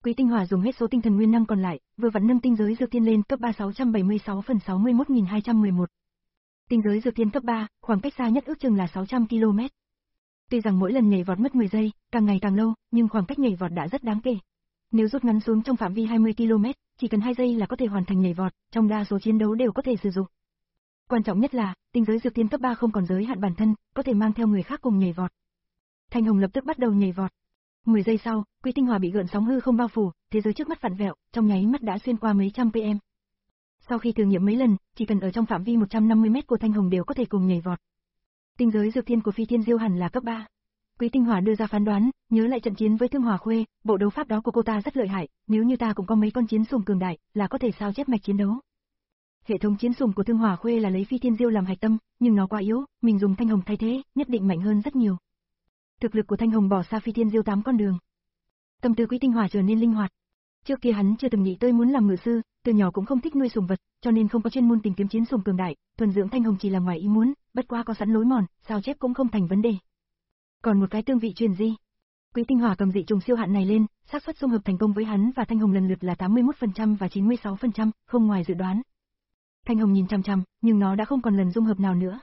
Quý Tinh Hỏa dùng hết số tinh thần nguyên năng còn lại, vừa vặn nâng tinh giới dược tiên lên cấp ba sáu trăm bảy mươi sáu phần sáu mươi mốt nghìn hai trăm mười một. Tinh giới dược tiên cấp ba, khoảng cách xa nhất ước chừng là sáu trăm ki lô mét. Tuy rằng mỗi lần nhảy vọt mất mười giây, càng ngày càng lâu, nhưng khoảng cách nhảy vọt đã rất đáng kể. Nếu rút ngắn xuống trong phạm vi hai mươi ki lô mét, chỉ cần hai giây là có thể hoàn thành nhảy vọt, trong đa số chiến đấu đều có thể sử dụng. Quan trọng nhất là, tinh giới dược tiên cấp ba không còn giới hạn bản thân, có thể mang theo người khác cùng nhảy vọt. Thanh Hồng lập tức bắt đầu nhảy vọt. mười giây sau, Quý Tinh Hỏa bị gợn sóng hư không bao phủ, thế giới trước mắt vặn vẹo, trong nháy mắt đã xuyên qua mấy trăm pm. Sau khi thử nghiệm mấy lần, chỉ cần ở trong phạm vi một trăm năm mươi mét của Thanh Hồng đều có thể cùng nhảy vọt. Tinh giới dược thiên của Phi Thiên Diêu hẳn là cấp ba. Quý Tinh Hỏa đưa ra phán đoán, nhớ lại trận chiến với Thương Hỏa Khuê, bộ đấu pháp đó của cô ta rất lợi hại, nếu như ta cũng có mấy con chiến sùng cường đại, là có thể sao chép mạch chiến đấu. Hệ thống chiến sùng của Thương Hỏa Khuê là lấy Phi Thiên Diêu làm hạch tâm, nhưng nó quá yếu, mình dùng Thanh Hồng thay thế, nhất định mạnh hơn rất nhiều. Thực lực của Thanh Hồng bỏ xa Phi Thiên Diêu tám con đường. Tâm tư Quý Tinh Hỏa trở nên linh hoạt. Trước kia hắn chưa từng nghĩ tới muốn làm ngự sư, từ nhỏ cũng không thích nuôi sùng vật, cho nên không có chuyên môn tìm kiếm chiến sùng cường đại, thuần dưỡng Thanh Hồng chỉ là ngoài ý muốn, bất quá có sẵn lối mòn, sao chép cũng không thành vấn đề. Còn một cái tương vị truyền di. Quý Tinh Hỏa cầm dị trùng siêu hạn này lên, xác suất dung hợp thành công với hắn và Thanh Hồng lần lượt là tám mươi mốt phần trăm và chín mươi sáu phần trăm, không ngoài dự đoán. Thanh Hồng nhìn chằm chằm, nhưng nó đã không còn lần dung hợp nào nữa.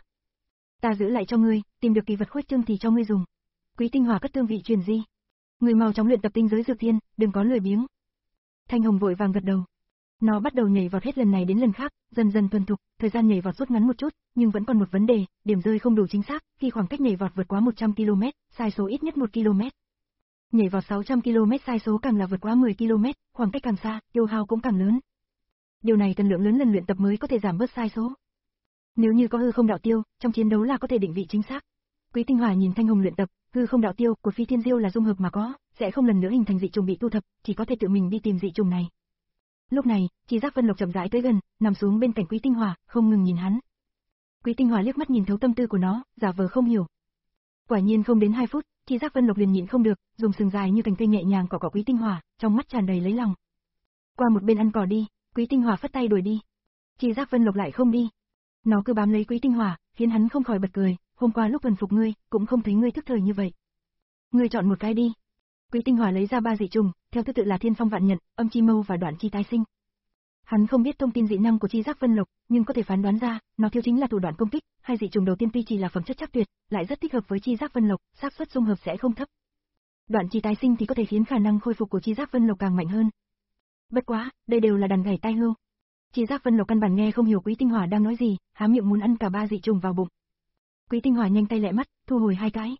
Ta giữ lại cho ngươi, tìm được kỳ vật khuếch trương thì cho ngươi dùng. Quý Tinh Hỏa cất tương vị truyền di. Ngươi mau chóng luyện tập tinh giới dược thiên, đừng có lười biếng. Thanh Hồng vội vàng gật đầu. Nó bắt đầu nhảy vọt hết lần này đến lần khác, dần dần thuần thục, thời gian nhảy vọt rút ngắn một chút, nhưng vẫn còn một vấn đề, điểm rơi không đủ chính xác, khi khoảng cách nhảy vọt vượt quá một trăm ki lô mét, sai số ít nhất một ki lô mét. Nhảy vọt sáu trăm ki lô mét sai số càng là vượt quá mười ki lô mét, khoảng cách càng xa, tiêu hao cũng càng lớn. Điều này cần lượng lớn lần luyện tập mới có thể giảm bớt sai số. Nếu như có hư không đạo tiêu, trong chiến đấu là có thể định vị chính xác. Quý Tinh Hỏa nhìn Thanh Hồng luyện tập, hư không đạo tiêu của Phi Thiên Diêu là dung hợp mà có, sẽ không lần nữa hình thành dị trùng bị thu thập, chỉ có thể tự mình đi tìm dị trùng này. Lúc này, Chi Giác Vân Lộc chậm rãi tới gần, nằm xuống bên cạnh Quý Tinh Hỏa, không ngừng nhìn hắn. Quý Tinh Hỏa liếc mắt nhìn thấu tâm tư của nó, giả vờ không hiểu. Quả nhiên không đến hai phút, Chi Giác Vân Lộc liền nhịn không được, dùng sừng dài như cành cây nhẹ nhàng cọ cọ Quý Tinh Hỏa, trong mắt tràn đầy lấy lòng. Qua một bên ăn cỏ đi, Quý Tinh Hỏa phất tay đuổi đi. Chi Giác Vân Lộc lại không đi. Nó cứ bám lấy Quý Tinh Hỏa, khiến hắn không khỏi bật cười, hôm qua lúc thuần phục ngươi, cũng không thấy ngươi thức thời như vậy. Ngươi chọn một cái đi. Quý Tinh Hỏa lấy ra ba dị trùng, theo thứ tự là Thiên Phong Vạn Nhận, Âm Chi Mâu và Đoạn Chi Tái Sinh. Hắn không biết thông tin dị năng của Chi Giác Vân Lộc, nhưng có thể phán đoán ra, nó thiếu chính là thủ đoạn công kích, hai dị trùng đầu tiên tuy chỉ là phẩm chất chắc tuyệt, lại rất thích hợp với Chi Giác Vân Lộc, xác suất dung hợp sẽ không thấp. Đoạn Chi Tái Sinh thì có thể khiến khả năng khôi phục của Chi Giác Vân Lộc càng mạnh hơn. Bất quá, đây đều là đàn gảy tai hưu. Chi Giác Vân Lộc căn bản nghe không hiểu Quý Tinh Hỏa đang nói gì, há miệng muốn ăn cả ba dị trùng vào bụng. Quý Tinh Hỏa nhanh tay lẹ mắt, thu hồi hai cái.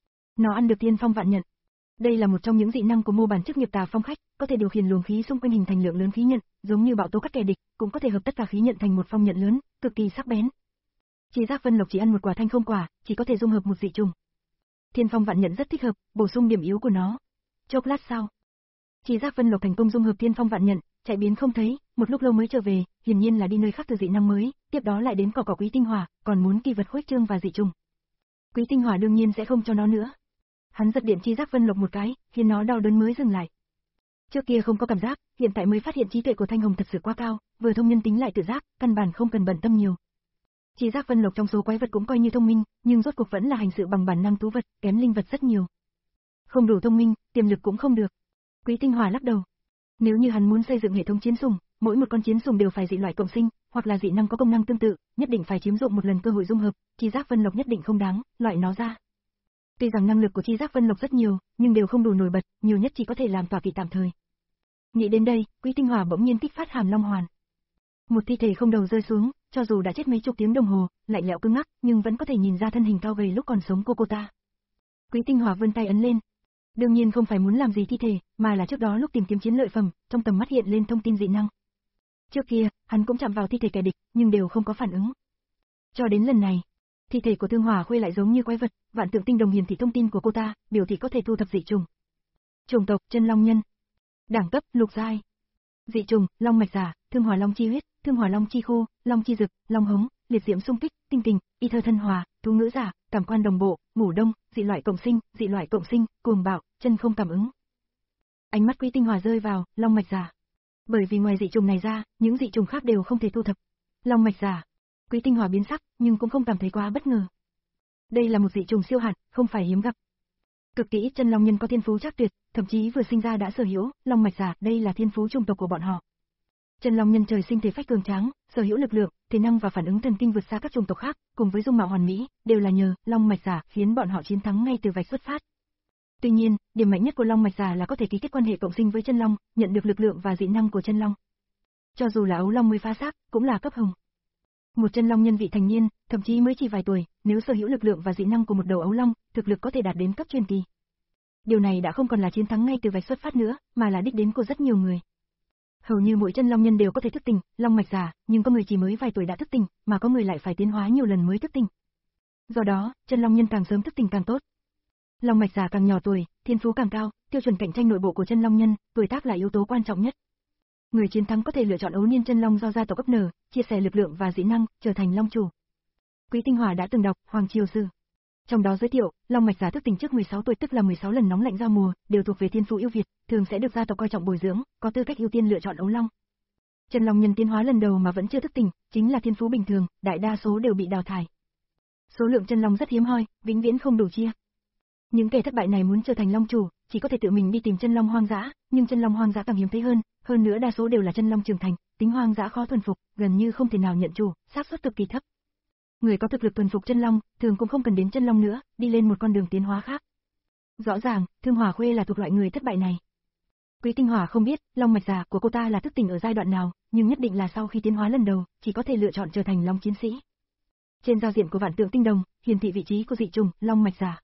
Nó ăn được Thiên Phong Vạn Nhận. Đây là một trong những dị năng của mô bản chức nghiệp Tà Phong khách, có thể điều khiển luồng khí xung quanh hình thành lượng lớn khí nhận, giống như bạo tố cắt kẻ địch, cũng có thể hợp tất cả khí nhận thành một phong nhận lớn, cực kỳ sắc bén. Chi Giác Vân Lộc chỉ ăn một quả thanh không quả, chỉ có thể dung hợp một dị trùng. Thiên Phong Vạn Nhận rất thích hợp, bổ sung điểm yếu của nó. Chốc lát sau, Chi Giác Vân Lộc thành công dung hợp Thiên Phong Vạn Nhận, chạy biến không thấy, một lúc lâu mới trở về, hiển nhiên là đi nơi khác từ dị năng mới, tiếp đó lại đến cỏ cỏ Quý Tinh Hỏa, còn muốn kỳ vật khuếch trương và dị trùng. Quý Tinh Hỏa đương nhiên sẽ không cho nó nữa. Hắn giật điện Chi Giác Vân Lộc một cái, khiến nó đau đớn mới dừng lại. Trước kia không có cảm giác, hiện tại mới phát hiện trí tuệ của Thanh Hồng thật sự quá cao, vừa thông nhân tính lại tự giác, căn bản không cần bận tâm nhiều. Chi Giác Vân Lộc trong số quái vật cũng coi như thông minh, nhưng rốt cuộc vẫn là hành sự bằng bản năng thú vật, kém linh vật rất nhiều. Không đủ thông minh, tiềm lực cũng không được. Quý Tinh Hỏa lắc đầu. Nếu như hắn muốn xây dựng hệ thống chiến sùng, mỗi một con chiến sùng đều phải dị loại cộng sinh, hoặc là dị năng có công năng tương tự, nhất định phải chiếm dụng một lần cơ hội dung hợp, Chi Giác Vân Lộc nhất định không đáng loại nó ra. Tuy rằng năng lực của Chi Giác Vân Lộc rất nhiều, nhưng đều không đủ nổi bật, nhiều nhất chỉ có thể làm tọa kỵ tạm thời. Nghĩ đến đây, Quý Tinh Hỏa bỗng nhiên kích phát Hàm Long Hoàn. Một thi thể không đầu rơi xuống, cho dù đã chết mấy chục tiếng đồng hồ, lạnh lẽo cứng ngắc, nhưng vẫn có thể nhìn ra thân hình cao gầy lúc còn sống của cô ta. Quý Tinh Hỏa vươn tay ấn lên. Đương nhiên không phải muốn làm gì thi thể, mà là trước đó lúc tìm kiếm chiến lợi phẩm, trong tầm mắt hiện lên thông tin dị năng. Trước kia, hắn cũng chạm vào thi thể kẻ địch, nhưng đều không có phản ứng. Cho đến lần này, thi thể của Thương Hỏa Khuê lại giống như quái vật, Vạn Tượng Tinh Đồng hiển thị thông tin của cô ta, biểu thị có thể thu thập dị trùng. Chủng tộc: Chân Long Nhân. Đẳng cấp: lục giai. Dị trùng: Long mạch giả, Thương Hỏa Long chi huyết, Thương Hỏa Long chi khô, Long chi dực, Long hống, liệt diễm xung kích, tinh kình, y thơ thân hòa, thú ngữ giả, cảm quan đồng bộ, ngủ đông, dị loại cộng sinh, dị loại cộng sinh, cuồng bạo, chân không cảm ứng. Ánh mắt Quý Tinh Hỏa rơi vào Long mạch giả. Bởi vì ngoài dị trùng này ra, những dị trùng khác đều không thể thu thập. Long mạch giả. Quý Tinh Hỏa biến sắc, nhưng cũng không cảm thấy quá bất ngờ. Đây là một dị trùng siêu hạn, không phải hiếm gặp. Cực kỳ ít chân long nhân có thiên phú chắc tuyệt, thậm chí vừa sinh ra đã sở hữu long mạch giả, đây là thiên phú chủng tộc của bọn họ. Chân long nhân trời sinh thể phách cường tráng, sở hữu lực lượng, thể năng và phản ứng thần kinh vượt xa các chủng tộc khác, cùng với dung mạo hoàn mỹ, đều là nhờ long mạch giả khiến bọn họ chiến thắng ngay từ vạch xuất phát. Tuy nhiên, điểm mạnh nhất của long mạch giả là có thể ký kết quan hệ cộng sinh với chân long, nhận được lực lượng và dị năng của chân long. Cho dù là ấu long mới phá xác, cũng là cấp hồng. Một chân long nhân vị thành niên, thậm chí mới chỉ vài tuổi, nếu sở hữu lực lượng và dị năng của một đầu ấu long, thực lực có thể đạt đến cấp truyền kỳ. Điều này đã không còn là chiến thắng ngay từ vạch xuất phát nữa, mà là đích đến của rất nhiều người. Hầu như mỗi chân long nhân đều có thể thức tỉnh, long mạch giả, nhưng có người chỉ mới vài tuổi đã thức tỉnh, mà có người lại phải tiến hóa nhiều lần mới thức tỉnh. Do đó, chân long nhân càng sớm thức tỉnh càng tốt. Long mạch giả càng nhỏ tuổi, thiên phú càng cao, tiêu chuẩn cạnh tranh nội bộ của chân long nhân, tuổi tác là yếu tố quan trọng nhất. Người chiến thắng có thể lựa chọn ấu niên chân long do gia tộc cấp nở, chia sẻ lực lượng và dị năng, trở thành long chủ. Quý Tinh Hòa đã từng đọc Hoàng Triều Sử. Trong đó giới thiệu, long mạch giả thức tỉnh trước mười sáu tuổi tức là mười sáu lần nóng lạnh giao mùa, đều thuộc về thiên phú ưu việt, thường sẽ được gia tộc coi trọng bồi dưỡng, có tư cách ưu tiên lựa chọn ấu long. Chân long nhân tiến hóa lần đầu mà vẫn chưa thức tỉnh, chính là thiên phú bình thường, đại đa số đều bị đào thải. Số lượng chân long rất hiếm hoi, vĩnh viễn không đủ chia. Những kẻ thất bại này muốn trở thành long chủ, chỉ có thể tự mình đi tìm chân long hoang dã, nhưng chân long hoang dã càng hiếm thấy hơn, hơn nữa đa số đều là chân long trưởng thành, tính hoang dã khó thuần phục, gần như không thể nào nhận chủ, xác suất cực kỳ thấp. Người có thực lực thuần phục chân long, thường cũng không cần đến chân long nữa, đi lên một con đường tiến hóa khác. Rõ ràng, Thương Hỏa Khuê là thuộc loại người thất bại này. Quý Tinh Hỏa không biết, long mạch giả của cô ta là thức tỉnh ở giai đoạn nào, nhưng nhất định là sau khi tiến hóa lần đầu, chỉ có thể lựa chọn trở thành long chiến sĩ. Trên giao diện của Vạn Tượng Tinh Đồng, hiển thị vị trí của dị trùng long mạch giả.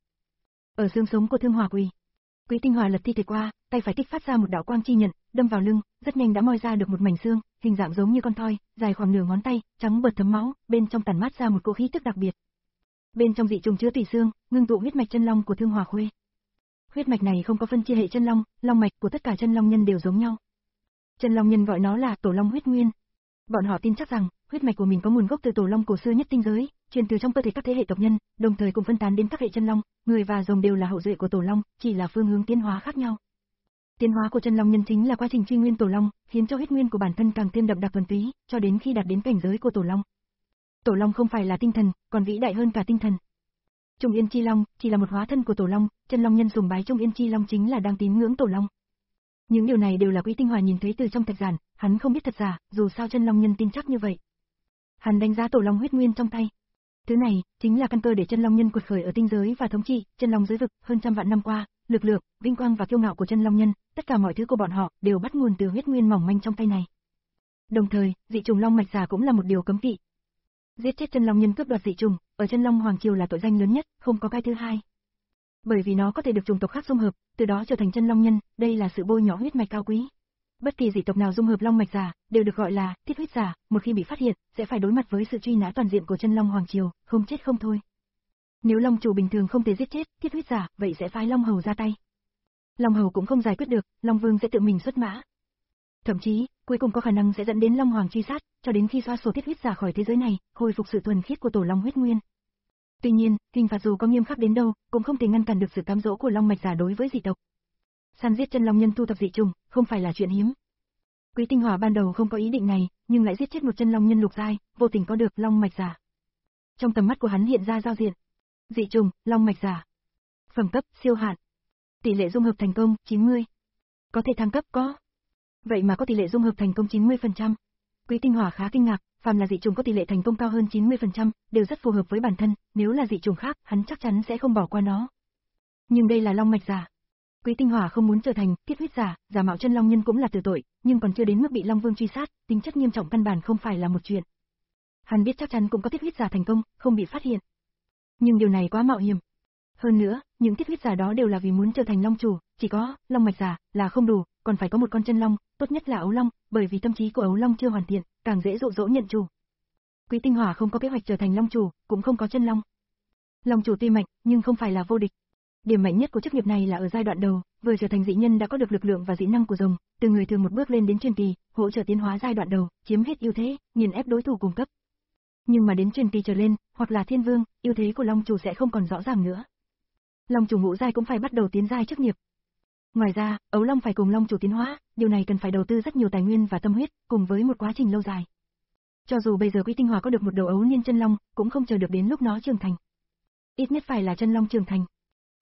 Ở xương sống của Thương Hỏa Quỳ, Quý Tinh Hỏa lật thi thể qua, tay phải kích phát ra một đạo quang chi nhận, đâm vào lưng, rất nhanh đã moi ra được một mảnh xương, hình dạng giống như con thoi, dài khoảng nửa ngón tay, trắng bợt thấm máu, bên trong tản mát ra một cỗ khí tức đặc biệt. Bên trong dị trùng chứa tùy xương, ngưng tụ huyết mạch chân long của Thương Hỏa Khuê. Huyết mạch này không có phân chia hệ chân long, long mạch của tất cả chân long nhân đều giống nhau. Chân long nhân gọi nó là tổ long huyết nguyên. Bọn họ tin chắc rằng, huyết mạch của mình có nguồn gốc từ tổ long cổ xưa nhất tinh giới, truyền từ trong cơ thể các thế hệ tộc nhân, đồng thời cũng phân tán đến các hệ chân long, người và rồng đều là hậu duệ của tổ long, chỉ là phương hướng tiến hóa khác nhau. Tiến hóa của chân long nhân chính là quá trình truy nguyên tổ long, khiến cho huyết nguyên của bản thân càng thêm đậm đặc thuần túy, cho đến khi đạt đến cảnh giới của tổ long. Tổ long không phải là tinh thần, còn vĩ đại hơn cả tinh thần. Trung Yên Chi Long chỉ là một hóa thân của tổ long, chân long nhân sùng bái Trung Yên Chi Long chính là đang tín ngưỡng tổ long. Những điều này đều là Quý Tinh Hòa nhìn thấy từ trong thạch giản, hắn không biết thật giả, dù sao chân long nhân tin chắc như vậy. Hắn đánh giá tổ long huyết nguyên trong tay. Thứ này chính là căn cơ để chân long nhân quật khởi ở tinh giới và thống trị chân long giới vực hơn trăm vạn năm qua, lực lượng, vinh quang và kiêu ngạo của chân long nhân, tất cả mọi thứ của bọn họ đều bắt nguồn từ huyết nguyên mỏng manh trong tay này. Đồng thời, dị trùng long mạch giả cũng là một điều cấm kỵ. Giết chết chân long nhân cướp đoạt dị trùng, ở chân long hoàng triều là tội danh lớn nhất, không có cái thứ hai. Bởi vì nó có thể được chủng tộc khác dung hợp, từ đó trở thành chân long nhân, đây là sự bôi nhọ huyết mạch cao quý. Bất kỳ dị tộc nào dung hợp long mạch giả đều được gọi là thiết huyết giả, một khi bị phát hiện, sẽ phải đối mặt với sự truy nã toàn diện của chân long hoàng triều, không chết không thôi. Nếu long chủ bình thường không thể giết chết thiết huyết giả, vậy sẽ phái long hầu ra tay. Long hầu cũng không giải quyết được, long vương sẽ tự mình xuất mã. Thậm chí, cuối cùng có khả năng sẽ dẫn đến long hoàng truy sát, cho đến khi xóa sổ thiết huyết giả khỏi thế giới này, khôi phục sự thuần khiết của tổ long huyết nguyên. Tuy nhiên, hình phạt dù có nghiêm khắc đến đâu, cũng không thể ngăn cản được sự cám dỗ của long mạch giả đối với dị tộc. Săn giết chân long nhân thu thập dị trùng, không phải là chuyện hiếm. Quý Tinh Hòa ban đầu không có ý định này, nhưng lại giết chết một chân long nhân lục giai, vô tình có được long mạch giả. Trong tầm mắt của hắn hiện ra giao diện: dị trùng, long mạch giả. Phẩm cấp, siêu hạn. Tỷ lệ dung hợp thành công, chín mươi. Có thể thăng cấp có. Vậy mà có tỷ lệ dung hợp thành công chín mươi phần trăm. Quý Tinh Hòa khá kinh ngạc, phàm là dị trùng có tỷ lệ thành công cao hơn chín mươi phần trăm, đều rất phù hợp với bản thân, nếu là dị trùng khác, hắn chắc chắn sẽ không bỏ qua nó. Nhưng đây là long mạch giả. Quý Tinh Hòa không muốn trở thành thiết huyết giả, giả mạo chân long nhân cũng là tử tội, nhưng còn chưa đến mức bị long vương truy sát, tính chất nghiêm trọng căn bản không phải là một chuyện. Hắn biết chắc chắn cũng có thiết huyết giả thành công, không bị phát hiện. Nhưng điều này quá mạo hiểm. Hơn nữa, những thiết huyết giả đó đều là vì muốn trở thành long chủ, chỉ có long mạch giả là không đủ, còn phải có một con chân long, tốt nhất là ấu long, bởi vì tâm trí của ấu long chưa hoàn thiện, càng dễ dụ dỗ nhận chủ. Quý Tinh Hòa không có kế hoạch trở thành long chủ, cũng không có chân long. Long chủ tuy mạnh, nhưng không phải là vô địch. Điểm mạnh nhất của chức nghiệp này là ở giai đoạn đầu, vừa trở thành dị nhân đã có được lực lượng và dị năng của rồng, từ người thường một bước lên đến truyền kỳ, hỗ trợ tiến hóa giai đoạn đầu, chiếm hết ưu thế, nghiền ép đối thủ cùng cấp. Nhưng mà đến truyền kỳ trở lên, hoặc là thiên vương, ưu thế của long chủ sẽ không còn rõ ràng nữa. Long chủ ngũ giai cũng phải bắt đầu tiến giai chức nghiệp. Ngoài ra, ấu long phải cùng long chủ tiến hóa, điều này cần phải đầu tư rất nhiều tài nguyên và tâm huyết, cùng với một quá trình lâu dài. Cho dù bây giờ Quý Tinh Hòa có được một đầu ấu niên chân long, cũng không chờ được đến lúc nó trưởng thành. Ít nhất phải là chân long trưởng thành.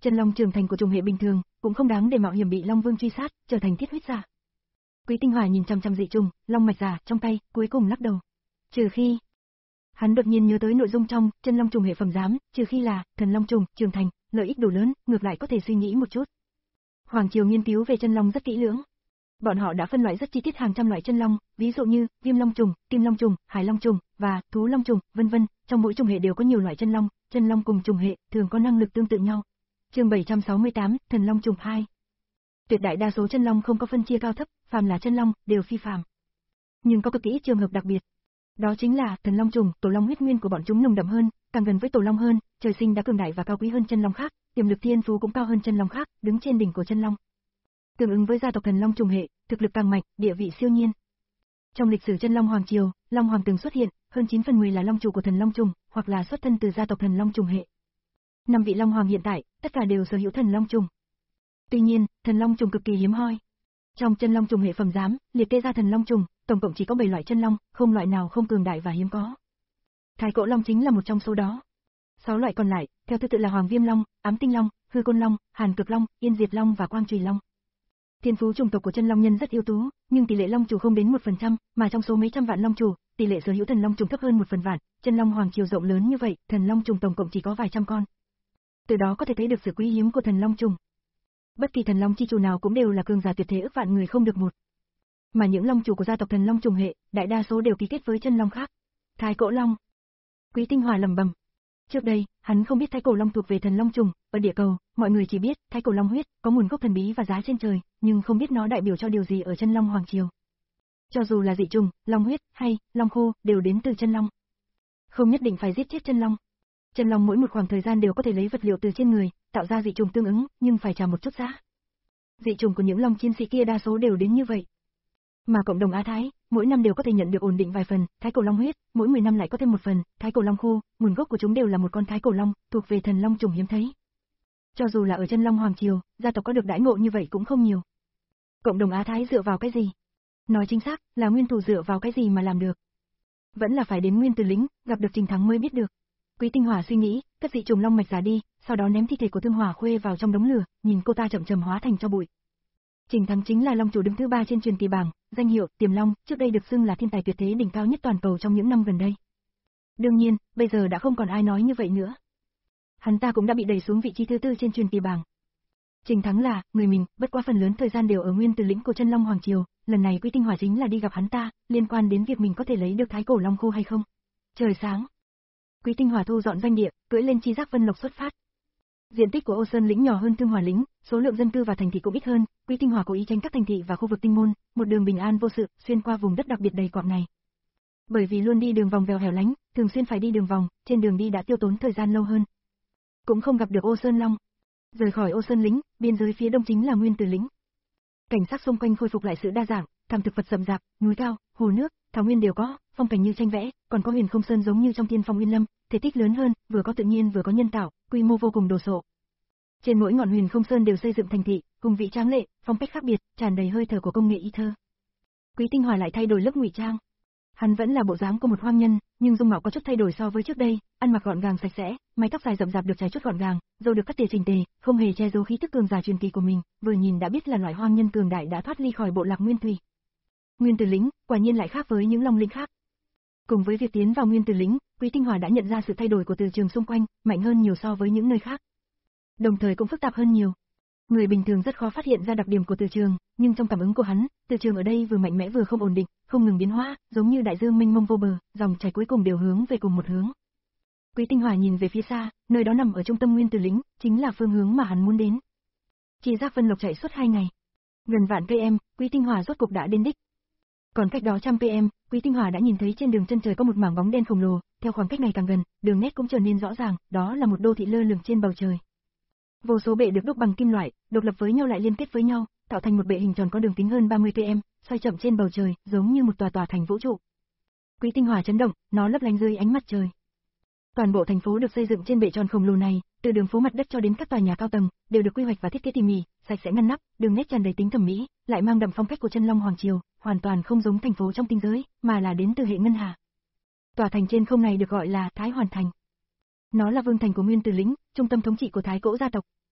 chân long trưởng thành của trùng hệ bình thường, cũng không đáng để mạo hiểm bị Long Vương truy sát, trở thành thiết huyết giả. Quý Tinh Hỏa nhìn chăm chăm dị trùng, long mạch giả trong tay, cuối cùng lắc đầu. Trừ khi, hắn đột nhiên nhớ tới nội dung trong chân long trùng hệ phẩm giám, trừ khi là thần long trùng trưởng thành, lợi ích đủ lớn, ngược lại có thể suy nghĩ một chút. Hoàng Triều nghiên cứu về chân long rất kỹ lưỡng. Bọn họ đã phân loại rất chi tiết hàng trăm loại chân long, ví dụ như viêm long trùng, kim long trùng, hải long trùng và thú long trùng, vân vân. Trong mỗi trùng hệ đều có nhiều loại chân long, chân long cùng trùng hệ thường có năng lực tương tự nhau. Chương bảy trăm sáu mươi tám, thần long trùng hai. Tuyệt đại đa số chân long không có phân chia cao thấp, phàm là chân long đều phi phàm. Nhưng có cực kỳ ít trường hợp đặc biệt. Đó chính là thần long trùng, tổ long huyết nguyên của bọn chúng nồng đậm hơn, càng gần với tổ long hơn, trời sinh đã cường đại và cao quý hơn chân long khác, tiềm lực thiên phú cũng cao hơn chân long khác, đứng trên đỉnh của chân long. Tương ứng với gia tộc thần long trùng hệ, thực lực càng mạnh, địa vị siêu nhiên. Trong lịch sử chân long hoàng triều, long hoàng từng xuất hiện, hơn chín phần mười là long chủ của thần long trùng, hoặc là xuất thân từ gia tộc thần long trùng hệ. Năm vị long hoàng hiện tại, tất cả đều sở hữu thần long trùng. Tuy nhiên, thần long trùng cực kỳ hiếm hoi. Trong chân long trùng hệ phẩm giám, liệt kê ra thần long trùng, tổng cộng chỉ có bảy loại chân long, không loại nào không cường đại và hiếm có. Thái Cổ Long chính là một trong số đó. Sáu loại còn lại, theo thứ tự là Hoàng Viêm Long, Ám Tinh Long, Hư Côn Long, Hàn Cực Long, Yên Diệt Long và Quang Chùy Long. Thiên phú chủng tộc của chân long nhân rất ưu tú, nhưng tỷ lệ long chủ không đến một phần trăm, mà trong số mấy trăm vạn long chủ, tỷ lệ sở hữu thần long trùng thấp hơn một phần vạn, chân long hoàng triều rộng lớn như vậy, thần long trùng tổng cộng chỉ có vài trăm con. Từ đó có thể thấy được sự quý hiếm của thần long trùng. Bất kỳ thần long chi chủ nào cũng đều là cường giả tuyệt thế ức vạn người không được một. Mà những long chủ của gia tộc thần long trùng hệ, đại đa số đều ký kết với chân long khác. Thái Cổ Long. Quý Tinh Hỏa lẩm bẩm. Trước đây, hắn không biết Thái Cổ Long thuộc về thần long trùng, ở địa cầu, mọi người chỉ biết Thái Cổ Long huyết có nguồn gốc thần bí và giá trên trời, nhưng không biết nó đại biểu cho điều gì ở chân long hoàng triều. Cho dù là dị trùng, long huyết hay long khô đều đến từ chân long. Không nhất định phải giết chết chân long. Chân long mỗi một khoảng thời gian đều có thể lấy vật liệu từ trên người, tạo ra dị trùng tương ứng, nhưng phải trả một chút giá. Dị trùng của những long chiến sĩ kia đa số đều đến như vậy. Mà cộng đồng Á Thái, mỗi năm đều có thể nhận được ổn định vài phần, Thái Cổ Long huyết, mỗi mười năm lại có thêm một phần, Thái Cổ Long khô, nguồn gốc của chúng đều là một con Thái Cổ Long, thuộc về thần long trùng hiếm thấy. Cho dù là ở chân long hoàng triều, gia tộc có được đãi ngộ như vậy cũng không nhiều. Cộng đồng Á Thái dựa vào cái gì? Nói chính xác, là nguyên thủ dựa vào cái gì mà làm được? Vẫn là phải đến Nguyên Tử Lĩnh, gặp được Trình Thắng mới biết được. Quý Tinh Hỏa suy nghĩ, cất dị trùng long mạch giả đi, sau đó ném thi thể của Thương Hỏa Khuê vào trong đống lửa, nhìn cô ta chậm chậm hóa thành tro bụi. Trình Thắng chính là long chủ đứng thứ ba trên truyền kỳ bảng, danh hiệu Tiềm Long, trước đây được xưng là thiên tài tuyệt thế đỉnh cao nhất toàn cầu trong những năm gần đây. Đương nhiên, bây giờ đã không còn ai nói như vậy nữa. Hắn ta cũng đã bị đẩy xuống vị trí thứ tư trên truyền kỳ bảng. Trình Thắng là người mình, bất quá phần lớn thời gian đều ở Nguyên Tử Lĩnh của chân long hoàng triều, lần này Quý Tinh Hỏa chính là đi gặp hắn ta, liên quan đến việc mình có thể lấy được Thái Cổ Long khô hay không. Trời sáng, Quý Tinh Hỏa thu dọn doanh địa, cưỡi lên chi giác vân lộc xuất phát. Diện tích của Ô Sơn lĩnh nhỏ hơn Thương Hỏa lĩnh, số lượng dân cư và thành thị cũng ít hơn, Quý Tinh Hỏa cố ý tránh các thành thị và khu vực tinh môn, một đường bình an vô sự xuyên qua vùng đất đặc biệt đầy quặng này. Bởi vì luôn đi đường vòng vèo hẻo lánh, thường xuyên phải đi đường vòng, trên đường đi đã tiêu tốn thời gian lâu hơn. Cũng không gặp được Ô Sơn Long. Rời khỏi Ô Sơn lĩnh, biên giới phía đông chính là Nguyên Tử lĩnh. Cảnh sắc xung quanh khôi phục lại sự đa dạng, thảm thực vật rậm rạp, núi cao, hồ nước, thảo nguyên đều có, phong cảnh như tranh vẽ, còn có Huyền Không Sơn giống như trong Tiên Phong Uyên Lâm, thể tích lớn hơn, vừa có tự nhiên vừa có nhân tạo, quy mô vô cùng đồ sộ. Trên mỗi ngọn Huyền Không Sơn đều xây dựng thành thị, cùng vị tráng lệ, phong cách khác biệt, tràn đầy hơi thở của công nghệ y thơ. Quý Tinh Hỏa lại thay đổi lớp ngụy trang. Hắn vẫn là bộ dáng của một hoang nhân, nhưng dung mạo có chút thay đổi so với trước đây, ăn mặc gọn gàng sạch sẽ, mái tóc dài rậm rạp được chải chuốt gọn gàng, râu được cắt tỉa chỉnh tề, không hề che giấu khí tức cường giả truyền kỳ của mình, vừa nhìn đã biết là loại hoang nhân cường đại đã thoát ly khỏi bộ lạc Nguyên Thủy. Nguyên Tử lĩnh, quả nhiên lại khác với những long lĩnh khác. Cùng với việc tiến vào Nguyên Tử lĩnh, Quý Tinh Hỏa đã nhận ra sự thay đổi của từ trường xung quanh, mạnh hơn nhiều so với những nơi khác. Đồng thời cũng phức tạp hơn nhiều. Người bình thường rất khó phát hiện ra đặc điểm của từ trường, nhưng trong cảm ứng của hắn, từ trường ở đây vừa mạnh mẽ vừa không ổn định, không ngừng biến hóa, giống như đại dương mênh mông vô bờ, dòng chảy cuối cùng đều hướng về cùng một hướng. Quý Tinh Hỏa nhìn về phía xa, nơi đó nằm ở trung tâm Nguyên Tử lĩnh, chính là phương hướng mà hắn muốn đến. Chi giác vân lộc chạy suốt hai ngày, gần vạn km, Quý Tinh Hỏa rốt cục đã đến đích. Còn cách đó trăm km, Quý Tinh Hỏa đã nhìn thấy trên đường chân trời có một mảng bóng đen khổng lồ, theo khoảng cách ngày càng gần, đường nét cũng trở nên rõ ràng, đó là một đô thị lơ lửng trên bầu trời. Vô số bệ được đúc bằng kim loại, độc lập với nhau lại liên kết với nhau, tạo thành một bệ hình tròn có đường kính hơn ba mươi km, xoay chậm trên bầu trời, giống như một tòa tòa thành vũ trụ. Quý Tinh Hỏa chấn động, nó lấp lánh dưới ánh mặt trời. Toàn bộ thành phố được xây dựng trên bệ tròn khổng lồ này, từ đường phố mặt đất cho đến các tòa nhà cao tầng, đều được quy hoạch và thiết kế tỉ mỉ, sạch sẽ ngăn nắp, đường nét tràn đầy tính thẩm mỹ, lại mang đậm phong cách của chân long hoàng triều, hoàn toàn không giống thành phố trong tinh giới, mà là đến từ hệ ngân hà. Tòa thành trên không này được gọi là Thái Hoàn Thành. Nó là vương thành của Nguyên Tử lĩnh, trung tâm thống trị của Thái Cổ gia tộc.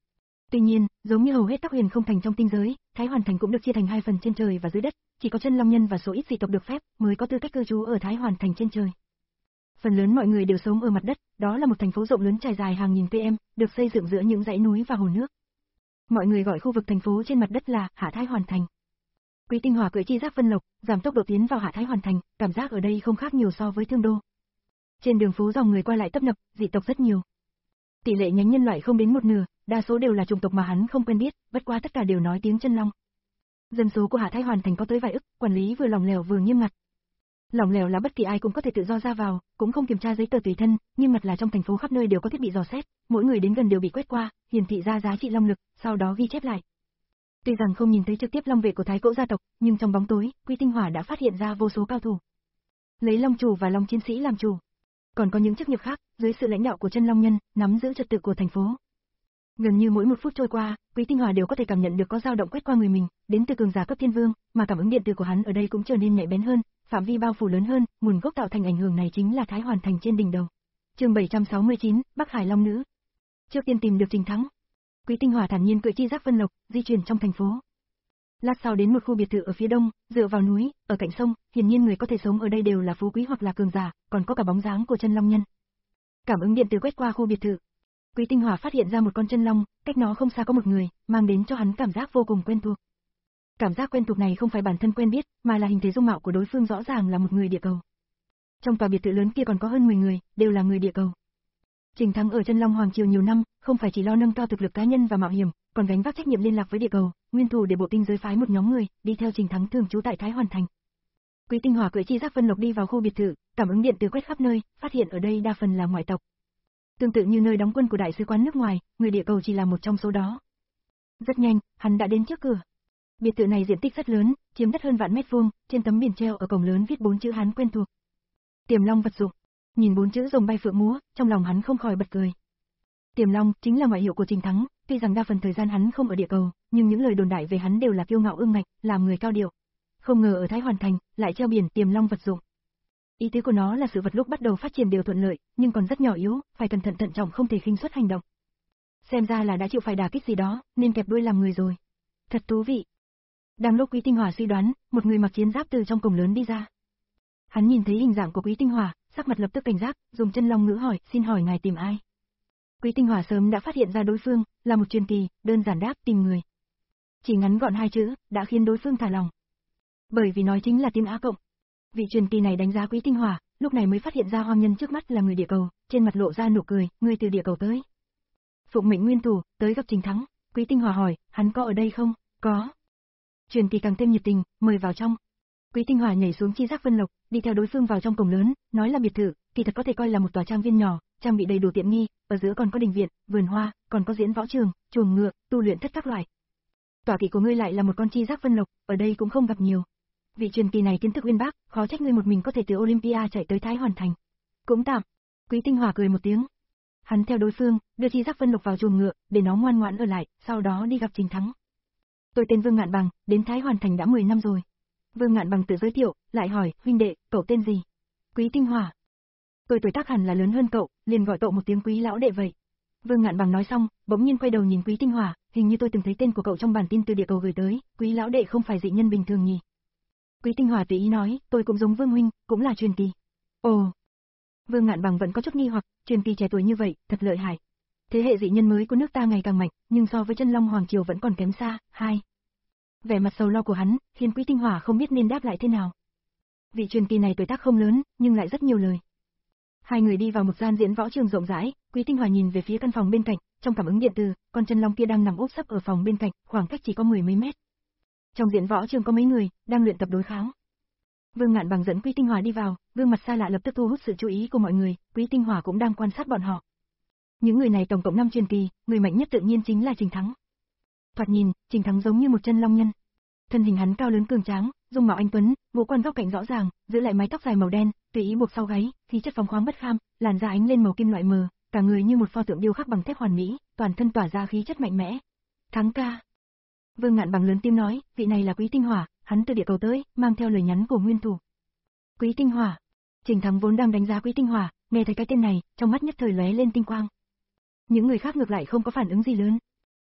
Tuy nhiên, giống như hầu hết các huyền không thành trong tinh giới, Thái Hoàn thành cũng được chia thành hai phần trên trời và dưới đất, chỉ có chân long nhân và số ít dị tộc được phép mới có tư cách cư trú ở Thái Hoàn thành trên trời. Phần lớn mọi người đều sống ở mặt đất, đó là một thành phố rộng lớn trải dài hàng nghìn km, được xây dựng giữa những dãy núi và hồ nước. Mọi người gọi khu vực thành phố trên mặt đất là Hạ Thái Hoàn thành. Quý Tinh Hỏa cưỡi chi giác vân lộc, giảm tốc độ tiến vào Hạ Thái Hoàn thành, cảm giác ở đây không khác nhiều so với Thương Đô. Trên đường phố dòng người qua lại tấp nập, dị tộc rất nhiều. Tỷ lệ nhánh nhân loại không đến một nửa, đa số đều là chủng tộc mà hắn không quen biết, bất quá tất cả đều nói tiếng chân long. Dân số của Hạ Thái Hoàn thành có tới vài ức, quản lý vừa lỏng lẻo vừa nghiêm ngặt. Lỏng lẻo là bất kỳ ai cũng có thể tự do ra vào, cũng không kiểm tra giấy tờ tùy thân, nghiêm ngặt là trong thành phố khắp nơi đều có thiết bị dò xét, mỗi người đến gần đều bị quét qua, hiển thị ra giá trị long lực, sau đó ghi chép lại. Tuy rằng không nhìn thấy trực tiếp long vệ của Thái Cỗ gia tộc, nhưng trong bóng tối, Quý Tinh Hỏa đã phát hiện ra vô số cao thủ. Lấy long chủ và long chiến sĩ làm chủ. Còn có những chức nghiệp khác, dưới sự lãnh đạo của chân long nhân, nắm giữ trật tự của thành phố. Gần như mỗi một phút trôi qua, Quý Tinh Hỏa đều có thể cảm nhận được có dao động quét qua người mình, đến từ cường giả cấp thiên vương, mà cảm ứng điện tử của hắn ở đây cũng trở nên nhạy bén hơn, phạm vi bao phủ lớn hơn, nguồn gốc tạo thành ảnh hưởng này chính là Thái Hoàn thành trên đỉnh đầu. Chương bảy trăm sáu mươi chín, Bắc Hải Long nữ. Trước tiên tìm được Trình Thắng. Quý Tinh Hỏa thản nhiên cưỡi chi giác vân lộc, di chuyển trong thành phố. Lát sau đến một khu biệt thự ở phía đông, dựa vào núi, ở cạnh sông, hiển nhiên người có thể sống ở đây đều là phú quý hoặc là cường giả, còn có cả bóng dáng của chân long nhân. Cảm ứng điện tử quét qua khu biệt thự. Quý Tinh Hỏa phát hiện ra một con chân long, cách nó không xa có một người, mang đến cho hắn cảm giác vô cùng quen thuộc. Cảm giác quen thuộc này không phải bản thân quen biết, mà là hình thế dung mạo của đối phương rõ ràng là một người địa cầu. Trong tòa biệt thự lớn kia còn có hơn mười người, đều là người địa cầu. Trình Thắng ở Chân Long Hoàng Triều nhiều năm, không phải chỉ lo nâng cao thực lực cá nhân và mạo hiểm, còn gánh vác trách nhiệm liên lạc với địa cầu, nguyên thủ để bộ tinh giới phái một nhóm người đi theo Trình Thắng thường trú tại Thái Hoàn thành. Quý Tinh Hỏa cưỡi chi giác vân lộc đi vào khu biệt thự, cảm ứng điện từ quét khắp nơi, phát hiện ở đây đa phần là ngoại tộc. Tương tự như nơi đóng quân của đại sứ quán nước ngoài, người địa cầu chỉ là một trong số đó. Rất nhanh, hắn đã đến trước cửa. Biệt thự này diện tích rất lớn, chiếm đất hơn vạn mét vuông, trên tấm biển treo ở cổng lớn viết bốn chữ Hán quen thuộc. Tiềm Long vật dụng. Nhìn bốn chữ rồng bay phượng múa, trong lòng hắn không khỏi bật cười. Tiềm Long chính là ngoại hiệu của Trình Thắng, tuy rằng đa phần thời gian hắn không ở địa cầu, nhưng những lời đồn đại về hắn đều là kiêu ngạo ương ngạnh, làm người cao điệu. Không ngờ ở Thái Hoàn thành lại treo biển Tiềm Long vật dụng. Ý tứ của nó là sự vật lúc bắt đầu phát triển đều thuận lợi, nhưng còn rất nhỏ yếu, phải cẩn thận thận trọng không thể khinh suất hành động. Xem ra là đã chịu phải đả kích gì đó, nên kẹp đuôi làm người rồi. Thật thú vị. Đang lúc Quý Tinh Hỏa suy đoán, một người mặc chiến giáp từ trong cổng lớn đi ra. Hắn nhìn thấy hình dạng của Quý Tinh Hỏa, sắc mặt lập tức cảnh giác, dùng chân long ngữ hỏi, xin hỏi ngài tìm ai? Quý Tinh Hỏa sớm đã phát hiện ra đối phương, là một truyền kỳ, đơn giản đáp tìm người. Chỉ ngắn gọn hai chữ, đã khiến đối phương thả lòng. Bởi vì nói chính là tiếng Á cộng. Vị truyền kỳ này đánh giá Quý Tinh Hỏa, lúc này mới phát hiện ra hoang nhân trước mắt là người địa cầu, trên mặt lộ ra nụ cười, người từ địa cầu tới. Phụng mệnh nguyên thủ, tới gặp Trình Thắng. Quý Tinh Hỏa hỏi, hắn có ở đây không? Có. Truyền kỳ càng thêm nhiệt tình, mời vào trong. Quý Tinh Hỏa nhảy xuống chi giác vân lộc, đi theo đối phương vào trong cổng lớn, nói là biệt thự, kỳ thật có thể coi là một tòa trang viên nhỏ, trang bị đầy đủ tiện nghi, ở giữa còn có đình viện, vườn hoa, còn có diễn võ trường, chuồng ngựa, tu luyện thất các loại. Tọa kỵ của ngươi lại là một con chi giác vân lộc, ở đây cũng không gặp nhiều. Vị truyền kỳ này kiến thức uyên bác, khó trách ngươi một mình có thể từ Olympia chạy tới Thái Hoàn thành. Cũng tạm. Quý Tinh Hỏa cười một tiếng. Hắn theo đối phương, đưa chi giác vân lộc vào chuồng ngựa, để nó ngoan ngoãn ở lại, sau đó đi gặp Trình Thắng. Tôi tên Vương Ngạn Bằng, đến Thái Hoàn thành đã mười năm rồi. Vương Ngạn Bằng tự giới thiệu, lại hỏi, huynh đệ, cậu tên gì? Quý Tinh Hỏa. Tôi tuổi tác hẳn là lớn hơn cậu, liền gọi cậu một tiếng Quý lão đệ vậy. Vương Ngạn Bằng nói xong, bỗng nhiên quay đầu nhìn Quý Tinh Hỏa, hình như tôi từng thấy tên của cậu trong bản tin từ địa cầu gửi tới, Quý lão đệ không phải dị nhân bình thường nhỉ? Quý Tinh Hỏa tùy ý nói, tôi cũng giống Vương huynh, cũng là truyền kỳ. Ồ. Vương Ngạn Bằng vẫn có chút nghi hoặc, truyền kỳ trẻ tuổi như vậy, thật lợi hại. Thế hệ dị nhân mới của nước ta ngày càng mạnh, nhưng so với Chân Long Hoàng Triều vẫn còn kém xa. Hai. Vẻ mặt sầu lo của hắn, khiến Quý Tinh Hỏa không biết nên đáp lại thế nào. Vị truyền kỳ này tuổi tác không lớn, nhưng lại rất nhiều lời. Hai người đi vào một gian diễn võ trường rộng rãi, Quý Tinh Hỏa nhìn về phía căn phòng bên cạnh, trong cảm ứng điện từ, con chân long kia đang nằm úp sấp ở phòng bên cạnh, khoảng cách chỉ có mười mấy mét. Trong diễn võ trường có mấy người đang luyện tập đối kháng. Vương Ngạn Bằng dẫn Quý Tinh Hỏa đi vào, gương mặt xa lạ lập tức thu hút sự chú ý của mọi người, Quý Tinh Hỏa cũng đang quan sát bọn họ. Những người này tổng cộng năm truyền kỳ, người mạnh nhất tự nhiên chính là Trình Thắng. Thoạt nhìn, Trình Thắng giống như một chân long nhân. Thân hình hắn cao lớn cường tráng, dung mạo anh tuấn, ngũ quan góc cạnh rõ ràng, giữ lại mái tóc dài màu đen, tùy ý buộc sau gáy, khí chất phóng khoáng bất kham, làn da ánh lên màu kim loại mờ, cả người như một pho tượng điêu khắc bằng thép hoàn mỹ, toàn thân tỏa ra khí chất mạnh mẽ. Thắng ca. Vương Ngạn Bằng lớn tiếng nói, vị này là Quý Tinh Hỏa, hắn từ địa cầu tới, mang theo lời nhắn của nguyên thủ. Quý Tinh Hỏa. Trình Thắng vốn đang đánh giá Quý Tinh Hỏa, nghe thấy cái tên này, trong mắt nhất thời lóe lên tinh quang. Những người khác ngược lại không có phản ứng gì lớn.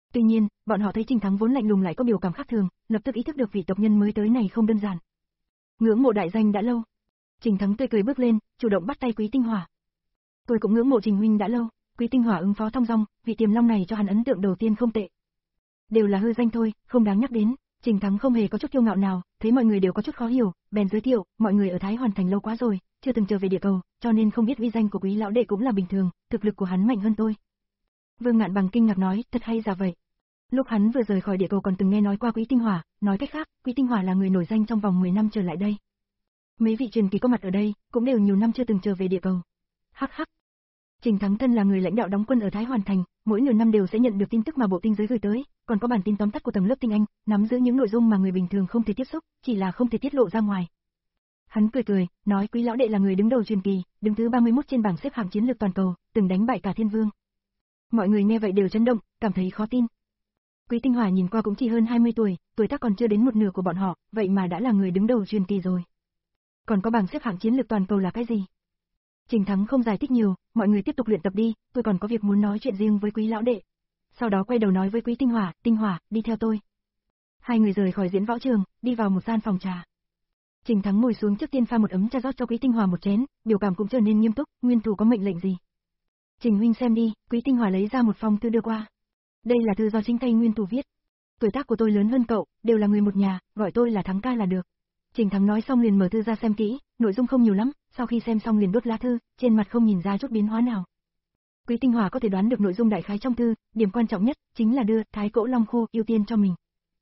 Tuy nhiên, bọn họ thấy Trình Thắng vốn lạnh lùng lại có biểu cảm khác thường, lập tức ý thức được vị tộc nhân mới tới này không đơn giản. Ngưỡng mộ đại danh đã lâu. Trình Thắng tươi cười bước lên, chủ động bắt tay Quý Tinh Hỏa. Tôi cũng ngưỡng mộ Trình huynh đã lâu. Quý Tinh Hỏa ứng phó thong dong, vị Tiềm Long này cho hắn ấn tượng đầu tiên không tệ. Đều là hư danh thôi, không đáng nhắc đến. Trình Thắng không hề có chút kiêu ngạo nào, thấy mọi người đều có chút khó hiểu, bèn giới thiệu, mọi người ở Thái Hoàn Thành lâu quá rồi, chưa từng trở về địa cầu, cho nên không biết uy danh của Quý lão đệ cũng là bình thường, thực lực của hắn mạnh hơn tôi. Vương Ngạn Bằng kinh ngạc nói, thật hay giả vậy. Lúc hắn vừa rời khỏi địa cầu còn từng nghe nói qua Quý Tinh Hỏa, nói cách khác, Quý Tinh Hỏa là người nổi danh trong vòng mười năm trở lại đây. Mấy vị truyền kỳ có mặt ở đây, cũng đều nhiều năm chưa từng trở về địa cầu. Hắc hắc. Trình Thắng thân là người lãnh đạo đóng quân ở Thái Hoàn Thành, mỗi nửa năm đều sẽ nhận được tin tức mà bộ tinh giới gửi tới, còn có bản tin tóm tắt của tầng lớp tinh anh, nắm giữ những nội dung mà người bình thường không thể tiếp xúc, chỉ là không thể tiết lộ ra ngoài. Hắn cười cười, nói Quý lão đệ là người đứng đầu truyền kỳ, đứng thứ ba mươi mốt trên bảng xếp hạng chiến lược toàn cầu, từng đánh bại cả Thiên Vương. Mọi người nghe vậy đều chấn động, cảm thấy khó tin. Quý Tinh Hỏa nhìn qua cũng chỉ hơn hai mươi tuổi, tuổi tác còn chưa đến một nửa của bọn họ, vậy mà đã là người đứng đầu truyền kỳ rồi. Còn có bảng xếp hạng chiến lược toàn cầu là cái gì? Trình Thắng không giải thích nhiều, mọi người tiếp tục luyện tập đi, tôi còn có việc muốn nói chuyện riêng với Quý lão đệ. Sau đó quay đầu nói với Quý Tinh Hỏa, Tinh Hỏa, đi theo tôi. Hai người rời khỏi diễn võ trường, đi vào một gian phòng trà. Trình Thắng ngồi xuống trước tiên pha một ấm trà rót cho Quý Tinh Hỏa một chén, biểu cảm cũng trở nên nghiêm túc, nguyên thủ có mệnh lệnh gì? Trình huynh xem đi, Quý Tinh Hỏa lấy ra một phong thư đưa qua. Đây là thư do chính tay nguyên thủ viết. Tuổi tác của tôi lớn hơn cậu, đều là người một nhà, gọi tôi là Thắng ca là được. Trình Thắng nói xong liền mở thư ra xem kỹ, nội dung không nhiều lắm, sau khi xem xong liền đốt lá thư, trên mặt không nhìn ra chút biến hóa nào. Quý Tinh Hỏa có thể đoán được nội dung đại khái trong thư, điểm quan trọng nhất chính là đưa Thái Cỗ Long Khu ưu tiên cho mình.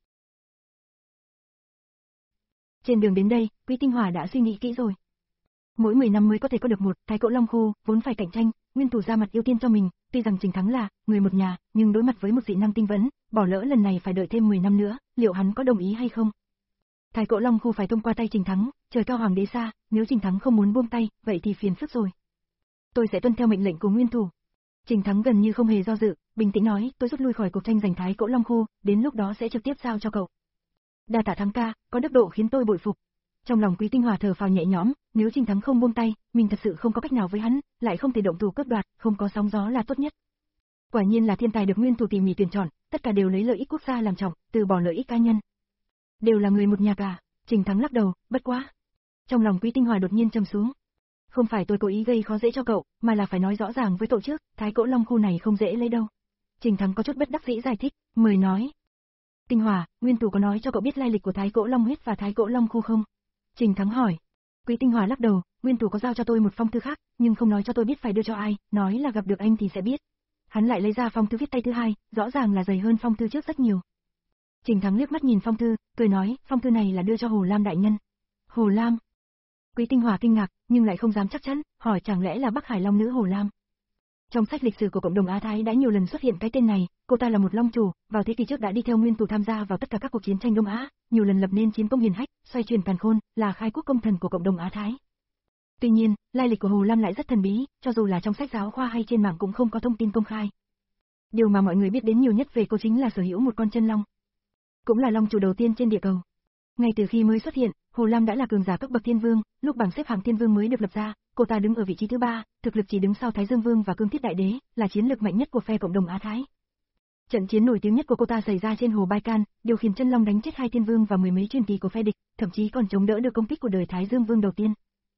Trên đường đến đây, Quý Tinh Hỏa đã suy nghĩ kỹ rồi. Mỗi mười năm mới có thể có được một Thái Cỗ Long Khu, vốn phải cạnh tranh, nguyên thủ ra mặt ưu tiên cho mình, tuy rằng Trình Thắng là người một nhà, nhưng đối mặt với một dị năng tinh vấn, bỏ lỡ lần này phải đợi thêm mười năm nữa, liệu hắn có đồng ý hay không? Thái Cỗ Long Khu phải thông qua tay Trình Thắng, trời cao hoàng đế xa, nếu Trình Thắng không muốn buông tay, vậy thì phiền phức rồi. Tôi sẽ tuân theo mệnh lệnh của nguyên thủ. Trình Thắng gần như không hề do dự, bình tĩnh nói, tôi rút lui khỏi cuộc tranh giành Thái Cỗ Long Khu, đến lúc đó sẽ trực tiếp giao cho cậu. Đa tạ Thắng ca, có đức độ khiến tôi bội phục. Trong lòng Quý Tinh Hỏa thở phào nhẹ nhõm, nếu Trình Thắng không buông tay, mình thật sự không có cách nào với hắn, lại không thể động thủ cướp đoạt, không có sóng gió là tốt nhất. Quả nhiên là thiên tài được nguyên thủ tỉ mỉ tuyển chọn, tất cả đều lấy lợi ích quốc gia làm trọng, từ bỏ lợi ích cá nhân. Đều là người một nhà cả. Trình Thắng lắc đầu, bất quá. Trong lòng Quý Tinh Hỏa đột nhiên trầm xuống. Không phải tôi cố ý gây khó dễ cho cậu, mà là phải nói rõ ràng với cậu trước, Thái Cỗ Long Khu này không dễ lấy đâu. Trình Thắng có chút bất đắc dĩ giải thích, mời nói. Tinh Hỏa, nguyên thủ có nói cho cậu biết lai lịch của Thái Cỗ Long Huyết và Thái Cỗ Long Khu không? Trình Thắng hỏi. Quý Tinh Hỏa lắc đầu, nguyên thủ có giao cho tôi một phong thư khác, nhưng không nói cho tôi biết phải đưa cho ai, nói là gặp được anh thì sẽ biết. Hắn lại lấy ra phong thư viết tay thứ hai, rõ ràng là dày hơn phong thư trước rất nhiều. Trình Thắng liếc mắt nhìn phong thư, cười nói, phong thư này là đưa cho Hồ Lam đại nhân. Hồ Lam? Quý Tinh Hỏa kinh ngạc, nhưng lại không dám chắc chắn, hỏi chẳng lẽ là Bắc Hải Long nữ Hồ Lam? Trong sách lịch sử của cộng đồng Á Thái đã nhiều lần xuất hiện cái tên này, cô ta là một long chủ, vào thế kỷ trước đã đi theo nguyên thủ tham gia vào tất cả các cuộc chiến tranh Đông Á, nhiều lần lập nên chiến công hiển hách, xoay chuyển càn khôn, là khai quốc công thần của cộng đồng Á Thái. Tuy nhiên, lai lịch của Hồ Lam lại rất thần bí, cho dù là trong sách giáo khoa hay trên mạng cũng không có thông tin công khai. Điều mà mọi người biết đến nhiều nhất về cô chính là sở hữu một con chân long. Cũng là long chủ đầu tiên trên địa cầu. Ngay từ khi mới xuất hiện, Hồ Lam đã là cường giả cấp bậc thiên vương, lúc bảng xếp hạng thiên vương mới được lập ra, cô ta đứng ở vị trí thứ ba, thực lực chỉ đứng sau Thái Dương Vương và Cương Thiết Đại Đế, là chiến lực mạnh nhất của phe cộng đồng Á Thái. Trận chiến nổi tiếng nhất của cô ta xảy ra trên hồ Baikal, điều khiển chân long đánh chết hai thiên vương và mười mấy truyền kỳ của phe địch, thậm chí còn chống đỡ được công kích của đời Thái Dương Vương đầu tiên.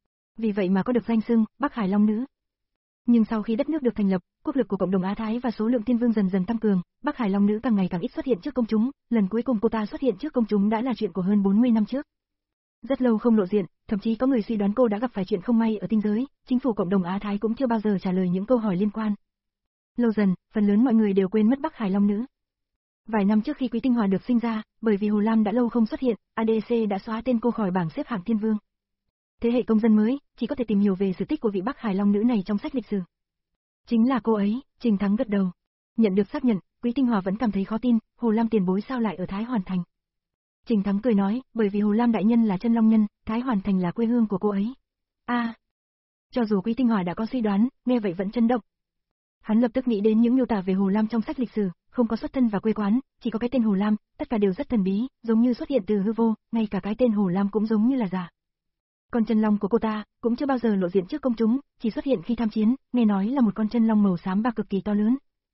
Vì vậy mà có được danh xưng Bắc Hải Long nữ. Nhưng sau khi đất nước được thành lập, quốc lực của cộng đồng Á Thái và số lượng thiên vương dần dần tăng cường, Bắc Hải Long nữ càng ngày càng ít xuất hiện trước công chúng, lần cuối cùng cô ta xuất hiện trước công chúng đã là chuyện của hơn bốn mươi năm trước. Rất lâu không lộ diện, thậm chí có người suy đoán cô đã gặp phải chuyện không may ở tinh giới, chính phủ cộng đồng Á Thái cũng chưa bao giờ trả lời những câu hỏi liên quan. Lâu dần, phần lớn mọi người đều quên mất Bắc Hải Long nữ. Vài năm trước khi Quý Tinh Hỏa được sinh ra, bởi vì Hồ Lam đã lâu không xuất hiện, a đê xê đã xóa tên cô khỏi bảng xếp hạng thiên vương. Thế hệ công dân mới, chỉ có thể tìm hiểu về sự tích của vị Bắc Hải Long nữ này trong sách lịch sử. Chính là cô ấy, Trình Thắng gật đầu. Nhận được xác nhận, Quý Tinh Hỏa vẫn cảm thấy khó tin, Hồ Lam tiền bối sao lại ở Thái Hoàn Thành. Trình Thắng cười nói, bởi vì Hồ Lam đại nhân là chân long nhân, Thái Hoàn Thành là quê hương của cô ấy. A, à, cho dù Quý Tinh Hỏa đã có suy đoán, nghe vậy vẫn chấn động. Hắn lập tức nghĩ đến những miêu tả về Hồ Lam trong sách lịch sử, không có xuất thân và quê quán, chỉ có cái tên Hồ Lam, tất cả đều rất thần bí, giống như xuất hiện từ hư vô, ngay cả cái tên Hồ Lam cũng giống như là giả. Con chân long của cô ta cũng chưa bao giờ lộ diện trước công chúng, chỉ xuất hiện khi tham chiến, nghe nói là một con chân long màu xám bạc cực kỳ to lớn.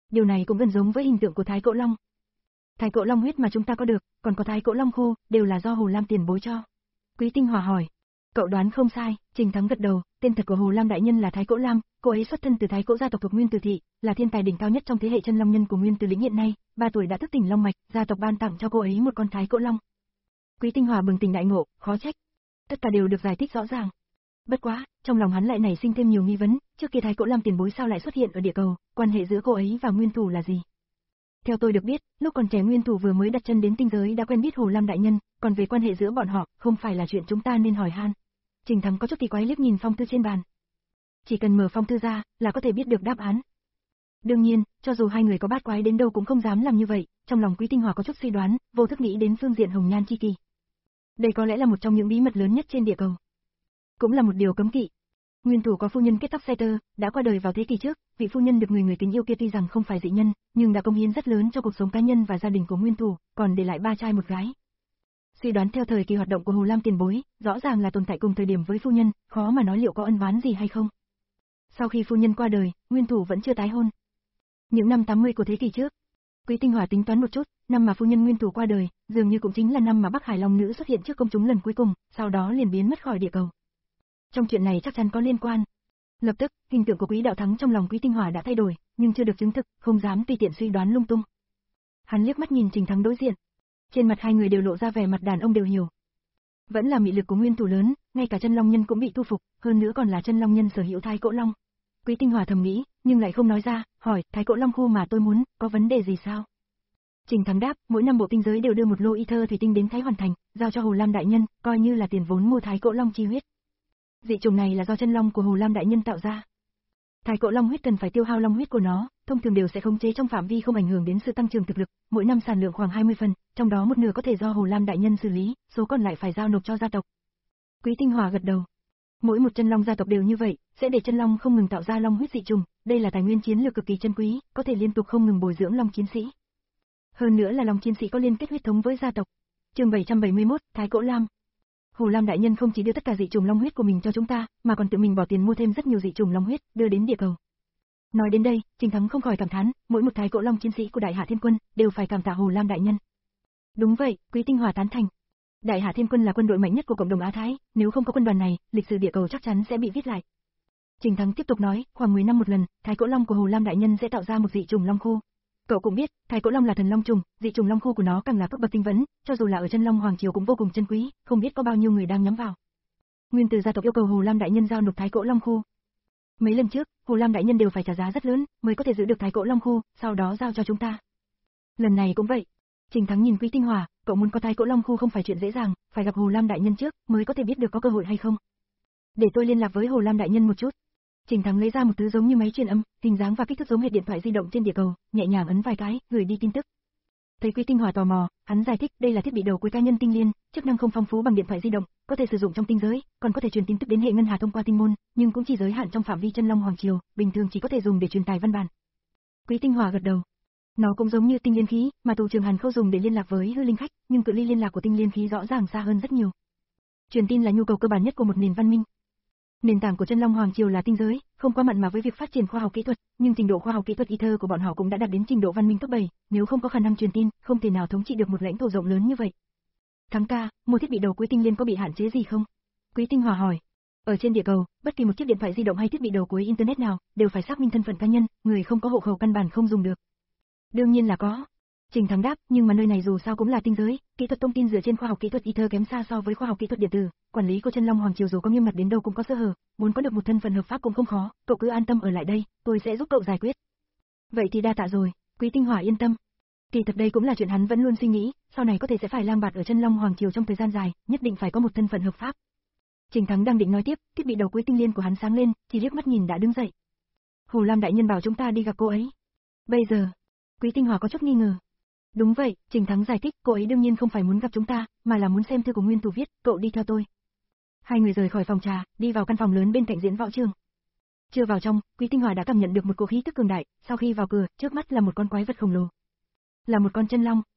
Điều này cũng gần giống với hình tượng của Thái Cổ Long. Thái Cổ Long huyết mà chúng ta có được, còn có Thái Cổ Long khô, đều là do Hồ Lam tiền bối cho. Quý Tinh Hòa hỏi. Cậu đoán không sai, Trình Thắng gật đầu, tên thật của Hồ Lam đại nhân là Thái Cổ Lam, cô ấy xuất thân từ Thái Cổ gia tộc thuộc Nguyên Từ thị, là thiên tài đỉnh cao nhất trong thế hệ chân long nhân của Nguyên Từ lĩnh hiện nay, ba tuổi đã thức tỉnh long mạch, gia tộc ban tặng cho cô ấy một con Thái Cổ Long. Quý Tinh Hòa bừng tỉnh đại ngộ, khó trách. Tất cả đều được giải thích rõ ràng. Bất quá, trong lòng hắn lại nảy sinh thêm nhiều nghi vấn, trước kia Thái Cổ Lam tiền bối sao lại xuất hiện ở địa cầu, quan hệ giữa cô ấy và Nguyên Thủ là gì? Theo tôi được biết, lúc còn trẻ Nguyên Thủ vừa mới đặt chân đến tinh giới đã quen biết Hồ Lam đại nhân, còn về quan hệ giữa bọn họ, không phải là chuyện chúng ta nên hỏi han. Trình Thắng có chút kỳ quái liếc nhìn phong thư trên bàn. Chỉ cần mở phong thư ra, là có thể biết được đáp án. Đương nhiên, cho dù hai người có bát quái đến đâu cũng không dám làm như vậy, trong lòng Quý Tinh Hòa có chút suy đoán, vô thức nghĩ đến phương diện hồng nhan chi kỳ. Đây có lẽ là một trong những bí mật lớn nhất trên địa cầu. Cũng là một điều cấm kỵ. Nguyên Thủ có phu nhân kết tóc xe tơ, đã qua đời vào thế kỷ trước, vị phu nhân được người người kính yêu kia tuy rằng không phải dị nhân, nhưng đã cống hiến rất lớn cho cuộc sống cá nhân và gia đình của Nguyên Thủ, còn để lại ba trai một gái. Suy đoán theo thời kỳ hoạt động của Hồ Lam tiền bối, rõ ràng là tồn tại cùng thời điểm với phu nhân, khó mà nói liệu có ân oán gì hay không. Sau khi phu nhân qua đời, Nguyên Thủ vẫn chưa tái hôn. Những năm tám mươi của thế kỷ trước, Quý Tinh Hòa tính toán một chút, năm mà phu nhân Nguyên Thủ qua đời, dường như cũng chính là năm mà Bắc Hải Long nữ xuất hiện trước công chúng lần cuối cùng, sau đó liền biến mất khỏi địa cầu. Trong chuyện này chắc chắn có liên quan. Lập tức, hình tượng của Quý Đạo Thắng trong lòng Quý Tinh Hòa đã thay đổi, nhưng chưa được chứng thực, không dám tùy tiện suy đoán lung tung. Hắn liếc mắt nhìn Trình Thắng đối diện. Trên mặt hai người đều lộ ra vẻ mặt đàn ông đều hiểu. Vẫn là mị lực của Nguyên Thủ lớn, ngay cả chân long nhân cũng bị thu phục, hơn nữa còn là chân long nhân sở hữu Thái Cổ Long. Quý Tinh Hòa thầm nghĩ, nhưng lại không nói ra, hỏi, Thái Cổ Long khu mà tôi muốn, có vấn đề gì sao? Trình Thắng đáp, mỗi năm bộ tinh giới đều đưa một lô y thơ thủy tinh đến Thái Hoàn Thành, giao cho Hồ Lam đại nhân, coi như là tiền vốn mua Thái Cổ Long chi huyết. Dị trùng này là do chân long của Hồ Lam đại nhân tạo ra. Thái Cổ Long huyết cần phải tiêu hao long huyết của nó, thông thường đều sẽ khống chế trong phạm vi không ảnh hưởng đến sự tăng trưởng thực lực, mỗi năm sản lượng khoảng hai mươi phần, trong đó một nửa có thể do Hồ Lam đại nhân xử lý, số còn lại phải giao nộp cho gia tộc. Quý Tinh Hòa gật đầu. Mỗi một chân long gia tộc đều như vậy, sẽ để chân long không ngừng tạo ra long huyết dị trùng, đây là tài nguyên chiến lược cực kỳ chân quý, có thể liên tục không ngừng bồi dưỡng long chiến sĩ. Hơn nữa là long chiến sĩ có liên kết huyết thống với gia tộc. Chương bảy trăm bảy mươi mốt, Thái Cổ Lam. Hồ Lam đại nhân không chỉ đưa tất cả dị trùng long huyết của mình cho chúng ta, mà còn tự mình bỏ tiền mua thêm rất nhiều dị trùng long huyết, đưa đến địa cầu. Nói đến đây, Trình Thắng không khỏi cảm thán, mỗi một Thái Cổ Long chiến sĩ của Đại Hạ Thiên Quân đều phải cảm tạ Hồ Lam đại nhân. Đúng vậy, Quý Tinh Hòa tán thành. Đại Hạ Thiên Quân là quân đội mạnh nhất của cộng đồng Á Thái, nếu không có quân đoàn này, lịch sử địa cầu chắc chắn sẽ bị viết lại. Trình Thắng tiếp tục nói, khoảng mười năm một lần, Thái Cổ Long của Hồ Lam đại nhân sẽ tạo ra một dị trùng long khu. Cậu cũng biết, Thái Cổ Long là thần long trùng, dị trùng long khu của nó càng là cấp bậc tinh vấn, cho dù là ở chân long hoàng triều cũng vô cùng chân quý, không biết có bao nhiêu người đang nhắm vào. Nguyên Từ gia tộc yêu cầu Hồ Lam đại nhân giao nộp Thái Cổ Long khu. Mấy lần trước, Hồ Lam đại nhân đều phải trả giá rất lớn mới có thể giữ được Thái Cổ Long khu, sau đó giao cho chúng ta. Lần này cũng vậy. Trình Thắng nhìn Quý Tinh Hòa, cậu muốn có Thái Cổ Long khu không phải chuyện dễ dàng, phải gặp Hồ Lam đại nhân trước mới có thể biết được có cơ hội hay không. Để tôi liên lạc với Hồ Lam đại nhân một chút. Trình Thắng lấy ra một thứ giống như máy truyền âm, hình dáng và kích thước giống hệt điện thoại di động trên địa cầu, nhẹ nhàng ấn vài cái, gửi đi tin tức. Thấy Quý Tinh Hòa tò mò, hắn giải thích, đây là thiết bị đầu cuối cá nhân tinh liên, chức năng không phong phú bằng điện thoại di động, có thể sử dụng trong tinh giới, còn có thể truyền tin tức đến hệ ngân hà thông qua tinh môn, nhưng cũng chỉ giới hạn trong phạm vi chân long hoàng triều, bình thường chỉ có thể dùng để truyền tải văn bản. Quý Tinh Hòa gật đầu. Nó cũng giống như tinh liên khí, mà Tù Trường Hàn Khâu dùng để liên lạc với hư linh khách, nhưng cự ly liên lạc của tinh liên khí rõ ràng xa hơn rất nhiều. Truyền tin là nhu cầu cơ bản nhất của một nền văn minh. Nền tảng của chân long hoàng triều là tinh giới, không quá mặn mà với việc phát triển khoa học kỹ thuật, nhưng trình độ khoa học kỹ thuật ether của bọn họ cũng đã đạt đến trình độ văn minh cấp bảy, nếu không có khả năng truyền tin, không thể nào thống trị được một lãnh thổ rộng lớn như vậy. Thắng ca, mua thiết bị đầu cuối tinh liên có bị hạn chế gì không? Quý Tinh Hòa hỏi. Ở trên địa cầu, bất kỳ một chiếc điện thoại di động hay thiết bị đầu cuối internet nào đều phải xác minh thân phận cá nhân, người không có hộ khẩu căn bản không dùng được. Đương nhiên là có. Trình Thắng đáp, nhưng mà nơi này dù sao cũng là tinh giới, kỹ thuật thông tin dựa trên khoa học kỹ thuật ether kém xa so với khoa học kỹ thuật điện tử, quản lý của chân long hoàng triều dù có nghiêm ngặt đến đâu cũng có sơ hở, muốn có được một thân phận hợp pháp cũng không khó, cậu cứ an tâm ở lại đây, tôi sẽ giúp cậu giải quyết. Vậy thì đa tạ rồi, Quý Tinh Hòa yên tâm. Kỳ thật đây cũng là chuyện hắn vẫn luôn suy nghĩ, sau này có thể sẽ phải lang bạt ở chân long hoàng triều trong thời gian dài, nhất định phải có một thân phận hợp pháp. Trình Thắng đang định nói tiếp, thiết bị đầu cuối tinh liên của hắn sáng lên, chỉ liếc mắt nhìn đã đứng dậy. Hồ Lam đại nhân bảo chúng ta đi gặp cô ấy. Bây giờ, Quý Tinh Hòa có chút nghi ngờ. Đúng vậy, Trình Thắng giải thích, cô ấy đương nhiên không phải muốn gặp chúng ta, mà là muốn xem thư của Nguyên Thủ viết, cậu đi theo tôi. Hai người rời khỏi phòng trà, đi vào căn phòng lớn bên cạnh diễn võ trường. Chưa vào trong, Quý Tinh Hòa đã cảm nhận được một cỗ khí tức cường đại, sau khi vào cửa, trước mắt là một con quái vật khổng lồ. Là một con chân long.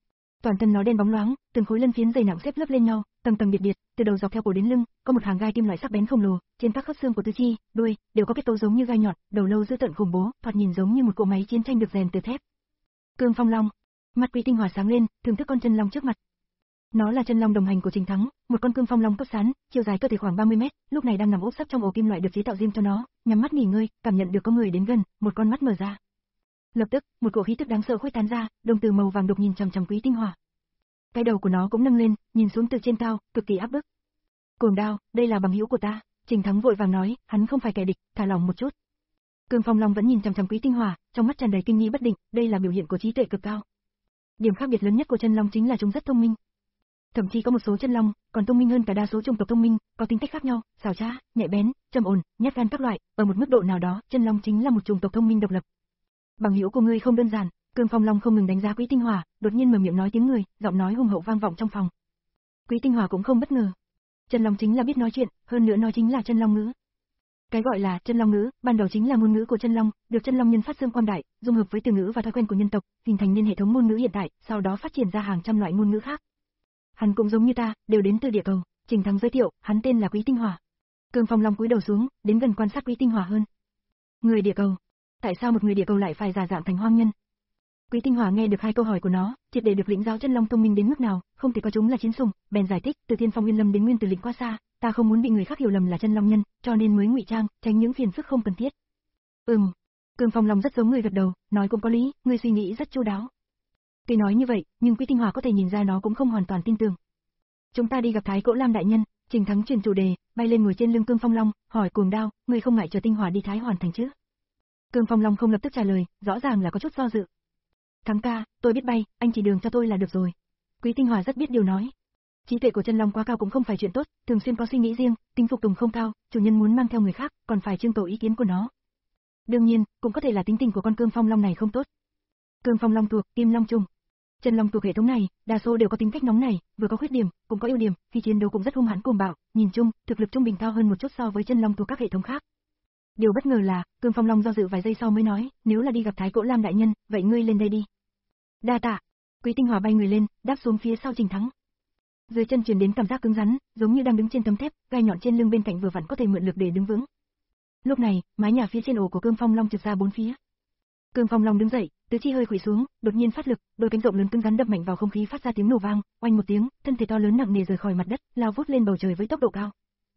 Toàn thân nó đen bóng loáng, từng khối lân phiến dày nặng xếp lớp lên nhau, tầng tầng biệt biệt, từ đầu dọc theo cổ đến lưng, có một hàng gai kim loại sắc bén khổng lồ, trên các khớp xương của tứ chi, đuôi đều có kết cấu giống như gai nhọn, đầu lâu dữ tợn khủng bố, thoạt nhìn giống như một cỗ máy chiến tranh được rèn từ thép. Cương Phong Long. Mắt Quý Tinh Hỏa sáng lên, thưởng thức con chân long trước mặt. Nó là chân long đồng hành của Trình Thắng, một con cương phong long cấp sán, chiều dài cơ thể khoảng ba mươi mét, lúc này đang nằm úp sấp trong ổ kim loại được chế tạo riêng cho nó, nhắm mắt nghỉ ngơi, cảm nhận được có người đến gần, một con mắt mở ra. Lập tức, một cổ khí tức đáng sợ khuếch tán ra, đồng tử màu vàng đục nhìn chằm chằm Quý Tinh Hỏa. Cái đầu của nó cũng nâng lên, nhìn xuống từ trên cao, cực kỳ áp bức. Cuồng Đao, đây là bằng hữu của ta, Trình Thắng vội vàng nói, hắn không phải kẻ địch, thả lỏng một chút. Cương Phong Long vẫn nhìn chằm chằm Quý Tinh Hỏa, trong mắt tràn đầy kinh nghi bất định, đây là biểu hiện của trí tuệ cực cao. Điểm khác biệt lớn nhất của chân long chính là chúng rất thông minh. Thậm chí có một số chân long còn thông minh hơn cả đa số chủng tộc thông minh, có tính cách khác nhau, xảo trá, nhạy bén, trầm ổn, nhát gan các loại, ở một mức độ nào đó, chân long chính là một chủng tộc thông minh độc lập. Bằng hữu của ngươi không đơn giản, Cương Phong Long không ngừng đánh giá Quý Tinh Hỏa, đột nhiên mở miệng nói tiếng người, giọng nói hùng hậu vang vọng trong phòng. Quý Tinh Hỏa cũng không bất ngờ. Chân long chính là biết nói chuyện, hơn nữa nói chính là chân long ngữ. Cái gọi là chân long ngữ, ban đầu chính là ngôn ngữ của chân long, được chân long nhân phát xương quang đại, dung hợp với từ ngữ và thói quen của nhân tộc, hình thành nên hệ thống ngôn ngữ hiện tại, sau đó phát triển ra hàng trăm loại ngôn ngữ khác. Hắn cũng giống như ta, đều đến từ địa cầu. Trình Thắng giới thiệu, hắn tên là Quý Tinh Hỏa. Cương Phong Long cúi đầu xuống, đến gần quan sát Quý Tinh Hỏa hơn. Người địa cầu? Tại sao một người địa cầu lại phải giả dạng thành hoang nhân? Quý Tinh Hỏa nghe được hai câu hỏi của nó, triệt để được lĩnh giáo chân long thông minh đến mức nào, không thể coi chúng là chiến sủng, bèn giải thích, từ Thiên Phong Nguyên Lâm đến Nguyên Tử Lĩnh quá xa, ta không muốn bị người khác hiểu lầm là chân long nhân, cho nên mới ngụy trang, tránh những phiền phức không cần thiết. Ừm. Cương Phong Long rất giống người gật đầu, nói cũng có lý, ngươi suy nghĩ rất chu đáo. Tuy nói như vậy, nhưng Quý Tinh Hỏa có thể nhìn ra nó cũng không hoàn toàn tin tưởng. Chúng ta đi gặp Thái Cỗ Lam đại nhân. Trình Thắng chuyển chủ đề, bay lên ngồi trên lưng Cương Phong Long, hỏi Cuồng Đao, ngươi không ngại chờ Tinh Hỏa đi Thái Hoàn thành chứ? Cương Phong Long không lập tức trả lời, rõ ràng là có chút do dự. Thắng ca, tôi biết bay, anh chỉ đường cho tôi là được rồi. Quý Tinh Hỏa rất biết điều nói. Trí tuệ của chân long quá cao cũng không phải chuyện tốt, thường xuyên có suy nghĩ riêng, tính phục tùng không cao, chủ nhân muốn mang theo người khác, còn phải trưng cầu ý kiến của nó. Đương nhiên, cũng có thể là tính tình của con Cương Phong Long này không tốt. Cương Phong Long thuộc Kim Long trùng. Chân long thuộc hệ thống này, đa số đều có tính cách nóng nảy, vừa có khuyết điểm, cũng có ưu điểm, khi chiến đấu cũng rất hung hãn cuồng bạo, nhìn chung, thực lực trung bình cao hơn một chút so với chân long thuộc các hệ thống khác. Điều bất ngờ là, Cương Phong Long do dự vài giây sau mới nói, nếu là đi gặp Thái Cỗ Lam đại nhân, vậy ngươi lên đây đi. Đa tạ. Quý Tinh Hỏa bay người lên, đáp xuống phía sau Trình Thắng. Dưới chân truyền đến cảm giác cứng rắn, giống như đang đứng trên tấm thép, gai nhọn trên lưng bên cạnh vừa vặn có thể mượn lực để đứng vững. Lúc này, mái nhà phía trên ổ của Cương Phong Long trượt ra bốn phía. Cương Phong Long đứng dậy, tứ chi hơi khuỵu xuống, đột nhiên phát lực, đôi cánh rộng lớn cứng rắn đập mạnh vào không khí phát ra tiếng nổ vang, oanh một tiếng, thân thể to lớn nặng nề rời khỏi mặt đất, lao vút lên bầu trời với tốc độ cao.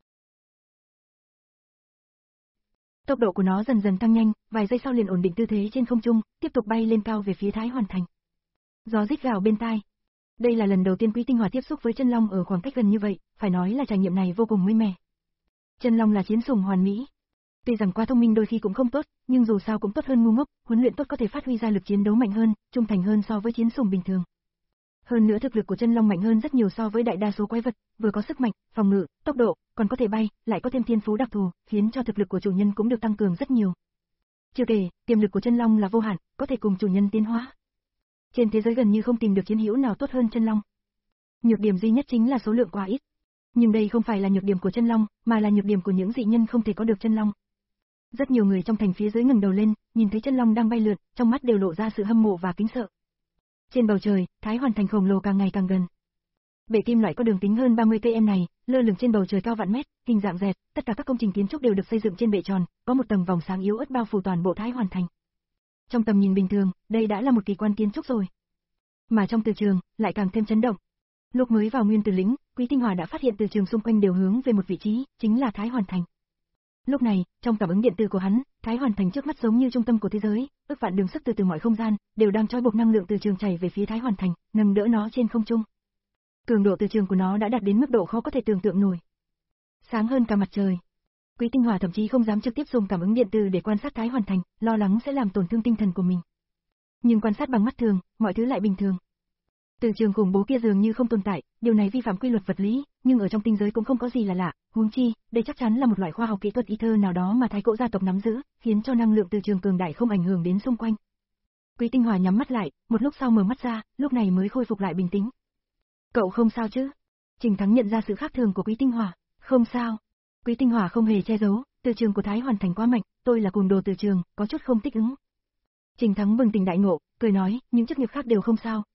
Tốc độ của nó dần dần tăng nhanh, vài giây sau liền ổn định tư thế trên không trung, tiếp tục bay lên cao về phía Thái Hoàn thành. Gió rít gào bên tai. Đây là lần đầu tiên Quý Tinh Hỏa tiếp xúc với chân long ở khoảng cách gần như vậy, phải nói là trải nghiệm này vô cùng mới mẻ. Chân long là chiến sủng hoàn mỹ. Tuy rằng quá thông minh đôi khi cũng không tốt, nhưng dù sao cũng tốt hơn ngu ngốc, huấn luyện tốt có thể phát huy ra lực chiến đấu mạnh hơn, trung thành hơn so với chiến sủng bình thường. Hơn nữa thực lực của chân long mạnh hơn rất nhiều so với đại đa số quái vật, vừa có sức mạnh, phòng ngự, tốc độ, còn có thể bay, lại có thêm thiên phú đặc thù, khiến cho thực lực của chủ nhân cũng được tăng cường rất nhiều. Chưa kể, tiềm lực của chân long là vô hạn, có thể cùng chủ nhân tiến hóa. Trên thế giới gần như không tìm được chiến hữu nào tốt hơn chân long. Nhược điểm duy nhất chính là số lượng quá ít. Nhưng đây không phải là nhược điểm của chân long, mà là nhược điểm của những dị nhân không thể có được chân long. Rất nhiều người trong thành phía dưới ngẩng đầu lên, nhìn thấy chân long đang bay lượn, trong mắt đều lộ ra sự hâm mộ và kính sợ. Trên bầu trời, Thái Hoàn thành khổng lồ càng ngày càng gần. Bệ kim loại có đường kính hơn ba mươi km này, lơ lửng trên bầu trời cao vạn mét, hình dạng dẹt, tất cả các công trình kiến trúc đều được xây dựng trên bệ tròn, có một tầng vòng sáng yếu ớt bao phủ toàn bộ Thái Hoàn thành. Trong tầm nhìn bình thường, đây đã là một kỳ quan kiến trúc rồi. Mà trong từ trường, lại càng thêm chấn động. Lúc mới vào Nguyên Tử Lĩnh, Quý Tinh Hỏa đã phát hiện từ trường xung quanh đều hướng về một vị trí, chính là Thái Hoàn thành. Lúc này, trong cảm ứng điện tử của hắn, Thái Hoàn thành trước mắt giống như trung tâm của thế giới, ức vạn đường sức từ từ mọi không gian, đều đang trói buộc năng lượng từ trường chảy về phía Thái Hoàn thành, nâng đỡ nó trên không trung. Cường độ từ trường của nó đã đạt đến mức độ khó có thể tưởng tượng nổi. Sáng hơn cả mặt trời. Quý Tinh Hỏa thậm chí không dám trực tiếp dùng cảm ứng điện tử để quan sát Thái Hoàn thành, lo lắng sẽ làm tổn thương tinh thần của mình. Nhưng quan sát bằng mắt thường, mọi thứ lại bình thường. Từ trường khủng bố kia dường như không tồn tại, điều này vi phạm quy luật vật lý, nhưng ở trong tinh giới cũng không có gì là lạ, huống chi, đây chắc chắn là một loại khoa học kỹ thuật ether nào đó mà Thái Cỗ gia tộc nắm giữ, khiến cho năng lượng từ trường cường đại không ảnh hưởng đến xung quanh. Quý Tinh Hỏa nhắm mắt lại, một lúc sau mở mắt ra, lúc này mới khôi phục lại bình tĩnh. Cậu không sao chứ? Trình Thắng nhận ra sự khác thường của Quý Tinh Hỏa. Không sao. Quý Tinh Hỏa không hề che giấu, từ trường của Thái Hoàn thành quá mạnh, tôi là cuồng đồ từ trường, có chút không thích ứng. Trình Thắng bừng tỉnh đại ngộ, cười nói, những chức nghiệp khác đều không sao,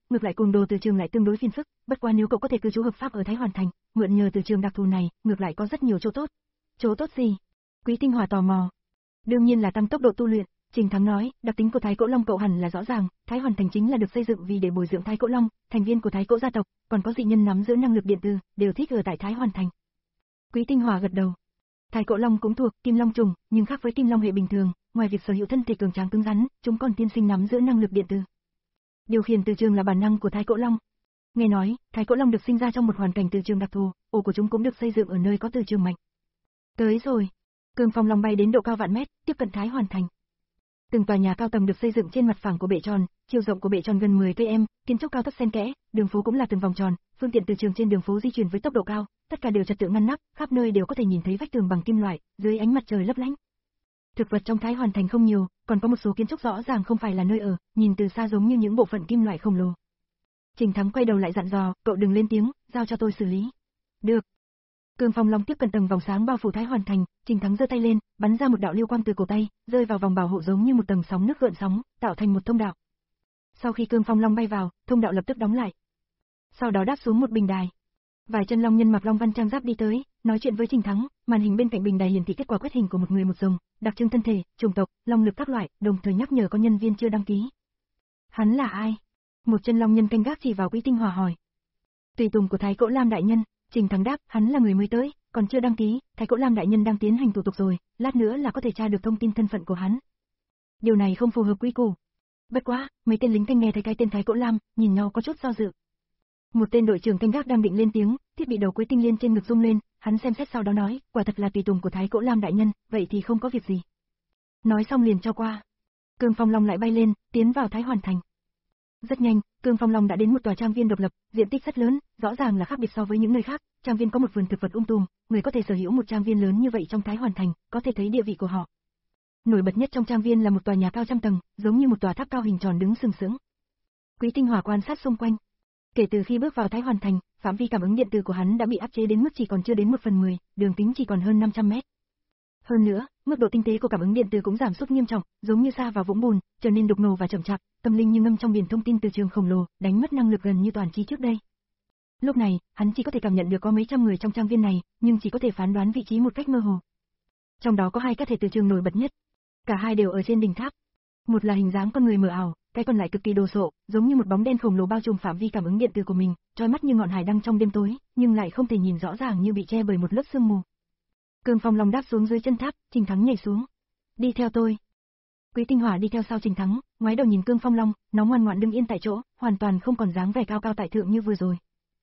ngược lại cùng Đồ Từ Trường lại tương đối phiền phức, bất quá nếu cậu có thể cư trú hợp pháp ở Thái Hoàn thành, mượn nhờ Từ Trường đặc thù này, ngược lại có rất nhiều chỗ tốt. Chỗ tốt gì? Quý Tinh Hòa tò mò. Đương nhiên là tăng tốc độ tu luyện. Trình Thắng nói, đặc tính của Thái Cỗ Long cậu hẳn là rõ ràng, Thái Hoàn thành chính là được xây dựng vì để bồi dưỡng Thái Cỗ Long, thành viên của Thái Cỗ gia tộc, còn có dị nhân nắm giữ năng lực điện tử, đều thích ở tại Thái Hoàn thành. Quý Tinh Hòa gật đầu. Thái Cỗ Long cũng thuộc Kim Long trùng, nhưng khác với Kim Long hệ bình thường, ngoài việc sở hữu thân thể cường tráng cứng rắn, chúng còn tiên sinh nắm giữ năng lực điện tử. Điều khiển từ trường là bản năng của Thái Cỗ Long. Nghe nói, Thái Cỗ Long được sinh ra trong một hoàn cảnh từ trường đặc thù, ổ của chúng cũng được xây dựng ở nơi có từ trường mạnh. Tới rồi. Cương Phong Long bay đến độ cao vạn mét, tiếp cận Thái Hoàn thành. Từng tòa nhà cao tầng được xây dựng trên mặt phẳng của bệ tròn, chiều rộng của bệ tròn gần mười cây, kiến trúc cao thấp xen kẽ, đường phố cũng là từng vòng tròn, phương tiện từ trường trên đường phố di chuyển với tốc độ cao, tất cả đều trật tự ngăn nắp, khắp nơi đều có thể nhìn thấy vách tường bằng kim loại, dưới ánh mặt trời lấp lánh. Thực vật trong Thái Hoàn thành không nhiều, còn có một số kiến trúc rõ ràng không phải là nơi ở, nhìn từ xa giống như những bộ phận kim loại khổng lồ. Trình Thắng quay đầu lại dặn dò, cậu đừng lên tiếng, giao cho tôi xử lý. Được. Cương Phong Long tiếp cận tầng vòng sáng bao phủ Thái Hoàn thành, Trình Thắng giơ tay lên, bắn ra một đạo lưu quang từ cổ tay, rơi vào vòng bảo hộ giống như một tầng sóng nước gợn sóng, tạo thành một thông đạo. Sau khi Cương Phong Long bay vào, thông đạo lập tức đóng lại. Sau đó đáp xuống một bình đài. Vài chân long nhân mặc long văn trang giáp đi tới, nói chuyện với Trình Thắng, màn hình bên cạnh bình đài hiển thị kết quả quét hình của một người một rồng, đặc trưng thân thể, chủng tộc, long lực các loại, đồng thời nhắc nhở có nhân viên chưa đăng ký. Hắn là ai? Một chân long nhân canh gác chỉ vào Quý Tinh Hòa hỏi. Tùy tùng của Thái Cỗ Lam đại nhân. Trình Thắng đáp, hắn là người mới tới, còn chưa đăng ký, Thái Cỗ Lam đại nhân đang tiến hành thủ tục rồi, lát nữa là có thể tra được thông tin thân phận của hắn. Điều này không phù hợp quy củ. Bất quá, mấy tên lính canh nghe thấy cái tên Thái Cỗ Lam, nhìn nhau có chút do dự. Một tên đội trưởng canh gác đang định lên tiếng, thiết bị đầu Quế Tinh Liên trên ngực rung lên, hắn xem xét sau đó nói, quả thật là tùy tùng của Thái Cỗ Lam đại nhân, vậy thì không có việc gì. Nói xong liền cho qua. Cương Phong Long lại bay lên, tiến vào Thái Hoàn thành. Rất nhanh, Cương Phong Long đã đến một tòa trang viên độc lập, diện tích rất lớn, rõ ràng là khác biệt so với những nơi khác. Trang viên có một vườn thực vật um tùm, người có thể sở hữu một trang viên lớn như vậy trong Thái Hoàn thành, có thể thấy địa vị của họ. Nổi bật nhất trong trang viên là một tòa nhà cao trăm tầng, giống như một tòa tháp cao hình tròn đứng sừng sững. Quý Tinh Hòa quan sát xung quanh. Kể từ khi bước vào Thái Hoàn thành, phạm vi cảm ứng điện tử của hắn đã bị áp chế đến mức chỉ còn chưa đến một phần mười, đường kính chỉ còn hơn năm trăm mét. Hơn nữa, mức độ tinh tế của cảm ứng điện tử cũng giảm sút nghiêm trọng, giống như sa vào vũng bùn, trở nên đục ngầu và chậm chạp, tâm linh như ngâm trong biển thông tin từ trường khổng lồ, đánh mất năng lực gần như toàn trí trước đây. Lúc này, hắn chỉ có thể cảm nhận được có mấy trăm người trong trang viên này, nhưng chỉ có thể phán đoán vị trí một cách mơ hồ. Trong đó có hai cá thể từ trường nổi bật nhất, cả hai đều ở trên đỉnh tháp. Một là hình dáng con người mờ ảo, cái còn lại cực kỳ đồ sộ, giống như một bóng đen khổng lồ bao trùm phạm vi cảm ứng điện tử của mình, trói mắt như ngọn hải đăng trong đêm tối, nhưng lại không thể nhìn rõ ràng như bị che bởi một lớp sương mù. Cương Phong Long đáp xuống dưới chân tháp, Trình Thắng nhảy xuống. Đi theo tôi. Quý Tinh Hòa đi theo sau Trình Thắng, ngoái đầu nhìn Cương Phong Long, nó ngoan ngoãn đứng yên tại chỗ, hoàn toàn không còn dáng vẻ cao cao tại thượng như vừa rồi.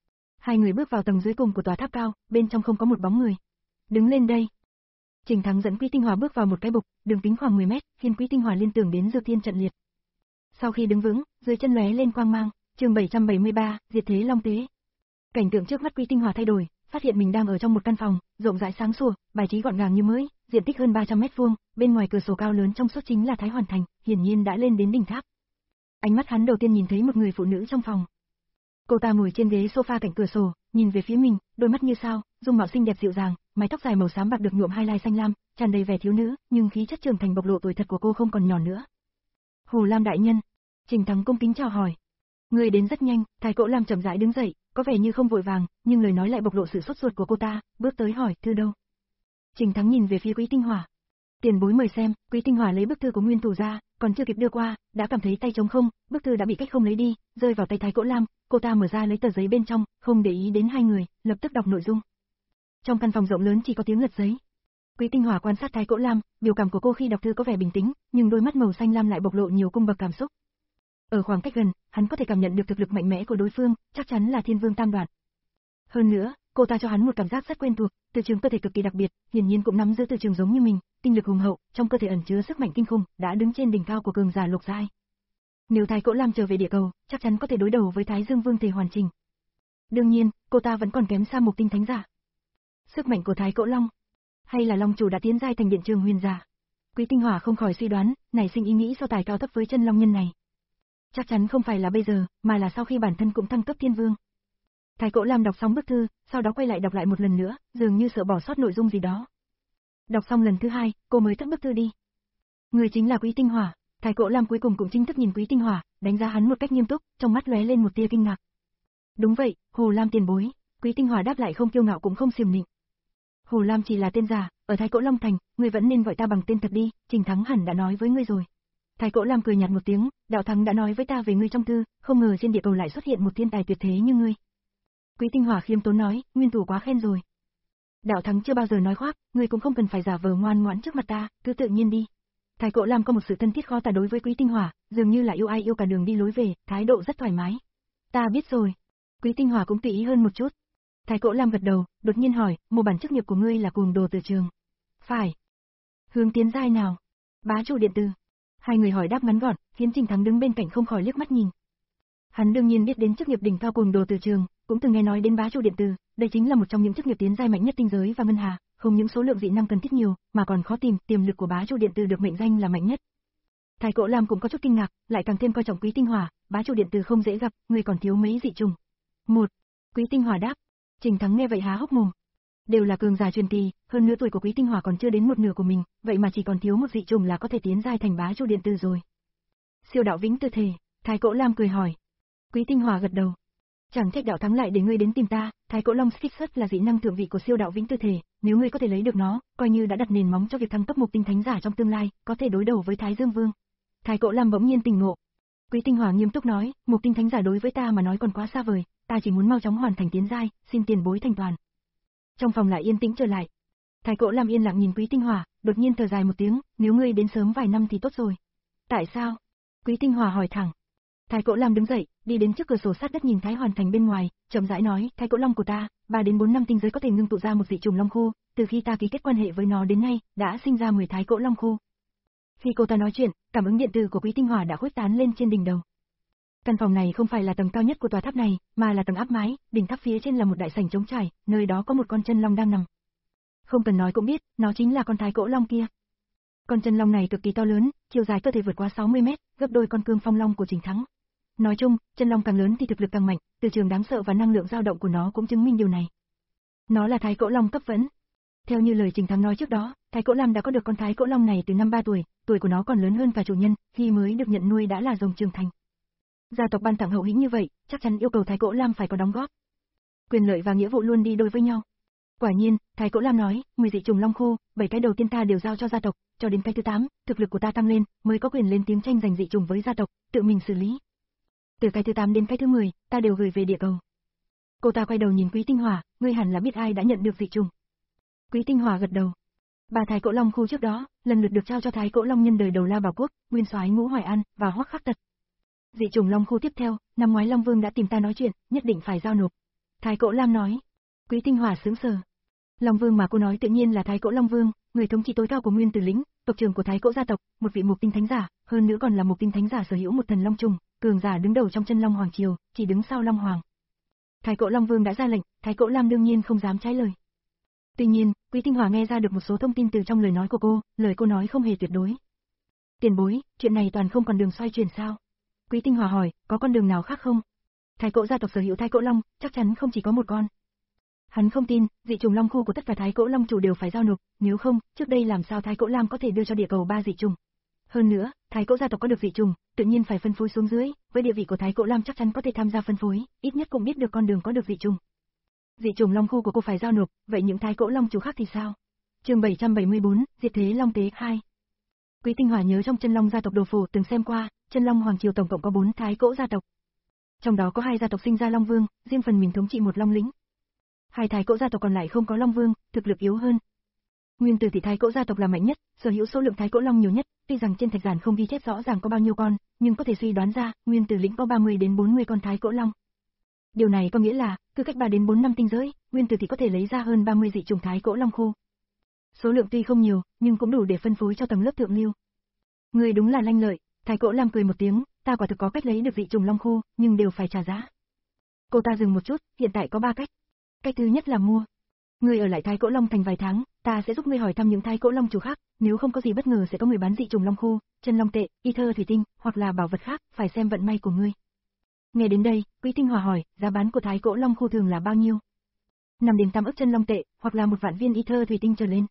Hai người bước vào tầng dưới cùng của tòa tháp cao, bên trong không có một bóng người. Đứng lên đây. Trình Thắng dẫn Quý Tinh Hòa bước vào một cái bục, đường kính khoảng mười mét, khiến Quý Tinh Hòa liên tưởng đến Dược Thiên trận liệt. Sau khi đứng vững, dưới chân lóe lên quang mang, chương bảy trăm bảy mươi ba, Diệt thế Long Tế. Cảnh tượng trước mắt Quý Tinh Hòa thay đổi, phát hiện mình đang ở trong một căn phòng, rộng rãi sáng sủa, bài trí gọn gàng như mới, diện tích hơn ba trăm mét vuông, bên ngoài cửa sổ cao lớn trong suốt chính là Thái Hoàn thành, hiển nhiên đã lên đến đỉnh tháp. Ánh mắt hắn đầu tiên nhìn thấy một người phụ nữ trong phòng. Cô ta ngồi trên ghế sofa cạnh cửa sổ, nhìn về phía mình, đôi mắt như sao, dung mạo xinh đẹp dịu dàng, mái tóc dài màu xám bạc được nhuộm highlight xanh lam, tràn đầy vẻ thiếu nữ, nhưng khí chất trưởng thành bộc lộ tuổi thật của cô không còn nhỏ nữa. Hồ Lam đại nhân. Trình Thắng cung kính chào hỏi. Người đến rất nhanh, Thái Cỗ Lam chậm rãi đứng dậy, có vẻ như không vội vàng, nhưng lời nói lại bộc lộ sự sốt ruột của cô ta, bước tới hỏi, thư đâu? Trình Thắng nhìn về phía Quý Tinh Hòa. Tiền bối mời xem. Quý Tinh Hòa lấy bức thư của nguyên thủ ra, còn chưa kịp đưa qua, đã cảm thấy tay trống không, bức thư đã bị cách không lấy đi, rơi vào tay Thái Cỗ Lam, cô ta mở ra lấy tờ giấy bên trong, không để ý đến hai người, lập tức đọc nội dung. Trong căn phòng rộng lớn chỉ có tiếng lật giấy. Quý Tinh Hòa quan sát Thái Cỗ Lam, biểu cảm của cô khi đọc thư có vẻ bình tĩnh, nhưng đôi mắt màu xanh lam lại bộc lộ nhiều cung bậc cảm xúc. Ở khoảng cách gần, hắn có thể cảm nhận được thực lực mạnh mẽ của đối phương, chắc chắn là Thiên Vương Tam Đoạn. Hơn nữa, cô ta cho hắn một cảm giác rất quen thuộc, từ trường cơ thể cực kỳ đặc biệt, hiển nhiên cũng nắm giữ từ trường giống như mình, tinh lực hùng hậu, trong cơ thể ẩn chứa sức mạnh kinh khủng, đã đứng trên đỉnh cao của cường giả lục giai. Nếu Thái Cỗ Lam trở về địa cầu, chắc chắn có thể đối đầu với Thái Dương Vương thể hoàn chỉnh. Đương nhiên, cô ta vẫn còn kém xa Mục Tinh Thánh giả. Sức mạnh của Thái Cỗ Long, hay là Long chủ đã tiến giai thành Điện Trường Huyền giả? Quý Tinh Hòa không khỏi suy đoán, nảy sinh ý nghĩ so tài cao thấp với chân long nhân này. Chắc chắn không phải là bây giờ, mà là sau khi bản thân cũng thăng cấp Thiên Vương. Thái Cỗ Lam đọc xong bức thư, sau đó quay lại đọc lại một lần nữa, dường như sợ bỏ sót nội dung gì đó. Đọc xong lần thứ hai, cô mới cất bức thư đi. Người chính là Quý Tinh Hòa. Thái Cổ Lam cuối cùng cũng chính thức nhìn Quý Tinh Hỏa, đánh giá hắn một cách nghiêm túc, trong mắt lóe lên một tia kinh ngạc. Đúng vậy, Hồ Lam tiền bối, Quý Tinh Hỏa đáp lại không kiêu ngạo cũng không xiềm nịnh. Hồ Lam chỉ là tên giả, ở Thái Cổ Long Thành, ngươi vẫn nên gọi ta bằng tên thật đi, Trình Thắng hẳn đã nói với ngươi rồi. Thái Cổ Lam cười nhạt một tiếng, Đạo Thắng đã nói với ta về ngươi trong thư, không ngờ trên địa cầu lại xuất hiện một thiên tài tuyệt thế như ngươi. Quý Tinh Hỏa khiêm tốn nói, nguyên thủ quá khen rồi. Đạo Thắng chưa bao giờ nói khoác, ngươi cũng không cần phải giả vờ ngoan ngoãn trước mặt ta, cứ tự nhiên đi. Thái Cổ Lam có một sự thân thiết khó tả đối với Quý Tinh Hỏa, dường như là yêu ai yêu cả đường đi lối về, thái độ rất thoải mái. Ta biết rồi. Quý Tinh Hỏa cũng tùy ý hơn một chút. Thái Cổ Lam gật đầu, đột nhiên hỏi, mô bản chức nghiệp của ngươi là cuồng đồ từ trường. Phải. Hướng tiến giai nào? Bá chủ điện tử. Hai người hỏi đáp ngắn gọn, khiến Trình Thắng đứng bên cạnh không khỏi liếc mắt nhìn. Hắn đương nhiên biết đến chức nghiệp đỉnh cao cuồng đồ từ trường, cũng từng nghe nói đến bá chủ điện tử, đây chính là một trong những chức nghiệp tiến giai mạnh nhất tinh giới và ngân hà, không những số lượng dị năng cần thiết nhiều, mà còn khó tìm, tiềm lực của bá chủ điện tử được mệnh danh là mạnh nhất. Thái Cổ Lam cũng có chút kinh ngạc, lại càng thêm coi trọng Quý Tinh Hỏa, bá chủ điện tử không dễ gặp, người còn thiếu mấy dị trùng. Một. Quý Tinh Hỏa đáp. Trình Thắng nghe vậy há hốc mồm. Đều là cường giả truyền kỳ, hơn nữa tuổi của Quý Tinh Hỏa còn chưa đến một nửa của mình, vậy mà chỉ còn thiếu một dị trùng là có thể tiến giai thành bá chủ điện tử rồi. Siêu đạo vĩnh tư thể, Thái Cổ Lam cười hỏi. Quý Tinh Hỏa gật đầu. Chẳng trách Đạo Thắng lại để ngươi đến tìm ta, Thái Cổ Long Xích Sắt là dị năng thượng vị của siêu đạo vĩnh tư thể, nếu ngươi có thể lấy được nó, coi như đã đặt nền móng cho việc thăng cấp Mục Tinh Thánh giả trong tương lai, có thể đối đầu với Thái Dương Vương. Thái Cổ Lam bỗng nhiên tỉnh ngộ. Quý Tinh Hỏa nghiêm túc nói, Mục Tinh Thánh giả đối với ta mà nói còn quá xa vời, ta chỉ muốn mau chóng hoàn thành tiến giai, xin tiền bối thành toàn. Trong phòng lại yên tĩnh trở lại. Thái Cổ Lam yên lặng nhìn Quý Tinh Hỏa, đột nhiên thở dài một tiếng, nếu ngươi đến sớm vài năm thì tốt rồi. Tại sao? Quý Tinh Hỏa hỏi thẳng. Thái Cổ Lam đứng dậy, đi đến trước cửa sổ sát đất nhìn Thái Hoàn Thành bên ngoài, chậm rãi nói, Thái Cổ Long của ta, ba đến bốn năm tinh giới có thể ngưng tụ ra một dị trùng long khu, từ khi ta ký kết quan hệ với nó đến nay, đã sinh ra mười Thái Cổ Long khu. Khi cô ta nói chuyện, cảm ứng điện tử của Quý Tinh Hỏa đã khuếch tán lên trên đỉnh đầu. Căn phòng này không phải là tầng cao nhất của tòa tháp này, mà là tầng áp mái, đỉnh tháp phía trên là một đại sảnh trống trải, nơi đó có một con chân long đang nằm. Không cần nói cũng biết, nó chính là con Thái Cổ Long kia. Con chân long này cực kỳ to lớn, chiều dài cơ thể vượt qua sáu mươi mét, gấp đôi con cương phong long của Trình Thắng. Nói chung, chân long càng lớn thì thực lực càng mạnh, từ trường đáng sợ và năng lượng dao động của nó cũng chứng minh điều này. Nó là Thái Cổ Long cấp vẫn. Theo như lời Trình Thắng nói trước đó, Thái Cổ Lam đã có được con Thái Cổ Long này từ năm ba tuổi, tuổi của nó còn lớn hơn cả chủ nhân, khi mới được nhận nuôi đã là rồng trưởng thành. Gia tộc ban tặng hậu hĩnh như vậy, chắc chắn yêu cầu Thái Cổ Lam phải có đóng góp. Quyền lợi và nghĩa vụ luôn đi đôi với nhau. Quả nhiên, Thái Cổ Lam nói, mười dị trùng long khu, bảy cái đầu tiên ta đều giao cho gia tộc, cho đến cái thứ tám, thực lực của ta tăng lên, mới có quyền lên tiếng tranh giành dị trùng với gia tộc, tự mình xử lý. Từ cái thứ tám đến cái thứ mười, ta đều gửi về địa cầu. Cô ta quay đầu nhìn Quý Tinh Hỏa, ngươi hẳn là biết ai đã nhận được dị trùng. Quý Tinh Hỏa gật đầu. Ba Thái Cổ Long khu trước đó, lần lượt được trao cho Thái Cổ Long nhân đời đầu La Bảo Quốc, Nguyên Soái Ngũ Hoài An và Hoắc Khắc Tật. Dị trùng Long khu tiếp theo, năm ngoái Long Vương đã tìm ta nói chuyện, nhất định phải giao nộp. Thái Cổ Lam nói. Quý Tinh Hỏa sững sờ. Long Vương mà cô nói tự nhiên là Thái Cổ Long Vương, người thống trị tối cao của Nguyên Tử Lĩnh, tộc trưởng của Thái Cổ gia tộc, một vị Mục Tinh Thánh giả, hơn nữa còn là Mục Tinh Thánh giả sở hữu một thần long trùng, cường giả đứng đầu trong chân Long Hoàng triều, chỉ đứng sau Long Hoàng. Thái Cổ Long Vương đã ra lệnh, Thái Cổ Lam đương nhiên không dám trái lời. Tuy nhiên, Quý Tinh Hỏa nghe ra được một số thông tin từ trong lời nói của cô, lời cô nói không hề tuyệt đối. Tiền bối, chuyện này toàn không còn đường xoay chuyển sao? Quý Tinh Hỏa hỏi, có con đường nào khác không? Thái Cổ gia tộc sở hữu Thái Cổ Long, chắc chắn không chỉ có một con. Hắn không tin, dị trùng long khu của tất cả Thái Cổ Long chủ đều phải giao nộp, nếu không, trước đây làm sao Thái Cổ Lam có thể đưa cho địa cầu ba dị trùng? Hơn nữa, Thái Cổ gia tộc có được dị trùng, tự nhiên phải phân phối xuống dưới, với địa vị của Thái Cổ Lam chắc chắn có thể tham gia phân phối, ít nhất cũng biết được con đường có được dị trùng. Dị trùng long khu của cô phải giao nộp, vậy những Thái Cổ Long chủ khác thì sao? Chương bảy trăm bảy mươi tư, Diệt thế Long tế hai. Quý Tinh Hỏa nhớ trong chân Long gia tộc đồ phổ từng xem qua, chân Long hoàng triều tổng cộng có bốn Thái Cổ gia tộc. Trong đó có hai gia tộc sinh ra Long Vương, riêng phần mình thống trị một Long lĩnh. Hai Thái Cổ gia tộc còn lại không có Long Vương, thực lực yếu hơn. Nguyên Tử Thị Thái Cổ gia tộc là mạnh nhất, sở hữu số lượng Thái Cổ Long nhiều nhất, tuy rằng trên thạch giản không ghi chép rõ ràng có bao nhiêu con, nhưng có thể suy đoán ra, Nguyên Tử lĩnh có ba mươi đến bốn mươi con Thái Cổ Long. Điều này có nghĩa là, cứ cách ba đến bốn năm tinh giới, Nguyên Tử Thị có thể lấy ra hơn ba mươi dị trùng Thái Cổ Long khu. Số lượng tuy không nhiều, nhưng cũng đủ để phân phối cho tầng lớp thượng lưu. Người đúng là lanh lợi, Thái Cổ Lam cười một tiếng, ta quả thực có cách lấy được dị trùng Long khu, nhưng đều phải trả giá. Cô ta dừng một chút, hiện tại có ba cách. Cách thứ nhất là mua. Ngươi ở lại Thái Cổ Long thành vài tháng, ta sẽ giúp ngươi hỏi thăm những Thái Cổ Long chủ khác, nếu không có gì bất ngờ sẽ có người bán dị trùng Long khu, chân long tệ, y thơ thủy tinh, hoặc là bảo vật khác, phải xem vận may của ngươi. Nghe đến đây, Quý Tinh Hỏa hỏi, giá bán của Thái Cổ Long khu thường là bao nhiêu? năm đến tám ức chân long tệ, hoặc là một vạn viên y thơ thủy tinh trở lên.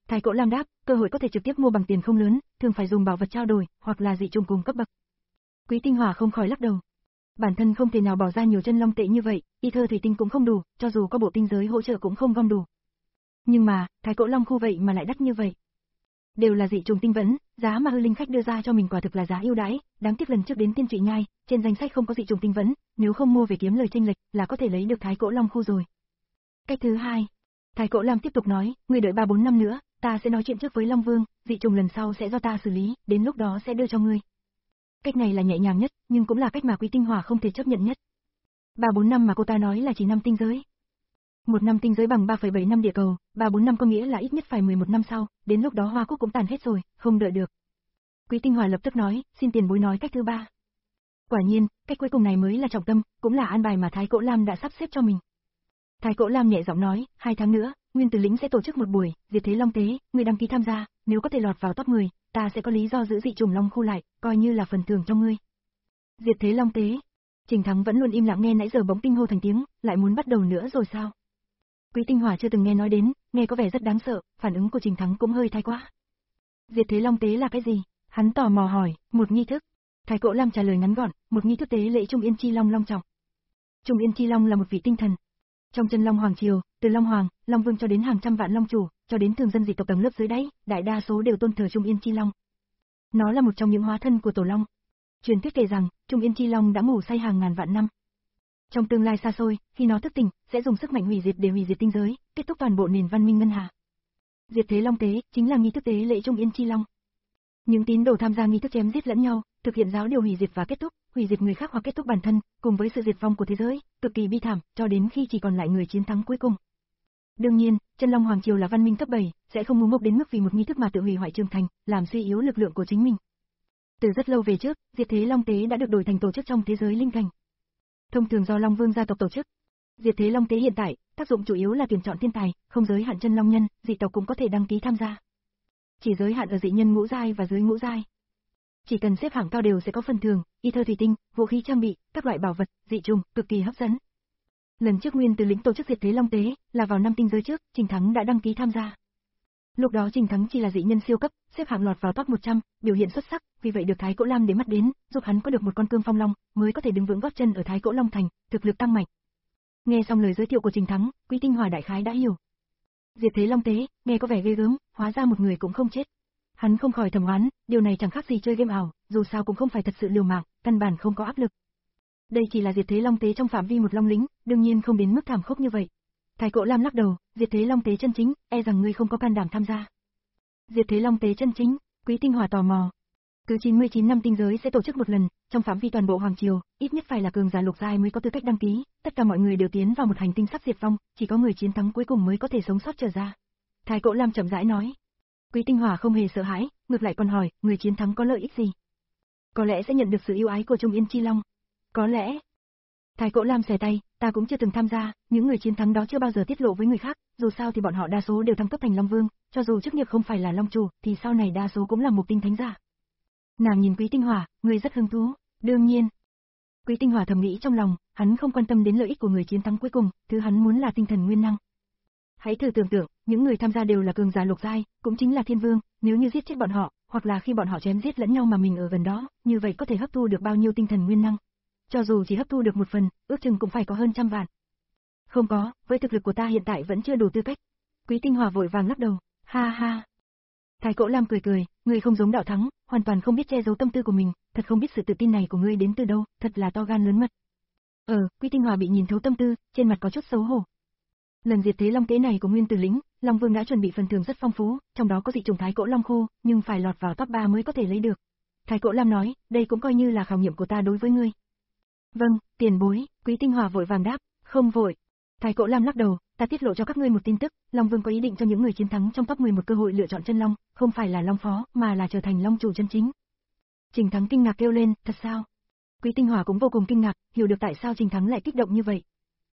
Thái Cỗ Lam đáp, cơ hội có thể trực tiếp mua bằng tiền không lớn, thường phải dùng bảo vật trao đổi, hoặc là dị trùng cùng cấp bậc. Quý Tinh Hỏa không khỏi lắc đầu. Bản thân không thể nào bỏ ra nhiều chân long tệ như vậy, y thơ thủy tinh cũng không đủ, cho dù có bộ tinh giới hỗ trợ cũng không gom đủ. Nhưng mà, Thái Cỗ Long khu vậy mà lại đắt như vậy. Đều là dị trùng tinh vẫn, giá mà hư linh khách đưa ra cho mình quả thực là giá ưu đãi, đáng tiếc lần trước đến Tiên Trụy Nhai, trên danh sách không có dị trùng tinh vẫn, nếu không mua về kiếm lời chênh lệch, là có thể lấy được Thái Cỗ Long khu rồi. Cách thứ hai, Thái Cỗ Lam tiếp tục nói, ngươi đợi ba bốn năm nữa, ta sẽ nói chuyện trước với Long Vương, dị trùng lần sau sẽ do ta xử lý, đến lúc đó sẽ đưa cho ngươi. Cách này là nhẹ nhàng nhất, nhưng cũng là cách mà Quý Tinh Hỏa không thể chấp nhận nhất. Ba bốn năm mà cô ta nói là chỉ năm tinh giới. Một năm tinh giới bằng ba phẩy bảy năm địa cầu, ba bốn năm có nghĩa là ít nhất phải mười một năm sau, đến lúc đó Hoa Quốc cũng tàn hết rồi, không đợi được. Quý Tinh Hỏa lập tức nói, xin tiền bối nói cách thứ ba. Quả nhiên, cách cuối cùng này mới là trọng tâm, cũng là an bài mà Thái Cỗ Lam đã sắp xếp cho mình. Thái Cỗ Lam nhẹ giọng nói, hai tháng nữa, Nguyên Tử Lĩnh sẽ tổ chức một buổi diệt thế long tế, ngươi đăng ký tham gia, nếu có thể lọt vào top mười, ta sẽ có lý do giữ dị trùng long khu lại, coi như là phần thưởng cho ngươi. Diệt thế long tế. Trình Thắng vẫn luôn im lặng nghe nãy giờ bỗng kinh hô thành tiếng, lại muốn bắt đầu nữa rồi sao? Quý Tinh Hỏa chưa từng nghe nói đến, nghe có vẻ rất đáng sợ, phản ứng của Trình Thắng cũng hơi thái quá. Diệt thế long tế là cái gì? Hắn tò mò hỏi, một nghi thức. Thái Cỗ Lam trả lời ngắn gọn, một nghi thức tế lễ Trung Yên Chi Long long trọng. Trung Yên Chi Long là một vị tinh thần. Trong chân Long Hoàng Triều, từ Long Hoàng, Long Vương cho đến hàng trăm vạn Long Chủ, cho đến thường dân dị tộc tầng lớp dưới đáy, đại đa số đều tôn thờ Trung Yên Chi Long. Nó là một trong những hóa thân của Tổ Long. Truyền thuyết kể rằng, Trung Yên Chi Long đã ngủ say hàng ngàn vạn năm. Trong tương lai xa xôi, khi nó thức tỉnh, sẽ dùng sức mạnh hủy diệt để hủy diệt tinh giới, kết thúc toàn bộ nền văn minh ngân hà. Diệt thế long tế chính là nghi thức tế lễ Trung Yên Chi Long. Những tín đồ tham gia nghi thức chém giết lẫn nhau, thực hiện giáo điều hủy diệt và kết thúc, hủy diệt người khác hoặc kết thúc bản thân, cùng với sự diệt vong của thế giới, cực kỳ bi thảm, cho đến khi chỉ còn lại người chiến thắng cuối cùng. Đương nhiên, chân Long Hoàng Triều là văn minh cấp bảy, sẽ không ngu ngốc đến mức vì một nghi thức mà tự hủy hoại trường thành, làm suy yếu lực lượng của chính mình. Từ rất lâu về trước, diệt thế long tế đã được đổi thành tổ chức trong thế giới linh cảnh. Thông thường do Long Vương gia tộc tổ chức. Diệt thế long tế hiện tại, tác dụng chủ yếu là tuyển chọn thiên tài, không giới hạn chân long nhân, dị tộc cũng có thể đăng ký tham gia. Chỉ giới hạn ở dị nhân ngũ giai và dưới ngũ giai. Chỉ cần xếp hạng cao đều sẽ có phần thưởng, y thơ thủy tinh, vũ khí trang bị, các loại bảo vật, dị trùng, cực kỳ hấp dẫn. Lần trước Nguyên Tử Lĩnh tổ chức diệt thế long tế, là vào năm tinh giới trước, Trình Thắng đã đăng ký tham gia. Lúc đó Trình Thắng chỉ là dị nhân siêu cấp, xếp hạng lọt vào top một trăm, biểu hiện xuất sắc, vì vậy được Thái Cỗ Lam để mắt đến, giúp hắn có được một con cương phong long, mới có thể đứng vững gót chân ở Thái Cỗ Long thành, thực lực tăng mạnh. Nghe xong lời giới thiệu của Trình Thắng, Quý Tinh Hỏa đại khái đã hiểu. Diệt thế long tế, nghe có vẻ ghê gớm, hóa ra một người cũng không chết. Hắn không khỏi thầm oán, điều này chẳng khác gì chơi game ảo, dù sao cũng không phải thật sự liều mạng, căn bản không có áp lực. Đây chỉ là diệt thế long tế trong phạm vi một long lĩnh, đương nhiên không đến mức thảm khốc như vậy. Thái Cỗ Lam lắc đầu, diệt thế long tế chân chính, e rằng ngươi không có can đảm tham gia. Diệt thế long tế chân chính, Quý Tinh Hỏa tò mò. Cứ chín mươi chín năm tinh giới sẽ tổ chức một lần, trong phạm vi toàn bộ hoàng triều, ít nhất phải là cường giả lục giai mới có tư cách đăng ký, tất cả mọi người đều tiến vào một hành tinh sắp diệt vong, chỉ có người chiến thắng cuối cùng mới có thể sống sót trở ra. Thái Cỗ Lam chậm rãi nói. Quý Tinh Hỏa không hề sợ hãi, ngược lại còn hỏi, người chiến thắng có lợi ích gì? Có lẽ sẽ nhận được sự yêu ái của Trung Yên Chi Long. Có lẽ. Thái Cỗ Lam xòe tay, ta cũng chưa từng tham gia, những người chiến thắng đó chưa bao giờ tiết lộ với người khác, dù sao thì bọn họ đa số đều thăng cấp thành Long Vương, cho dù chức nghiệp không phải là Long Chủ, thì sau này đa số cũng là một tinh thánh giả. Nàng nhìn Quý Tinh Hỏa, người rất hứng thú, đương nhiên. Quý Tinh Hỏa thầm nghĩ trong lòng, hắn không quan tâm đến lợi ích của người chiến thắng cuối cùng, thứ hắn muốn là tinh thần nguyên năng. Hãy thử tưởng tượng, những người tham gia đều là cường giả lục giai, cũng chính là thiên vương, nếu như giết chết bọn họ, hoặc là khi bọn họ chém giết lẫn nhau mà mình ở gần đó, như vậy có thể hấp thu được bao nhiêu tinh thần nguyên năng? Cho dù chỉ hấp thu được một phần, ước chừng cũng phải có hơn trăm vạn. Không có, với thực lực của ta hiện tại vẫn chưa đủ tư cách. Quý Tinh Hỏa vội vàng lắc đầu, ha ha. Thái Cỗ Lam cười cười, ngươi không giống Đạo Thắng, hoàn toàn không biết che giấu tâm tư của mình, thật không biết sự tự tin này của ngươi đến từ đâu, thật là to gan lớn mật. Ờ, Quý Tinh Hỏa bị nhìn thấu tâm tư, trên mặt có chút xấu hổ. Lần diệt thế long tế này của Nguyên Tử Lĩnh, Long Vương đã chuẩn bị phần thưởng rất phong phú, trong đó có dị trùng Thái Cỗ Long khu, nhưng phải lọt vào top ba mới có thể lấy được. Thái Cỗ Lam nói, đây cũng coi như là khảo nghiệm của ta đối với ngươi. Vâng, tiền bối, Quý Tinh Hỏa vội vàng đáp, không vội. Thái Cỗ Lam lắc đầu, ta tiết lộ cho các ngươi một tin tức, Long Vương có ý định cho những người chiến thắng trong top mười một cơ hội lựa chọn chân long, không phải là long phó, mà là trở thành long chủ chân chính. Trình Thắng kinh ngạc kêu lên, thật sao? Quý Tinh Hỏa cũng vô cùng kinh ngạc, hiểu được tại sao Trình Thắng lại kích động như vậy.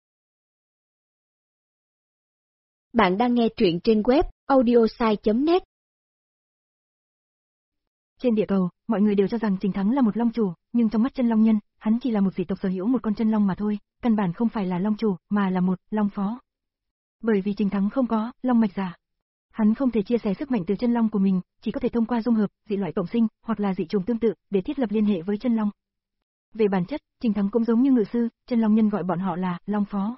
Bạn đang nghe truyện trên web audiosai chấm net. Trên địa cầu, mọi người đều cho rằng Trình Thắng là một long chủ, nhưng trong mắt chân long nhân, hắn chỉ là một dị tộc sở hữu một con chân long mà thôi, căn bản không phải là long chủ, mà là một long phó. Bởi vì Trình Thắng không có long mạch giả. Hắn không thể chia sẻ sức mạnh từ chân long của mình, chỉ có thể thông qua dung hợp, dị loại cộng sinh, hoặc là dị trùng tương tự, để thiết lập liên hệ với chân long. Về bản chất, Trình Thắng cũng giống như ngự sư, chân long nhân gọi bọn họ là long phó.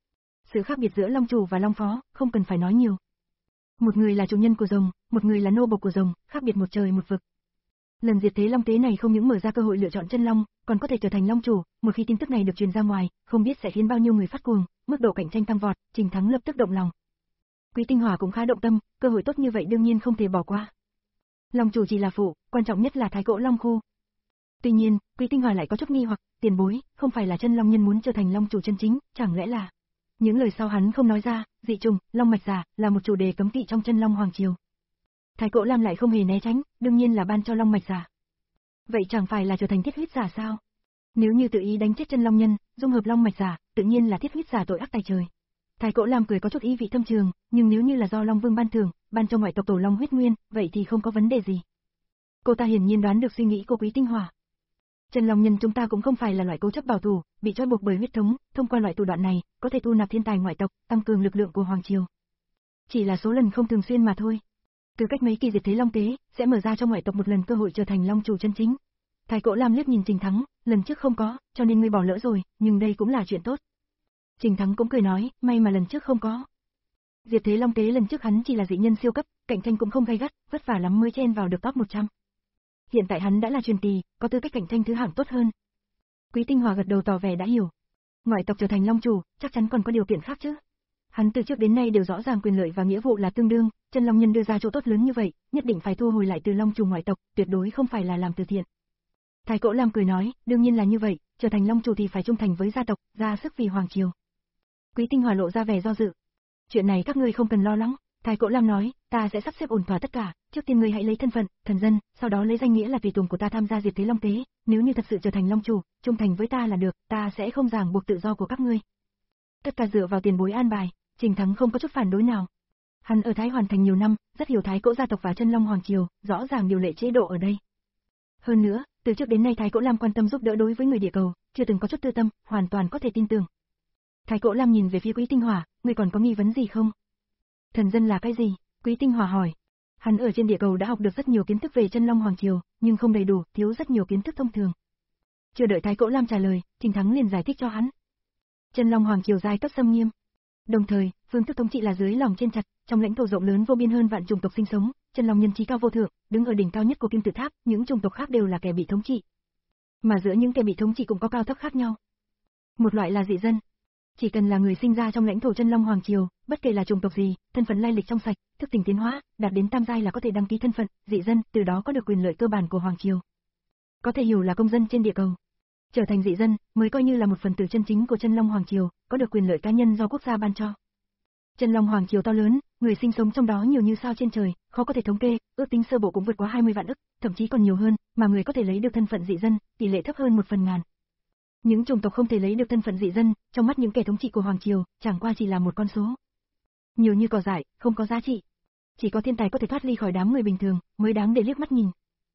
Sự khác biệt giữa long chủ và long phó, không cần phải nói nhiều. Một người là chủ nhân của rồng, một người là nô bộc của rồng, khác biệt một trời một vực. Lần diệt thế long tế này không những mở ra cơ hội lựa chọn chân long, còn có thể trở thành long chủ, một khi tin tức này được truyền ra ngoài, không biết sẽ khiến bao nhiêu người phát cuồng, mức độ cạnh tranh tăng vọt, Trình Thắng lập tức động lòng. Quý Tinh Hỏa cũng khá động tâm, cơ hội tốt như vậy đương nhiên không thể bỏ qua. Long chủ chỉ là phụ, quan trọng nhất là thái cổ long khu. Tuy nhiên, Quý Tinh Hỏa lại có chút nghi hoặc, tiền bối, không phải là chân long nhân muốn trở thành long chủ chân chính, chẳng lẽ là... Những lời sau hắn không nói ra, dị trùng, long mạch giả, là một chủ đề cấm kỵ trong chân long hoàng triều. Thái cổ Lam lại không hề né tránh, đương nhiên là ban cho long mạch giả. Vậy chẳng phải là trở thành thiết huyết giả sao? Nếu như tự ý đánh chết chân long nhân, dung hợp long mạch giả, tự nhiên là thiết huyết giả tội ác tày trời. Thái cổ Lam cười có chút ý vị thâm trường, nhưng nếu như là do Long Vương ban thưởng, ban cho ngoại tộc tổ long huyết nguyên, vậy thì không có vấn đề gì. Cô ta hiển nhiên đoán được suy nghĩ của Quý Tinh Hỏa. Chân long nhân chúng ta cũng không phải là loại cố chấp bảo thủ, bị trói buộc bởi huyết thống, thông qua loại thủ đoạn này, có thể thu nạp thiên tài ngoại tộc, tăng cường lực lượng của hoàng triều. Chỉ là số lần không thường xuyên mà thôi. Từ cách mấy kỳ diệt thế long tế, sẽ mở ra cho ngoại tộc một lần cơ hội trở thành long chủ chân chính. Thái cổ Lam liếc nhìn Trình Thắng, lần trước không có, cho nên ngươi bỏ lỡ rồi, nhưng đây cũng là chuyện tốt. Trình Thắng cũng cười nói, may mà lần trước không có. Diệt thế long tế lần trước hắn chỉ là dị nhân siêu cấp, cạnh tranh cũng không gay gắt, vất vả lắm mới chen vào được top một trăm. Hiện tại hắn đã là truyền kỳ, có tư cách cạnh tranh thứ hạng tốt hơn. Quý Tinh Hỏa gật đầu tỏ vẻ đã hiểu. Ngoại tộc trở thành long chủ, chắc chắn còn có điều kiện khác chứ. Hắn từ trước đến nay đều rõ ràng quyền lợi và nghĩa vụ là tương đương, chân long nhân đưa ra chỗ tốt lớn như vậy, nhất định phải thu hồi lại từ long chủ ngoại tộc, tuyệt đối không phải là làm từ thiện. Thái cổ Lam cười nói, đương nhiên là như vậy, trở thành long chủ thì phải trung thành với gia tộc, ra sức vì hoàng triều. Quý Tinh Hỏa lộ ra vẻ do dự. Chuyện này các ngươi không cần lo lắng, Thái cổ Lam nói, ta sẽ sắp xếp ổn thỏa tất cả, trước tiên ngươi hãy lấy thân phận, thần dân, sau đó lấy danh nghĩa là tùy tùng của ta tham gia diệt thế long tế, nếu như thật sự trở thành long chủ, trung thành với ta là được, ta sẽ không ràng buộc tự do của các ngươi. Tất cả dựa vào tiền bối an bài, Trình Thắng không có chút phản đối nào. Hắn ở Thái Hoàn thành nhiều năm, rất hiểu Thái cổ gia tộc và chân long hoàng triều, rõ ràng điều lệ chế độ ở đây. Hơn nữa, từ trước đến nay Thái cổ Lam quan tâm giúp đỡ đối với người địa cầu, chưa từng có chút tư tâm, hoàn toàn có thể tin tưởng. Thái cổ Lam nhìn về phía Quý Tinh Hỏa, ngươi còn có nghi vấn gì không? Thần dân là cái gì? Quý Tinh Hỏa hỏi. Hắn ở trên địa cầu đã học được rất nhiều kiến thức về chân long hoàng triều, nhưng không đầy đủ, thiếu rất nhiều kiến thức thông thường. Chưa đợi Thái cổ Lam trả lời, Trình Thắng liền giải thích cho hắn. Chân long hoàng triều giai cấp xâm nghiêm. Đồng thời, phương thức thống trị là dưới lòng trên chặt, trong lãnh thổ rộng lớn vô biên hơn vạn chủng tộc sinh sống, chân long nhân trí cao vô thượng, đứng ở đỉnh cao nhất của kim tự tháp, những chủng tộc khác đều là kẻ bị thống trị. Mà giữa những kẻ bị thống trị cũng có cao thấp khác nhau. Một loại là dị dân. Chỉ cần là người sinh ra trong lãnh thổ chân long hoàng triều, bất kể là chủng tộc gì, thân phận lai lịch trong sạch, thức tỉnh tiến hóa, đạt đến tam giai là có thể đăng ký thân phận dị dân, từ đó có được quyền lợi cơ bản của hoàng triều. Có thể hiểu là công dân trên địa cầu. Trở thành dị dân mới coi như là một phần tử chân chính của chân long hoàng triều, có được quyền lợi cá nhân do quốc gia ban cho. Chân long hoàng triều to lớn, người sinh sống trong đó nhiều như sao trên trời, khó có thể thống kê, ước tính sơ bộ cũng vượt quá hai mươi vạn ức, thậm chí còn nhiều hơn, mà người có thể lấy được thân phận dị dân, tỷ lệ thấp hơn một phần ngàn. Những chủng tộc không thể lấy được thân phận dị dân, trong mắt những kẻ thống trị của hoàng triều, chẳng qua chỉ là một con số. Nhiều như cỏ dại, không có giá trị. Chỉ có thiên tài có thể thoát ly khỏi đám người bình thường, mới đáng để liếc mắt nhìn.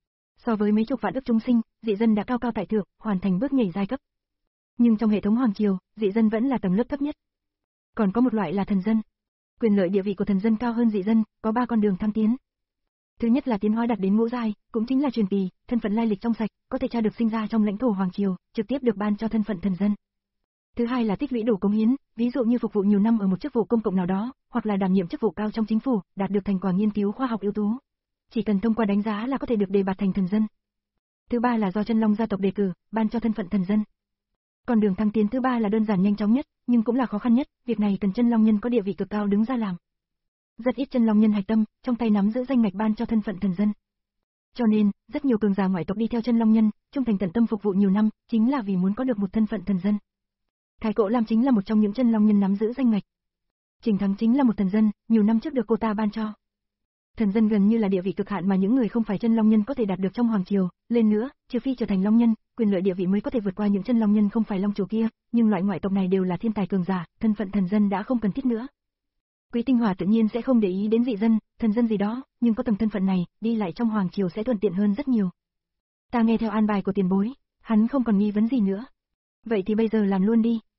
So với mấy chục vạn ức chúng sinh, dị dân đã cao cao tại thượng, hoàn thành bước nhảy giai cấp. Nhưng trong hệ thống hoàng triều, dị dân vẫn là tầng lớp thấp nhất. Còn có một loại là thần dân. Quyền lợi địa vị của thần dân cao hơn dị dân, có ba con đường thăng tiến. Thứ nhất là tiến hóa đạt đến ngũ giai, cũng chính là truyền kỳ, thân phận lai lịch trong sạch, có thể tra được sinh ra trong lãnh thổ hoàng triều, trực tiếp được ban cho thân phận thần dân. Thứ hai là tích lũy đủ cống hiến, ví dụ như phục vụ nhiều năm ở một chức vụ công cộng nào đó, hoặc là đảm nhiệm chức vụ cao trong chính phủ, đạt được thành quả nghiên cứu khoa học ưu tú. Chỉ cần thông qua đánh giá là có thể được đề bạt thành thần dân. Thứ ba là do chân long gia tộc đề cử, ban cho thân phận thần dân. Con đường thăng tiến thứ ba là đơn giản nhanh chóng nhất, nhưng cũng là khó khăn nhất, việc này cần chân long nhân có địa vị cực cao đứng ra làm. Rất ít chân long nhân hạch tâm, trong tay nắm giữ danh ngạch ban cho thân phận thần dân. Cho nên, rất nhiều cường giả ngoại tộc đi theo chân long nhân, trung thành tận tâm phục vụ nhiều năm, chính là vì muốn có được một thân phận thần dân. Thái cổ Lam chính là một trong những chân long nhân nắm giữ danh ngạch. Trình Thắng chính là một thần dân, nhiều năm trước được cô ta ban cho. Thần dân gần như là địa vị cực hạn mà những người không phải chân long nhân có thể đạt được trong hoàng triều, lên nữa, trừ phi trở thành long nhân, quyền lợi địa vị mới có thể vượt qua những chân long nhân không phải long chủ kia, nhưng loại ngoại tộc này đều là thiên tài cường giả, thân phận thần dân đã không cần thiết nữa. Quý Tinh Hỏa tự nhiên sẽ không để ý đến dị dân, thần dân gì đó, nhưng có tầng thân phận này, đi lại trong hoàng triều sẽ thuận tiện hơn rất nhiều. Ta nghe theo an bài của tiền bối, hắn không còn nghi vấn gì nữa. Vậy thì bây giờ làm luôn đi.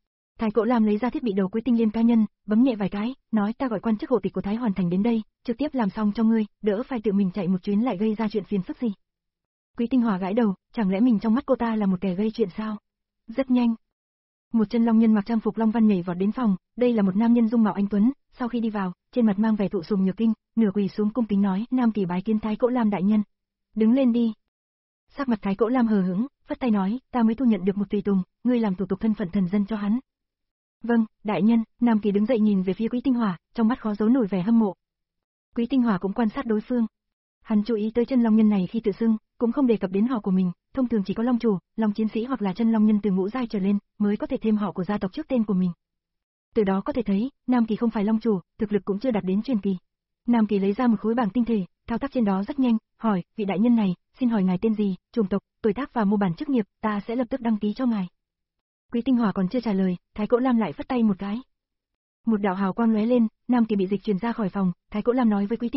Thái Cỗ Lam lấy ra thiết bị đầu Quý Tinh Liên cá nhân, bấm nhẹ vài cái, nói ta gọi quan chức hộ tịch của Thái Hoàn Thành đến đây, trực tiếp làm xong cho ngươi, đỡ phải tự mình chạy một chuyến lại gây ra chuyện phiền phức gì. Quý Tinh Hòa gãi đầu, chẳng lẽ mình trong mắt cô ta là một kẻ gây chuyện sao? Rất nhanh, một chân long nhân mặc trang phục long văn nhảy vọt đến phòng, đây là một nam nhân dung mạo anh tuấn, sau khi đi vào, trên mặt mang vẻ thụ sùng nhược kinh, nửa quỳ xuống cung kính nói, Nam Kỳ bái kiến Thái Cỗ Lam đại nhân. Đứng lên đi. Sắc mặt Thái Cỗ Lam hờ hững, phất tay nói, ta mới thu nhận được một tùy tùng, ngươi làm thủ tục thân phận thần dân cho hắn. Vâng, đại nhân. Nam Kỳ đứng dậy nhìn về phía Quý Tinh Hòa, trong mắt khó giấu nổi vẻ hâm mộ. Quý Tinh Hòa cũng quan sát đối phương. Hắn chú ý tới chân long nhân này khi tự xưng, cũng không đề cập đến họ của mình, thông thường chỉ có long chủ, long chiến sĩ hoặc là chân long nhân từ ngũ giai trở lên, mới có thể thêm họ của gia tộc trước tên của mình. Từ đó có thể thấy, Nam Kỳ không phải long chủ, thực lực cũng chưa đạt đến truyền kỳ. Nam Kỳ lấy ra một khối bảng tinh thể, thao tác trên đó rất nhanh, hỏi, vị đại nhân này, xin hỏi ngài tên gì, chủng tộc, tuổi tác và mô bản chức nghiệp, ta sẽ lập tức đăng ký cho ngài. Quý Tinh Hòa còn chưa trả lời, Thái Cỗ Lam lại phất tay một cái. Một đạo hào quang lóe lên, Nam Kỳ bị dịch chuyển ra khỏi phòng, Thái Cỗ Lam nói với Quý Tinh